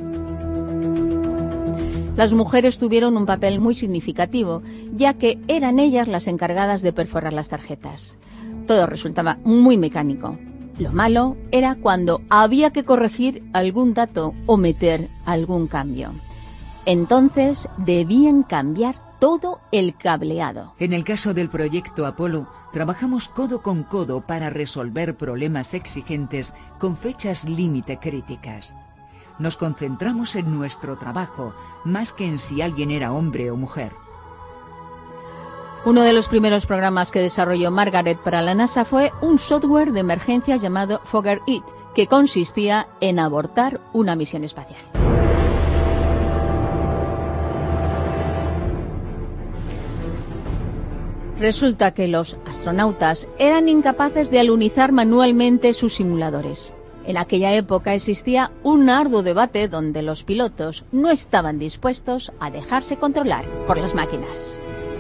Las mujeres tuvieron un papel muy significativo, ya que eran ellas las encargadas de perforar las tarjetas. Todo resultaba muy mecánico. Lo malo era cuando había que corregir algún dato o meter algún cambio. Entonces debían cambiar todo el cableado. En el caso del proyecto Apolo, trabajamos codo con codo para resolver problemas exigentes con fechas límite críticas. Nos concentramos en nuestro trabajo, más que en si alguien era hombre o mujer. Uno de los primeros programas que desarrolló Margaret para la NASA fue un software de emergencia llamado Figure It, que consistía en abortar una misión espacial. Resulta que los astronautas eran incapaces de alunizar manualmente sus simuladores. En aquella época existía un arduo debate donde los pilotos no estaban dispuestos a dejarse controlar por las máquinas.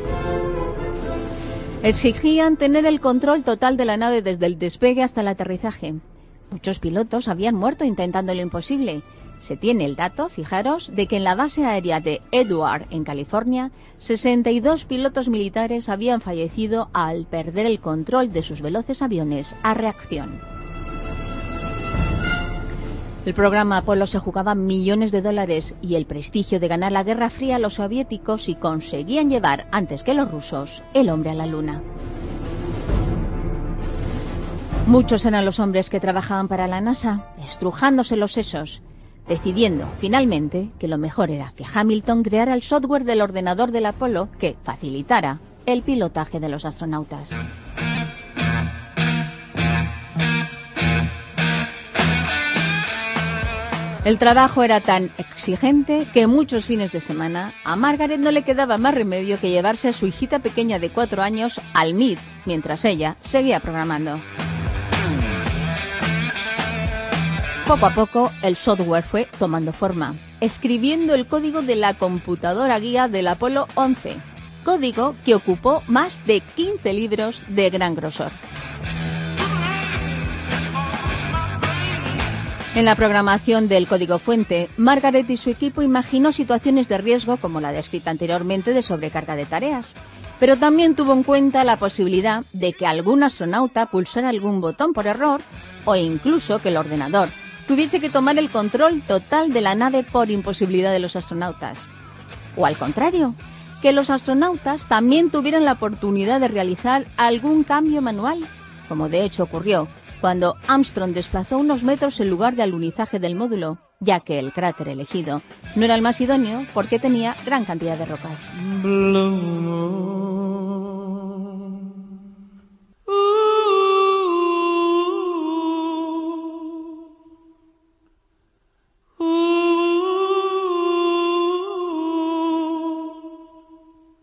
Exigían tener el control total de la nave desde el despegue hasta el aterrizaje. Muchos pilotos habían muerto intentando lo imposible. Se tiene el dato, fijaros, de que en la base aérea de Edward, en California, 62 pilotos militares habían fallecido al perder el control de sus veloces aviones a reacción. El programa Apolo se jugaba millones de dólares y el prestigio de ganar la Guerra Fría a los soviéticos y conseguían llevar, antes que los rusos, el hombre a la Luna. Muchos eran los hombres que trabajaban para la NASA, estrujándose los sesos, decidiendo, finalmente, que lo mejor era que Hamilton creara el software del ordenador del Apolo que facilitara el pilotaje de los astronautas. El trabajo era tan exigente que muchos fines de semana a Margaret no le quedaba más remedio que llevarse a su hijita pequeña de 4 años al MIT, mientras ella seguía programando. Poco a poco, el software fue tomando forma, escribiendo el código de la computadora guía del Apolo 11, código que ocupó más de 15 libros de gran grosor. En la programación del código fuente, Margaret y su equipo imaginó situaciones de riesgo como la descrita anteriormente de sobrecarga de tareas, pero también tuvo en cuenta la posibilidad de que algún astronauta pulsara algún botón por error o incluso que el ordenador tuviese que tomar el control total de la nave por imposibilidad de los astronautas. O al contrario, que los astronautas también tuvieran la oportunidad de realizar algún cambio manual, como de hecho ocurrió cuando Armstrong desplazó unos metros el lugar de alunizaje del módulo, ya que el cráter elegido no era el más idóneo porque tenía gran cantidad de rocas.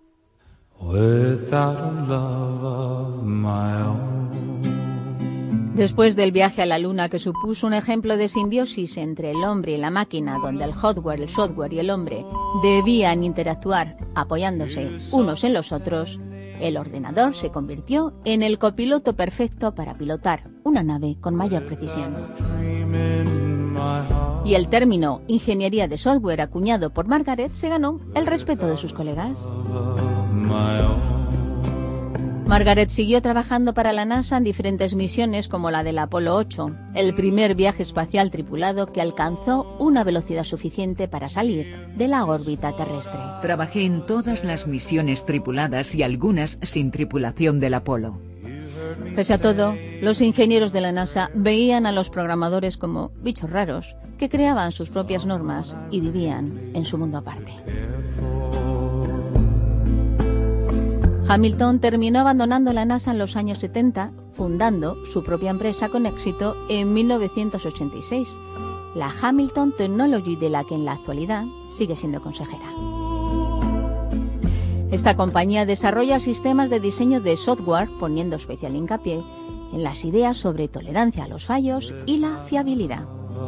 Without a love of my own. Después del viaje a la Luna, que supuso un ejemplo de simbiosis entre el hombre y la máquina, donde el hardware, el software y el hombre debían interactuar apoyándose unos en los otros, el ordenador se convirtió en el copiloto perfecto para pilotar una nave con mayor precisión. Y el término ingeniería de software acuñado por Margaret se ganó el respeto de sus colegas. Margaret siguió trabajando para la NASA en diferentes misiones como la del Apolo 8, el primer viaje espacial tripulado que alcanzó una velocidad suficiente para salir de la órbita terrestre. Trabajé en todas las misiones tripuladas y algunas sin tripulación del Apolo. Pese a todo, los ingenieros de la NASA veían a los programadores como bichos raros que creaban sus propias normas y vivían en su mundo aparte. Hamilton terminó abandonando la NASA en los años 70, fundando su propia empresa con éxito en 1986, la Hamilton Technology, de la que en la actualidad sigue siendo consejera. Esta compañía desarrolla sistemas de diseño de software, poniendo especial hincapié en las ideas sobre tolerancia a los fallos y la fiabilidad.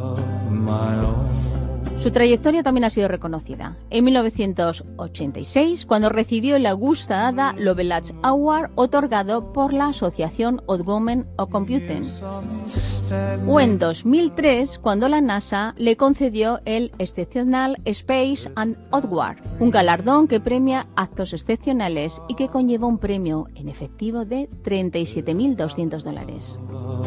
Su trayectoria también ha sido reconocida. En 1986, cuando recibió el Augusta Ada Lovelace Award otorgado por la Asociación of Women of Computing. O en 2003, cuando la NASA le concedió el Exceptional Space and Award, un galardón que premia actos excepcionales y que conlleva un premio en efectivo de $37.200.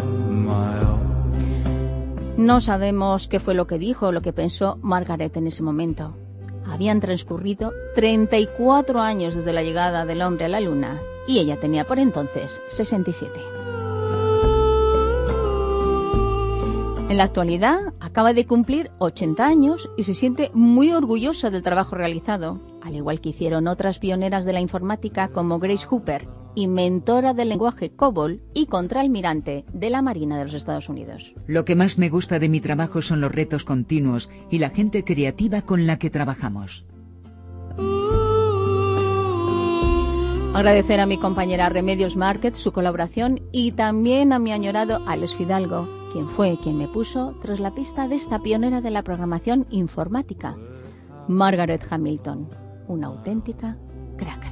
No sabemos qué fue lo que dijo o lo que pensó Margaret en ese momento. Habían transcurrido 34 años desde la llegada del hombre a la Luna y ella tenía por entonces 67. En la actualidad acaba de cumplir 80 años y se siente muy orgullosa del trabajo realizado, al igual que hicieron otras pioneras de la informática como Grace Hopper, inventora del lenguaje COBOL y contraalmirante de la Marina de los Estados Unidos. Lo que más me gusta de mi trabajo son los retos continuos y la gente creativa con la que trabajamos. Agradecer a mi compañera Remedios Márquez su colaboración y también a mi añorado Alex Fidalgo, quien me puso tras la pista de esta pionera de la programación informática, Margaret Hamilton, una auténtica crack.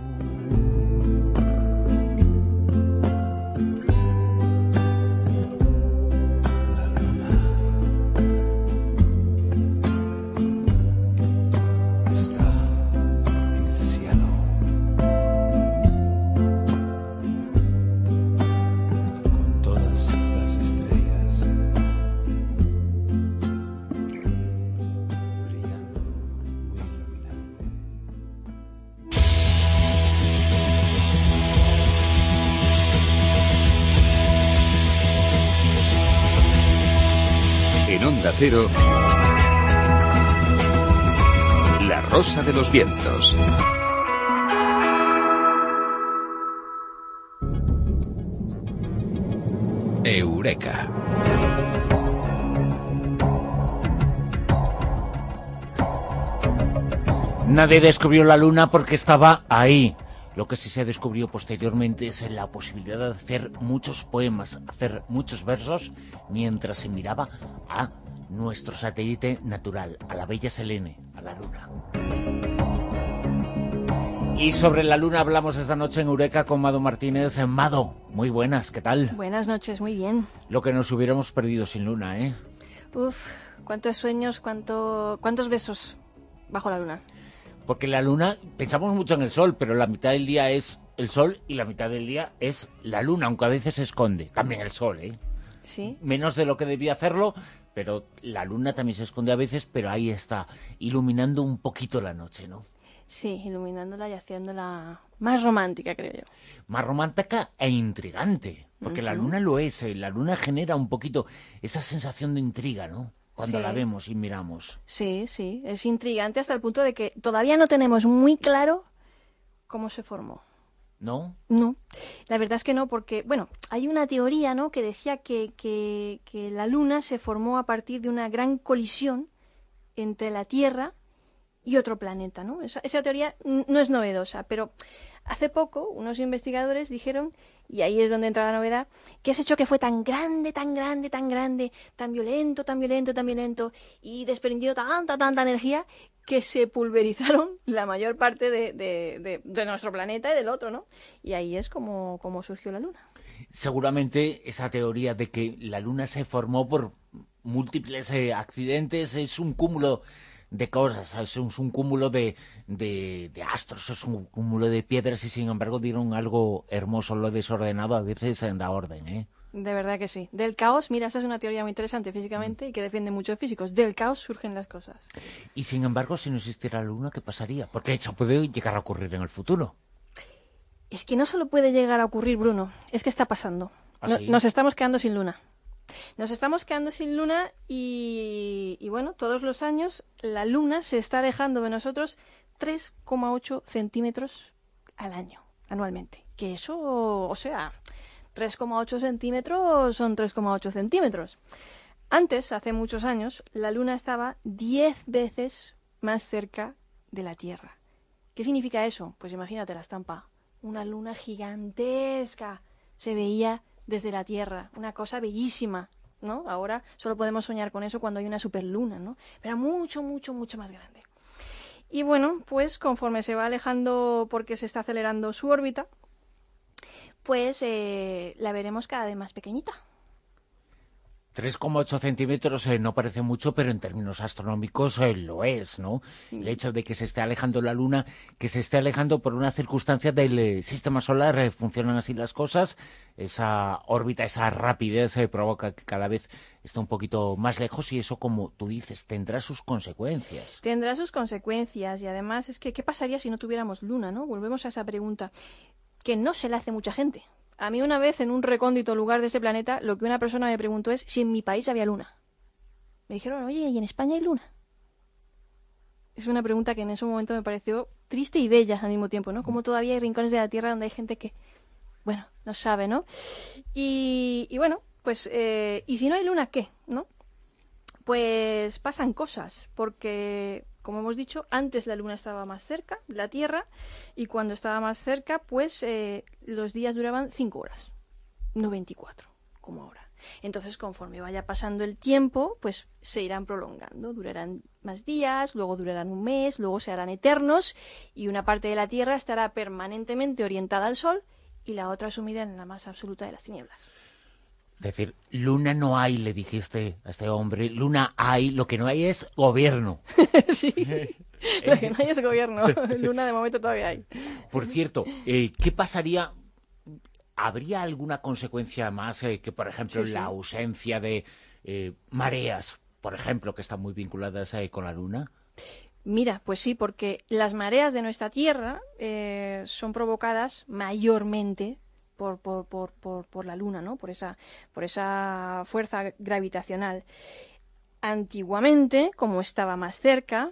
En Onda Cero, La Rosa de los Vientos. Eureka. Nadie descubrió la Luna porque estaba ahí. Lo que sí se descubrió posteriormente es la posibilidad de hacer muchos poemas, hacer muchos versos, mientras se miraba a nuestro satélite natural, a la bella Selene, a la Luna. Y sobre la Luna hablamos esta noche en Eureka con Mado Martínez. Mado, muy buenas, ¿qué tal? Buenas noches, muy bien. Lo que nos hubiéramos perdido sin Luna, ¿eh? Uf, cuántos sueños, cuántos besos bajo la Luna. Porque la Luna, pensamos mucho en el Sol, pero la mitad del día es el Sol y la mitad del día es la Luna, aunque a veces se esconde. También el Sol, ¿eh? Sí. Menos de lo que debía hacerlo, pero la Luna también se esconde a veces, pero ahí está, iluminando un poquito la noche, ¿no? Sí, iluminándola y haciéndola más romántica, creo yo. Más romántica e intrigante, porque la Luna lo es, la Luna genera un poquito esa sensación de intriga, ¿no? Cuando la vemos y miramos. Sí, sí, es intrigante hasta el punto de que todavía no tenemos muy claro cómo se formó. ¿No? No, la verdad es que no, porque, bueno, hay una teoría, ¿no?, que decía que la Luna se formó a partir de una gran colisión entre la Tierra y otro planeta, ¿no? Esa teoría no es novedosa, pero hace poco unos investigadores dijeron, y ahí es donde entra la novedad, que ese choque fue tan grande, tan grande, tan grande, tan violento, tan violento, tan violento, y desprendió tanta energía, que se pulverizaron la mayor parte de nuestro planeta y del otro, ¿no? Y ahí es como surgió la Luna. Seguramente esa teoría de que la Luna se formó por múltiples accidentes es un cúmulo de cosas, es un cúmulo de astros, es un cúmulo de piedras y sin embargo dieron algo hermoso. Lo desordenado a veces da orden, ¿eh? De verdad que sí. Del caos, mira, esa es una teoría muy interesante físicamente y que defiende muchos físicos. Del caos surgen las cosas. Y sin embargo, si no existiera la Luna, ¿qué pasaría? Porque eso puede llegar a ocurrir en el futuro. Es que no solo puede llegar a ocurrir, Bruno, es que está pasando. ¿Ah, sí? Nos estamos quedando sin Luna. Nos estamos quedando sin Luna y bueno, todos los años la Luna se está alejando de nosotros 3,8 centímetros al año, anualmente. Que eso, o sea, 3,8 centímetros son 3,8 centímetros. Antes, hace muchos años, la Luna estaba 10 veces más cerca de la Tierra. ¿Qué significa eso? Pues imagínate la estampa. Una luna gigantesca se veía desde la Tierra, una cosa bellísima, ¿no? Ahora solo podemos soñar con eso cuando hay una superluna, ¿no? Pero mucho, mucho, mucho más grande. Y bueno, pues conforme se va alejando porque se está acelerando su órbita, pues la veremos cada vez más pequeñita. 3,8 centímetros no parece mucho, pero en términos astronómicos lo es, ¿no? El hecho de que se esté alejando la Luna, que se esté alejando por una circunstancia del sistema solar, funcionan así las cosas, esa órbita, esa rapidez provoca que cada vez esté un poquito más lejos y eso, como tú dices, tendrá sus consecuencias. Tendrá sus consecuencias y además es que, ¿qué pasaría si no tuviéramos Luna, no? Volvemos a esa pregunta que no se la hace mucha gente. A mí una vez, en un recóndito lugar de este planeta, lo que una persona me preguntó es si en mi país había luna. Me dijeron, oye, ¿y en España hay luna? Es una pregunta que en ese momento me pareció triste y bella al mismo tiempo, ¿no? Como todavía hay rincones de la Tierra donde hay gente que, bueno, no sabe, ¿no? Y bueno, pues, ¿y si no hay luna, qué? ¿No? Pues pasan cosas, porque, como hemos dicho, antes la Luna estaba más cerca de la Tierra y cuando estaba más cerca, pues los días duraban 5 horas, no 24, como ahora. Entonces, conforme vaya pasando el tiempo, pues se irán prolongando, durarán más días, luego durarán un mes, luego se harán eternos y una parte de la Tierra estará permanentemente orientada al Sol y la otra sumida en la más absoluta de las tinieblas. Es decir, Luna no hay, le dijiste a este hombre. Luna hay, lo que no hay es gobierno. Sí, lo que no hay es gobierno. Luna de momento todavía hay. Por cierto, ¿qué pasaría? ¿Habría alguna consecuencia más que, por ejemplo, la ausencia de mareas, por ejemplo, que están muy vinculadas con la Luna? Mira, pues sí, porque las mareas de nuestra Tierra son provocadas mayormente por la Luna, ¿no? Por esa fuerza gravitacional. Antiguamente, como estaba más cerca,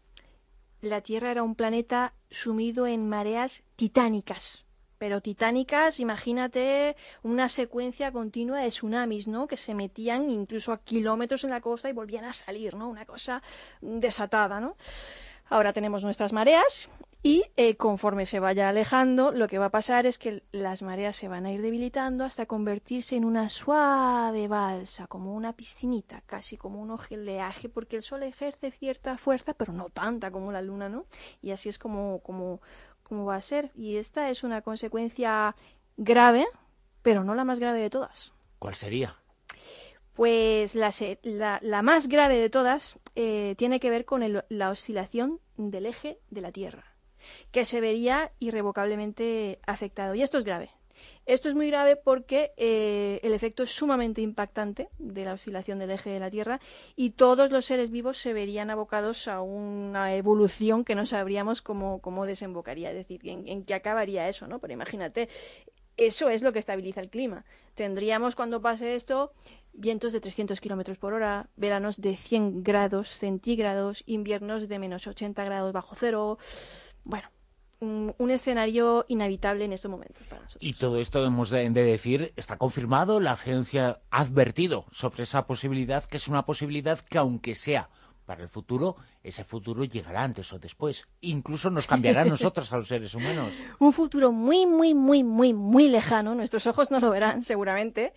la Tierra era un planeta sumido en mareas titánicas. Pero titánicas, imagínate una secuencia continua de tsunamis, ¿no? Que se metían incluso a kilómetros en la costa y volvían a salir, ¿no? Una cosa desatada, ¿no? Ahora tenemos nuestras mareas y conforme se vaya alejando, lo que va a pasar es que las mareas se van a ir debilitando hasta convertirse en una suave balsa, como una piscinita, casi como un oleaje, porque el Sol ejerce cierta fuerza, pero no tanta como la Luna, ¿no? Y así es como va a ser. Y esta es una consecuencia grave, pero no la más grave de todas. ¿Cuál sería? Pues la más grave de todas tiene que ver con la oscilación del eje de la Tierra, que se vería irrevocablemente afectado. Y esto es grave. Esto es muy grave porque el efecto es sumamente impactante de la oscilación del eje de la Tierra y todos los seres vivos se verían abocados a una evolución que no sabríamos cómo desembocaría, es decir, en qué acabaría eso, ¿no? Pero imagínate, eso es lo que estabiliza el clima. Tendríamos, cuando pase esto, vientos de 300 kilómetros por hora, veranos de 100 grados centígrados, inviernos de menos 80 grados bajo cero. Bueno, un escenario inhabitable en estos momentos para nosotros. Y todo esto, hemos de decir, está confirmado, la ciencia ha advertido sobre esa posibilidad, que es una posibilidad que, aunque sea para el futuro, ese futuro llegará antes o después. Incluso nos cambiará a nosotros, a los seres humanos. Un futuro muy, muy, muy, muy, muy lejano. Nuestros ojos no lo verán, seguramente.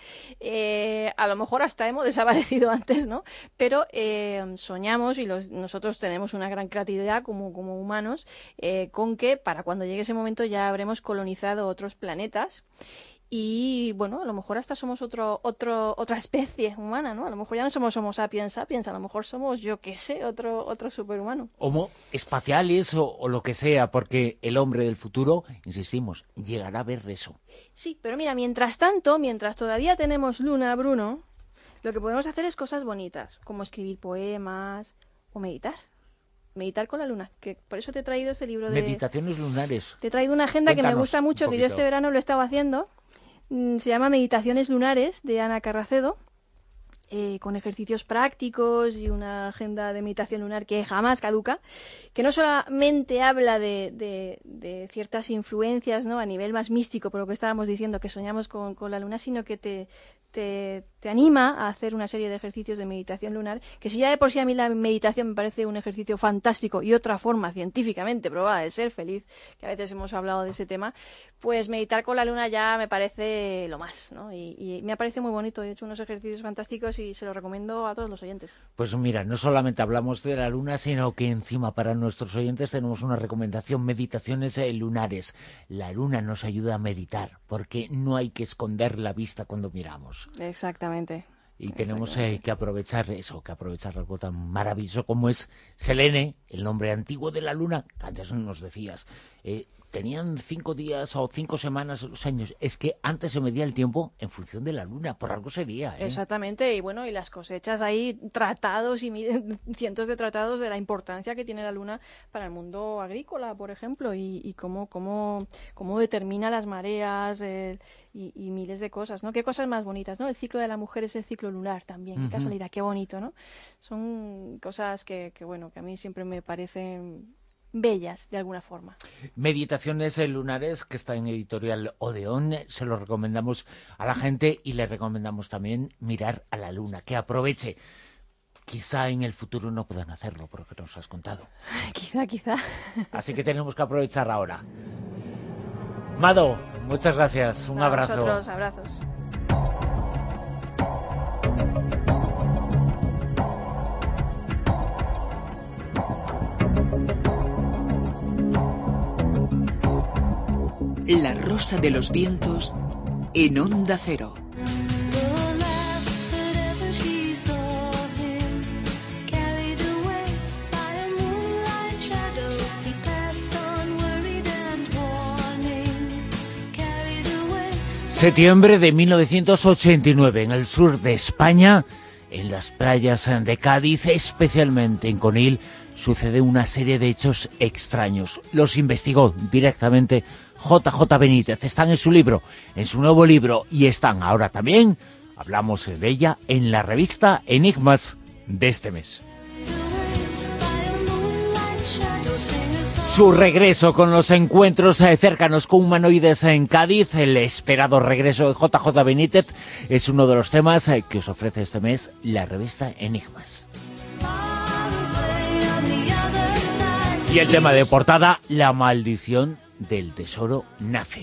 A lo mejor hasta hemos desaparecido antes, ¿no? Pero soñamos, y nosotros tenemos una gran creatividad como humanos, con que para cuando llegue ese momento ya habremos colonizado otros planetas. Y bueno, a lo mejor hasta somos otra especie humana, ¿no? A lo mejor ya no somos Homo sapiens sapiens, a lo mejor somos, yo qué sé, otro superhumano. Homo espaciales o lo que sea, porque el hombre del futuro, insistimos, llegará a ver eso. Sí, pero mira, mientras tanto, mientras todavía tenemos luna, Bruno, lo que podemos hacer es cosas bonitas, como escribir poemas o meditar. Meditar con la luna, que por eso te he traído este libro de... Meditaciones lunares. Te he traído una agenda que me gusta mucho, que yo este verano lo he estado haciendo. Se llama Meditaciones lunares, de Ana Carracedo, con ejercicios prácticos y una agenda de meditación lunar que jamás caduca, que no solamente habla de ciertas influencias, ¿no?, a nivel más místico, por lo que estábamos diciendo, que soñamos con la luna, sino que te anima a hacer una serie de ejercicios de meditación lunar, que si ya de por sí a mí la meditación me parece un ejercicio fantástico y otra forma científicamente probada de ser feliz, que a veces hemos hablado de ese tema, pues meditar con la luna ya me parece lo más, ¿no? Y me parece muy bonito. He hecho unos ejercicios fantásticos y se los recomiendo a todos los oyentes. Pues mira, no solamente hablamos de la luna, sino que encima para nuestros oyentes tenemos una recomendación: meditaciones lunares. La luna nos ayuda a meditar, porque no hay que esconder la vista cuando miramos. Exactamente. Y tenemos que aprovechar eso, que aprovechar algo tan maravilloso como es Selene, el nombre antiguo de la luna, que antes nos decías. Tenían 5 días o 5 semanas los años. Es que antes se medía el tiempo en función de la luna, por algo sería, ¿eh? Exactamente, y bueno, y las cosechas, hay tratados y cientos de tratados de la importancia que tiene la luna para el mundo agrícola, por ejemplo, y cómo determina las mareas y miles de cosas, ¿no? Qué cosas más bonitas, ¿no? El ciclo de la mujer es el ciclo lunar también, qué casualidad, qué bonito, ¿no? Son cosas que bueno, que a mí siempre me parecen bellas, de alguna forma. Meditaciones lunares, que está en Editorial Odeón, se lo recomendamos a la gente, y le recomendamos también mirar a la luna, que aproveche. Quizá en el futuro no puedan hacerlo, por lo que nos has contado. Quizá. Así que tenemos que aprovechar ahora. Mado, muchas gracias, un abrazo. Nosotros, abrazos. La Rosa de los Vientos en Onda Cero. Septiembre de 1989, en el sur de España, en las playas de Cádiz, especialmente en Conil, sucede una serie de hechos extraños. Los investigó directamente JJ Benítez. Están en su libro, en su nuevo libro, y están ahora también, hablamos de ella, en la revista Enigmas de este mes. Su regreso con los encuentros cercanos con humanoides en Cádiz, el esperado regreso de JJ Benítez, es uno de los temas que os ofrece este mes la revista Enigmas. Y el tema de portada, la maldición del tesoro nazi.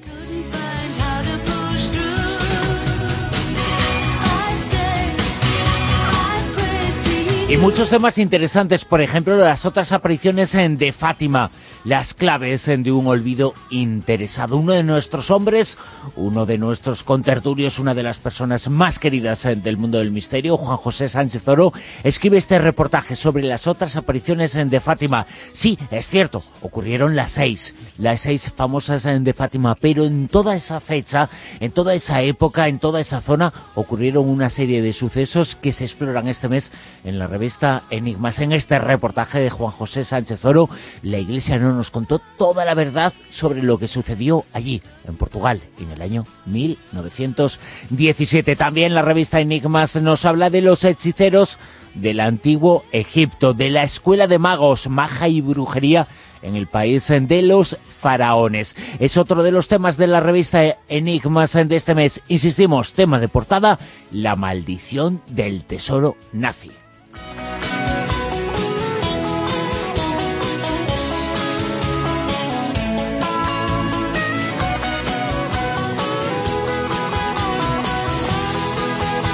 Y muchos temas interesantes, por ejemplo, las otras apariciones de Fátima, las claves de un olvido interesado. Uno de nuestros hombres, uno de nuestros contertulios, una de las personas más queridas del mundo del misterio, Juan José Sánchez Oro, escribe este reportaje sobre las otras apariciones de Fátima. Sí, es cierto, ocurrieron las seis famosas de Fátima, pero en toda esa fecha, en toda esa época, en toda esa zona, ocurrieron una serie de sucesos que se exploran este mes en la revista Enigmas. En este reportaje de Juan José Sánchez Oro, la Iglesia no nos contó toda la verdad sobre lo que sucedió allí, en Portugal, en el año 1917. También la revista Enigmas nos habla de los hechiceros del antiguo Egipto, de la escuela de magos, magia y brujería en el país de los faraones. Es otro de los temas de la revista Enigmas de este mes. Insistimos, tema de portada, la maldición del tesoro nazi.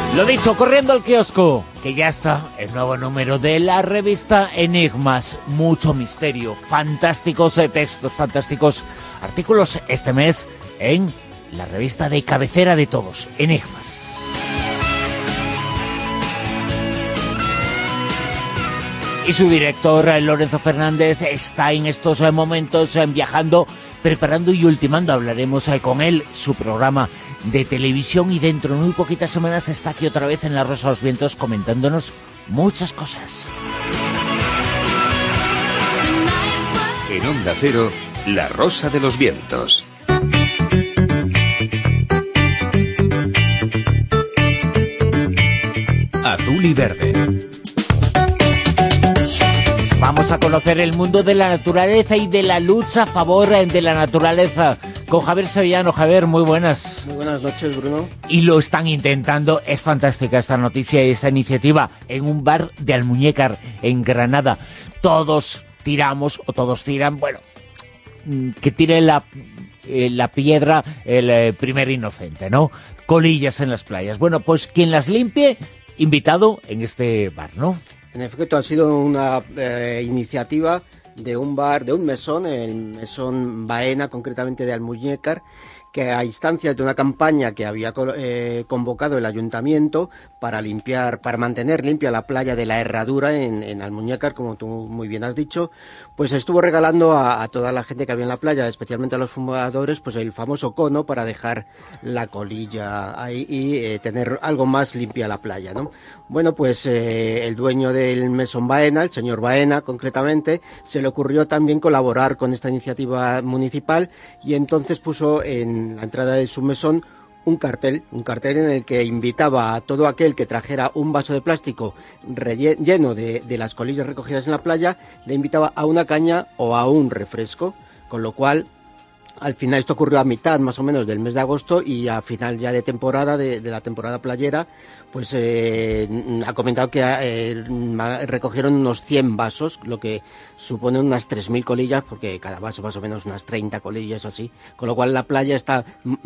Lo dicho, corriendo al kiosco, que ya está el nuevo número de la revista Enigmas. Mucho misterio, fantásticos textos, fantásticos artículos este mes en la revista de cabecera de todos, Enigmas. Y su director, Lorenzo Fernández, está en estos momentos viajando, preparando y ultimando, hablaremos con él, su programa de televisión, y dentro de muy poquitas semanas está aquí otra vez en La Rosa de los Vientos comentándonos muchas cosas. En Onda Cero, La Rosa de los Vientos. Azul y verde. Vamos a conocer el mundo de la naturaleza y de la lucha a favor de la naturaleza con Javier Sevillano. Javier, muy buenas. Muy buenas noches, Bruno. Y lo están intentando, es fantástica esta noticia y esta iniciativa, en un bar de Almuñécar, en Granada. Todos tiramos, o todos tiran, bueno, que tire la piedra el primer inocente, ¿no? Colillas en las playas. Bueno, pues quien las limpie, invitado en este bar, ¿no? En efecto, ha sido una iniciativa de un bar, de un mesón, el mesón Baena, concretamente de Almuñécar, que a instancias de una campaña que había convocado el ayuntamiento para limpiar, para mantener limpia la playa de la Herradura en Almuñécar, como tú muy bien has dicho, pues estuvo regalando a toda la gente que había en la playa, especialmente a los fumadores, pues el famoso cono para dejar la colilla ahí y tener algo más limpia la playa, ¿no? Bueno, pues el dueño del mesón Baena, el señor Baena concretamente, se le ocurrió también colaborar con esta iniciativa municipal y entonces puso en la entrada de su mesón un cartel en el que invitaba a todo aquel que trajera un vaso de plástico lleno de las colillas recogidas en la playa, le invitaba a una caña o a un refresco, con lo cual al final esto ocurrió a mitad más o menos del mes de agosto y a final ya de temporada, de la temporada playera, pues ha comentado que recogieron unos 100 vasos, lo que supone unas 3.000 colillas, porque cada vaso más o menos unas 30 colillas así, con lo cual la playa está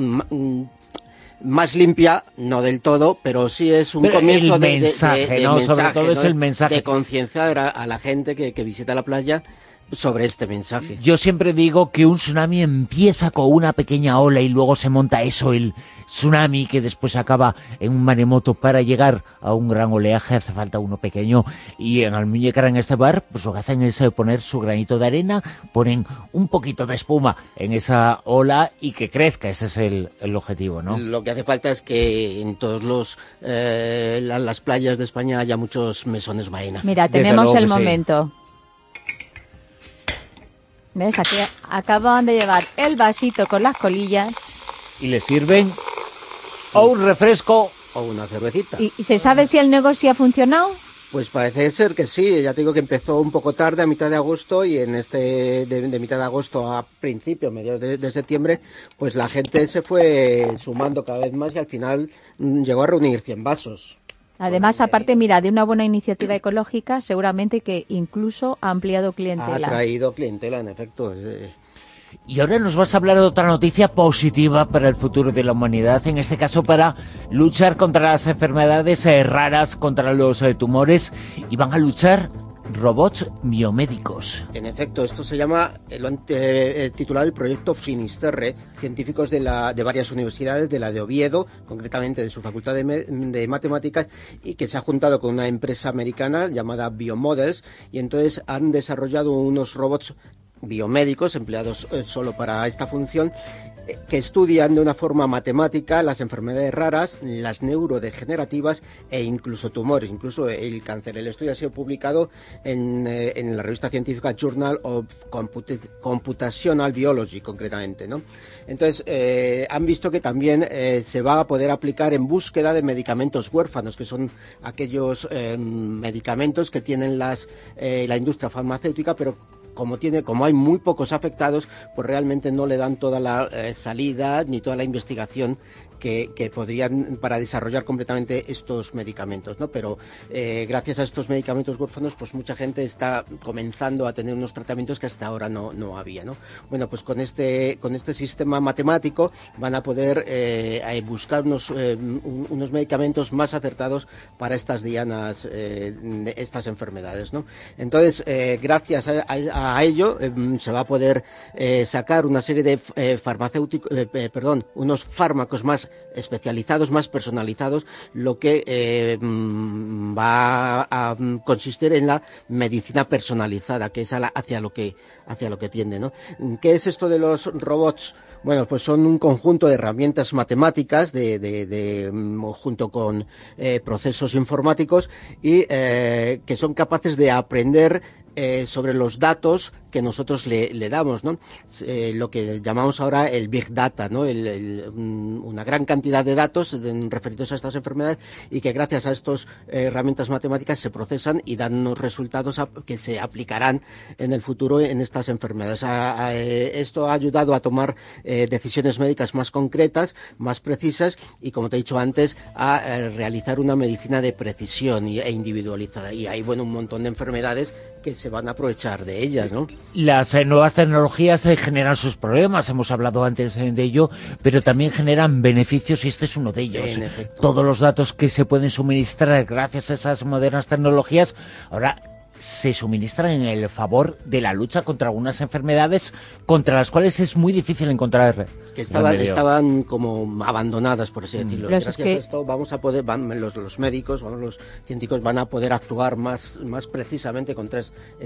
más limpia, no del todo, pero sí es un comienzo de mensaje, ¿no? Sobre todo es el mensaje de concienciar a la gente que visita la playa sobre este mensaje. Yo siempre digo que un tsunami empieza con una pequeña ola y luego se monta eso, el tsunami, que después acaba en un maremoto. Para llegar a un gran oleaje hace falta uno pequeño, y en Almuñécar, en este bar, pues lo que hacen es poner su granito de arena, ponen un poquito de espuma en esa ola y que crezca. Ese es el objetivo, ¿no? Lo que hace falta es que en todos las playas de España haya muchos mesones Baena. Mira, tenemos el momento. Sí. ¿Ves? Aquí acaban de llevar el vasito con las colillas. Y le sirven o un refresco o una cervecita. ¿Y se sabe si el negocio ha funcionado? Pues parece ser que sí. Ya te digo que empezó un poco tarde, a mitad de agosto, y en de mitad de agosto a principios, mediados de septiembre, pues la gente se fue sumando cada vez más y al final llegó a reunir 100 vasos. Además, aparte, mira, de una buena iniciativa ecológica, seguramente que incluso ha ampliado clientela. Ha traído clientela, en efecto. Y ahora nos vas a hablar de otra noticia positiva para el futuro de la humanidad, en este caso para luchar contra las enfermedades raras, contra los tumores, y van a luchar robots biomédicos. En efecto, esto se llama, titulado el proyecto Finisterre, científicos de varias universidades, de la de Oviedo, concretamente de su facultad de matemáticas, y que se ha juntado con una empresa americana llamada Biomodels, y entonces han desarrollado unos robots biomédicos empleados solo para esta función, que estudian de una forma matemática las enfermedades raras, las neurodegenerativas e incluso tumores, incluso el cáncer. El estudio ha sido publicado en la revista científica Journal of Computational Biology, concretamente, ¿no? Entonces, han visto que también se va a poder aplicar en búsqueda de medicamentos huérfanos, que son aquellos medicamentos que tienen la industria farmacéutica, pero como hay muy pocos afectados, pues realmente no le dan toda la salida ni toda la investigación que podrían para desarrollar completamente estos medicamentos, ¿no? Pero gracias a estos medicamentos huérfanos, pues mucha gente está comenzando a tener unos tratamientos que hasta ahora no había, ¿no? Bueno, pues con este sistema matemático van a poder buscar unos medicamentos más acertados para estas dianas, estas enfermedades, ¿no? Entonces, gracias a ello se va a poder sacar una serie de unos fármacos más especializados, más personalizados, lo que va a consistir en la medicina personalizada, que es hacia lo que tiende, ¿no? ¿Qué es esto de los robots? Bueno, pues son un conjunto de herramientas matemáticas junto con procesos informáticos y que son capaces de aprender sobre los datos que nosotros le damos, ¿no? Lo que llamamos ahora el Big Data, ¿no? Una gran cantidad de datos referidos a estas enfermedades y que gracias a estas herramientas matemáticas se procesan y dan unos resultados que se aplicarán en el futuro en estas enfermedades. Esto ha ayudado a tomar decisiones médicas más concretas, más precisas y, como te he dicho antes, a realizar una medicina de precisión e individualizada. Y hay, bueno, un montón de enfermedades que se van a aprovechar de ellas, ¿no? Las nuevas tecnologías generan sus problemas, hemos hablado antes de ello, pero también generan beneficios y este es uno de ellos. En efecto. Todos los datos que se pueden suministrar gracias a esas modernas tecnologías, ahora se suministran en el favor de la lucha contra algunas enfermedades contra las cuales es muy difícil encontrar que estaban como abandonadas, por así decirlo. Gracias a esto vamos a poder, los médicos, los científicos van a poder actuar más precisamente contra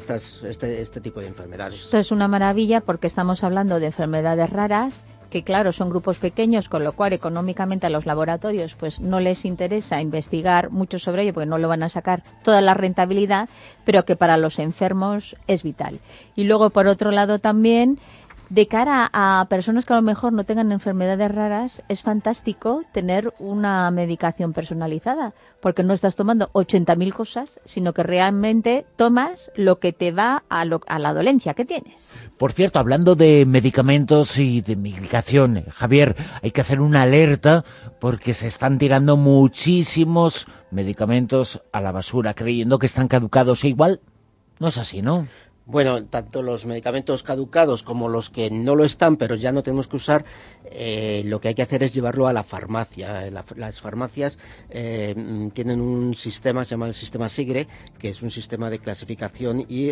este tipo de enfermedades. Esto es una maravilla porque estamos hablando de enfermedades raras que claro, son grupos pequeños, con lo cual económicamente a los laboratorios pues no les interesa investigar mucho sobre ello porque no lo van a sacar toda la rentabilidad, pero que para los enfermos es vital. Y luego, por otro lado, también de cara a personas que a lo mejor no tengan enfermedades raras, es fantástico tener una medicación personalizada, porque no estás tomando 80.000 cosas, sino que realmente tomas lo que te va a la dolencia que tienes. Por cierto, hablando de medicamentos y de medicación, Javier, hay que hacer una alerta porque se están tirando muchísimos medicamentos a la basura, creyendo que están caducados. E igual no es así, ¿no? Bueno, tanto los medicamentos caducados como los que no lo están, pero ya no tenemos que usar, lo que hay que hacer es llevarlo a la farmacia. Las farmacias tienen un sistema, se llama el sistema SIGRE, que es un sistema de clasificación y,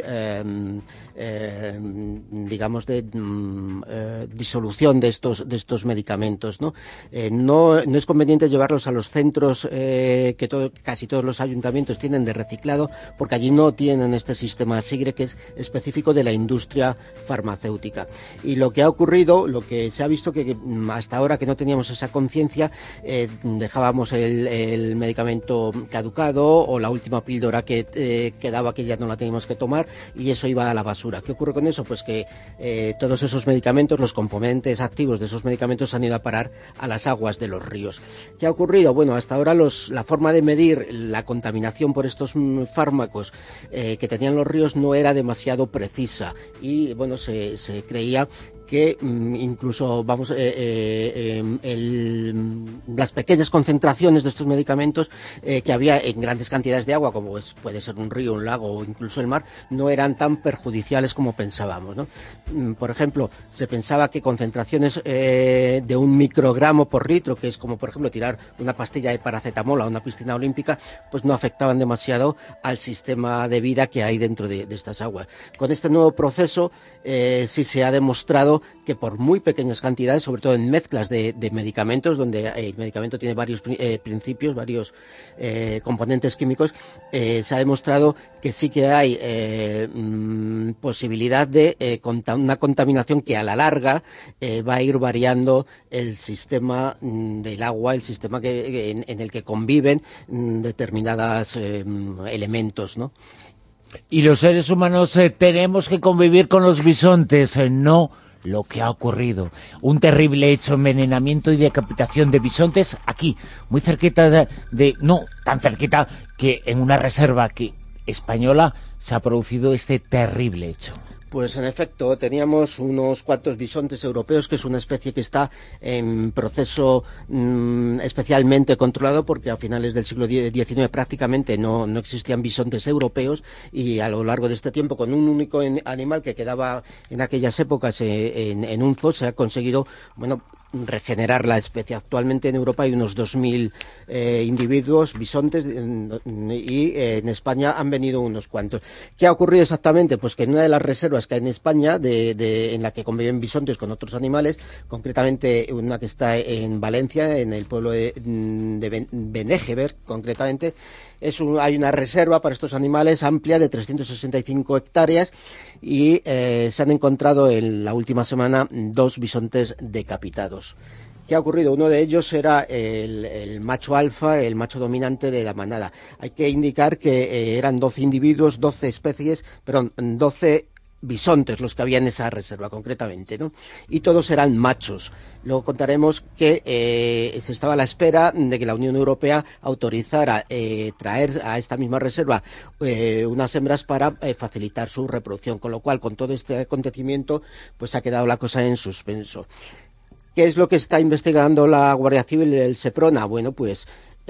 digamos, de disolución de estos medicamentos, ¿no? No es conveniente llevarlos a los centros que casi todos los ayuntamientos tienen de reciclado, porque allí no tienen este sistema SIGRE, que es específico de la industria farmacéutica. Y lo que ha ocurrido, lo que se ha visto que hasta ahora que no teníamos esa conciencia, dejábamos el medicamento caducado o la última píldora que quedaba que ya no la teníamos que tomar y eso iba a la basura. ¿Qué ocurre con eso? Pues que todos esos medicamentos, los componentes activos de esos medicamentos han ido a parar a las aguas de los ríos. ¿Qué ha ocurrido? Bueno, hasta ahora la forma de medir la contaminación por estos fármacos que tenían los ríos no era demasiado precisa y bueno, se creía que incluso las pequeñas concentraciones de estos medicamentos que había en grandes cantidades de agua, como puede ser un río, un lago o incluso el mar, no eran tan perjudiciales como pensábamos, ¿no? Por ejemplo, se pensaba que concentraciones de 1 microgramo por litro, que es como por ejemplo tirar una pastilla de paracetamol a una piscina olímpica, pues no afectaban demasiado al sistema de vida que hay dentro de estas aguas. Con este nuevo proceso sí se ha demostrado que por muy pequeñas cantidades, sobre todo en mezclas de medicamentos, donde el medicamento tiene varios principios, varios componentes químicos, se ha demostrado que sí que hay posibilidad de una contaminación que a la larga va a ir variando el sistema del agua, el sistema en el que conviven determinados elementos, ¿no? Y los seres humanos tenemos que convivir con los bisontes, no lo que ha ocurrido. Un terrible hecho, envenenamiento y decapitación de bisontes aquí, muy cerquita no tan cerquita que en una reserva que española se ha producido este terrible hecho. Pues en efecto, teníamos unos cuantos bisontes europeos, que es una especie que está en proceso especialmente controlado, porque a finales del siglo XIX prácticamente no existían bisontes europeos, y a lo largo de este tiempo, con un único animal que quedaba en aquellas épocas en un zoo, se ha conseguido, bueno, regenerar la especie. Actualmente en Europa hay unos 2.000 individuos bisontes, y en España han venido unos cuantos. ¿Qué ha ocurrido exactamente? Pues que en una de las reservas que hay en España, en la que conviven bisontes con otros animales, concretamente una que está en Valencia, en el pueblo de Benéjever, concretamente, hay una reserva para estos animales amplia de 365 hectáreas, y se han encontrado en la última semana 2 bisontes decapitados. ¿Qué ha ocurrido? Uno de ellos era el macho alfa, el macho dominante de la manada. Hay que indicar que eran 12 individuos, 12 bisontes los que había en esa reserva concretamente, ¿no? Y todos eran machos. Luego contaremos que se estaba a la espera de que la Unión Europea autorizara traer a esta misma reserva unas hembras para facilitar su reproducción, con lo cual, con todo este acontecimiento, pues ha quedado la cosa en suspenso. ¿Qué es lo que está investigando la Guardia Civil y el Seprona? Bueno, pues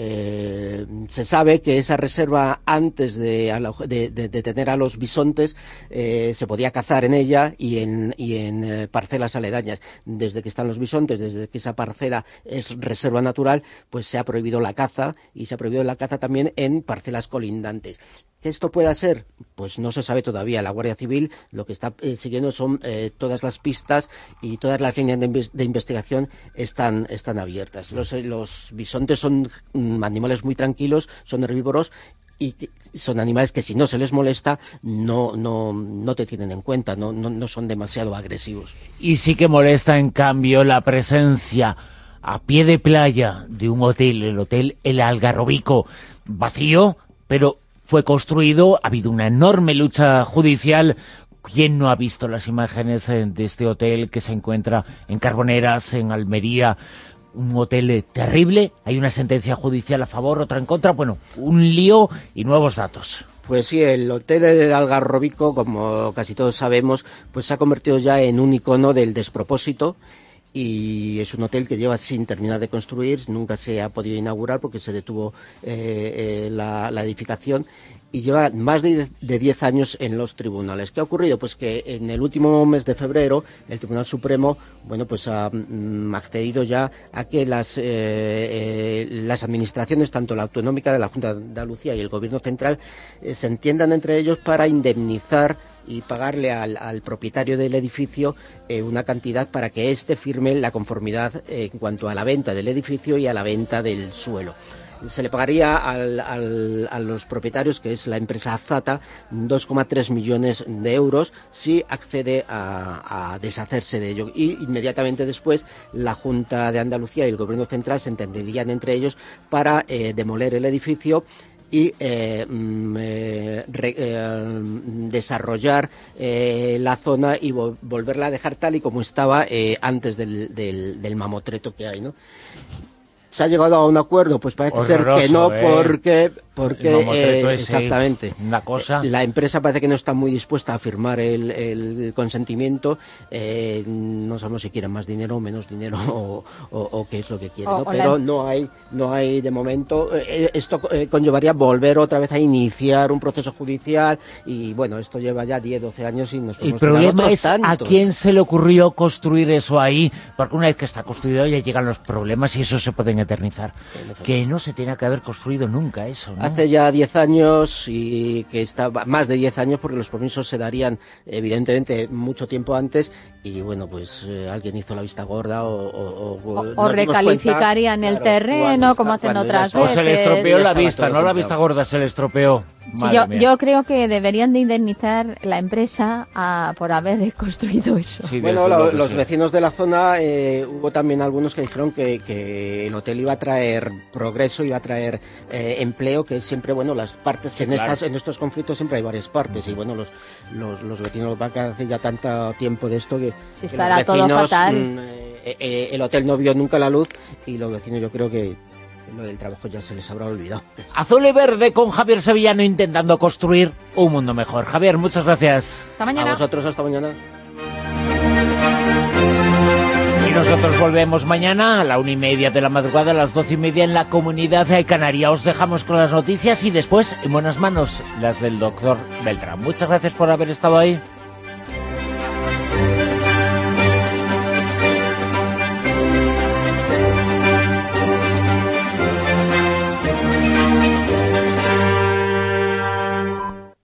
se sabe que esa reserva, antes de tener a los bisontes, se podía cazar en ella y en parcelas aledañas. Desde que están los bisontes, desde que esa parcela es reserva natural, pues se ha prohibido la caza, y se ha prohibido la caza también en parcelas colindantes. ¿Que esto pueda ser? Pues no se sabe todavía. La Guardia Civil lo que está siguiendo son todas las pistas, y todas las líneas de investigación están abiertas. Los bisontes son animales muy tranquilos, son herbívoros, y son animales que, si no se les molesta, no te tienen en cuenta, no son demasiado agresivos. Y sí que molesta, en cambio, la presencia a pie de playa de un hotel, el Hotel El Algarrobico, vacío, pero fue construido. Ha habido una enorme lucha judicial. ¿Quién no ha visto las imágenes de este hotel que se encuentra en Carboneras, en Almería? Un hotel terrible. Hay una sentencia judicial a favor, otra en contra. Bueno, un lío y nuevos datos. Pues sí, el Hotel del Algarrobico, como casi todos sabemos, pues se ha convertido ya en un icono del despropósito. Y es un hotel que lleva sin terminar de construir, nunca se ha podido inaugurar porque se detuvo la edificación, y lleva más de 10 años en los tribunales. ¿Qué ha ocurrido? Pues que en el último mes de febrero el Tribunal Supremo, bueno, pues ha accedido ya a que las administraciones, tanto la autonómica de la Junta de Andalucía y el Gobierno central, se entiendan entre ellos para indemnizar y pagarle al propietario del edificio una cantidad para que éste firme la conformidad en cuanto a la venta del edificio y a la venta del suelo. Se le pagaría a los propietarios, que es la empresa Azata, 2,3 millones de euros si accede a deshacerse de ello. Y inmediatamente después la Junta de Andalucía y el Gobierno central se entenderían entre ellos para demoler el edificio y desarrollar la zona y volverla a dejar tal y como estaba antes del mamotreto que hay, ¿no? ¿Se ha llegado a un acuerdo? Pues parece ser que no, porque exactamente, una cosa. La empresa parece que no está muy dispuesta a firmar el consentimiento. No sabemos si quieren más dinero o menos dinero o qué es lo que quieren, ¿no? Pero no hay de momento. Esto conllevaría volver otra vez a iniciar un proceso judicial, y bueno, esto lleva ya 10-12 años y nos podemos. El problema es tantos. ¿A quién se le ocurrió construir eso ahí? Porque una vez que está construido ya llegan los problemas y eso se pueden eternizar. Que no se tenía que haber construido nunca eso, ¿no? Hace ya 10 años, y que está más de 10 años, porque los permisos se darían evidentemente mucho tiempo antes, y bueno, pues alguien hizo la vista gorda o recalificarían el terreno, como hacen otras veces. O se le estropeó la vista, no la vista gorda, se le estropeó. Sí, yo creo que deberían de indemnizar la empresa por haber construido eso. Sí, bueno, los vecinos de la zona, hubo también algunos que dijeron que el hotel iba a traer progreso, iba a traer empleo, que es siempre, bueno, las partes que en estos conflictos siempre hay varias partes, y bueno, los vecinos van a hacer ya tanto tiempo de esto que estará los vecinos, todo fatal. El hotel no vio nunca la luz, y los vecinos yo creo que lo del trabajo ya se les habrá olvidado. Azul y verde con Javier Sevillano intentando construir un mundo mejor. Javier, muchas gracias. Hasta mañana. A vosotros, hasta mañana. Y nosotros volvemos mañana a la 1:30 de la madrugada, a las 12:30 en la Comunidad Canaria. Os dejamos con las noticias y después, en buenas manos, las del doctor Beltrán. Muchas gracias por haber estado ahí.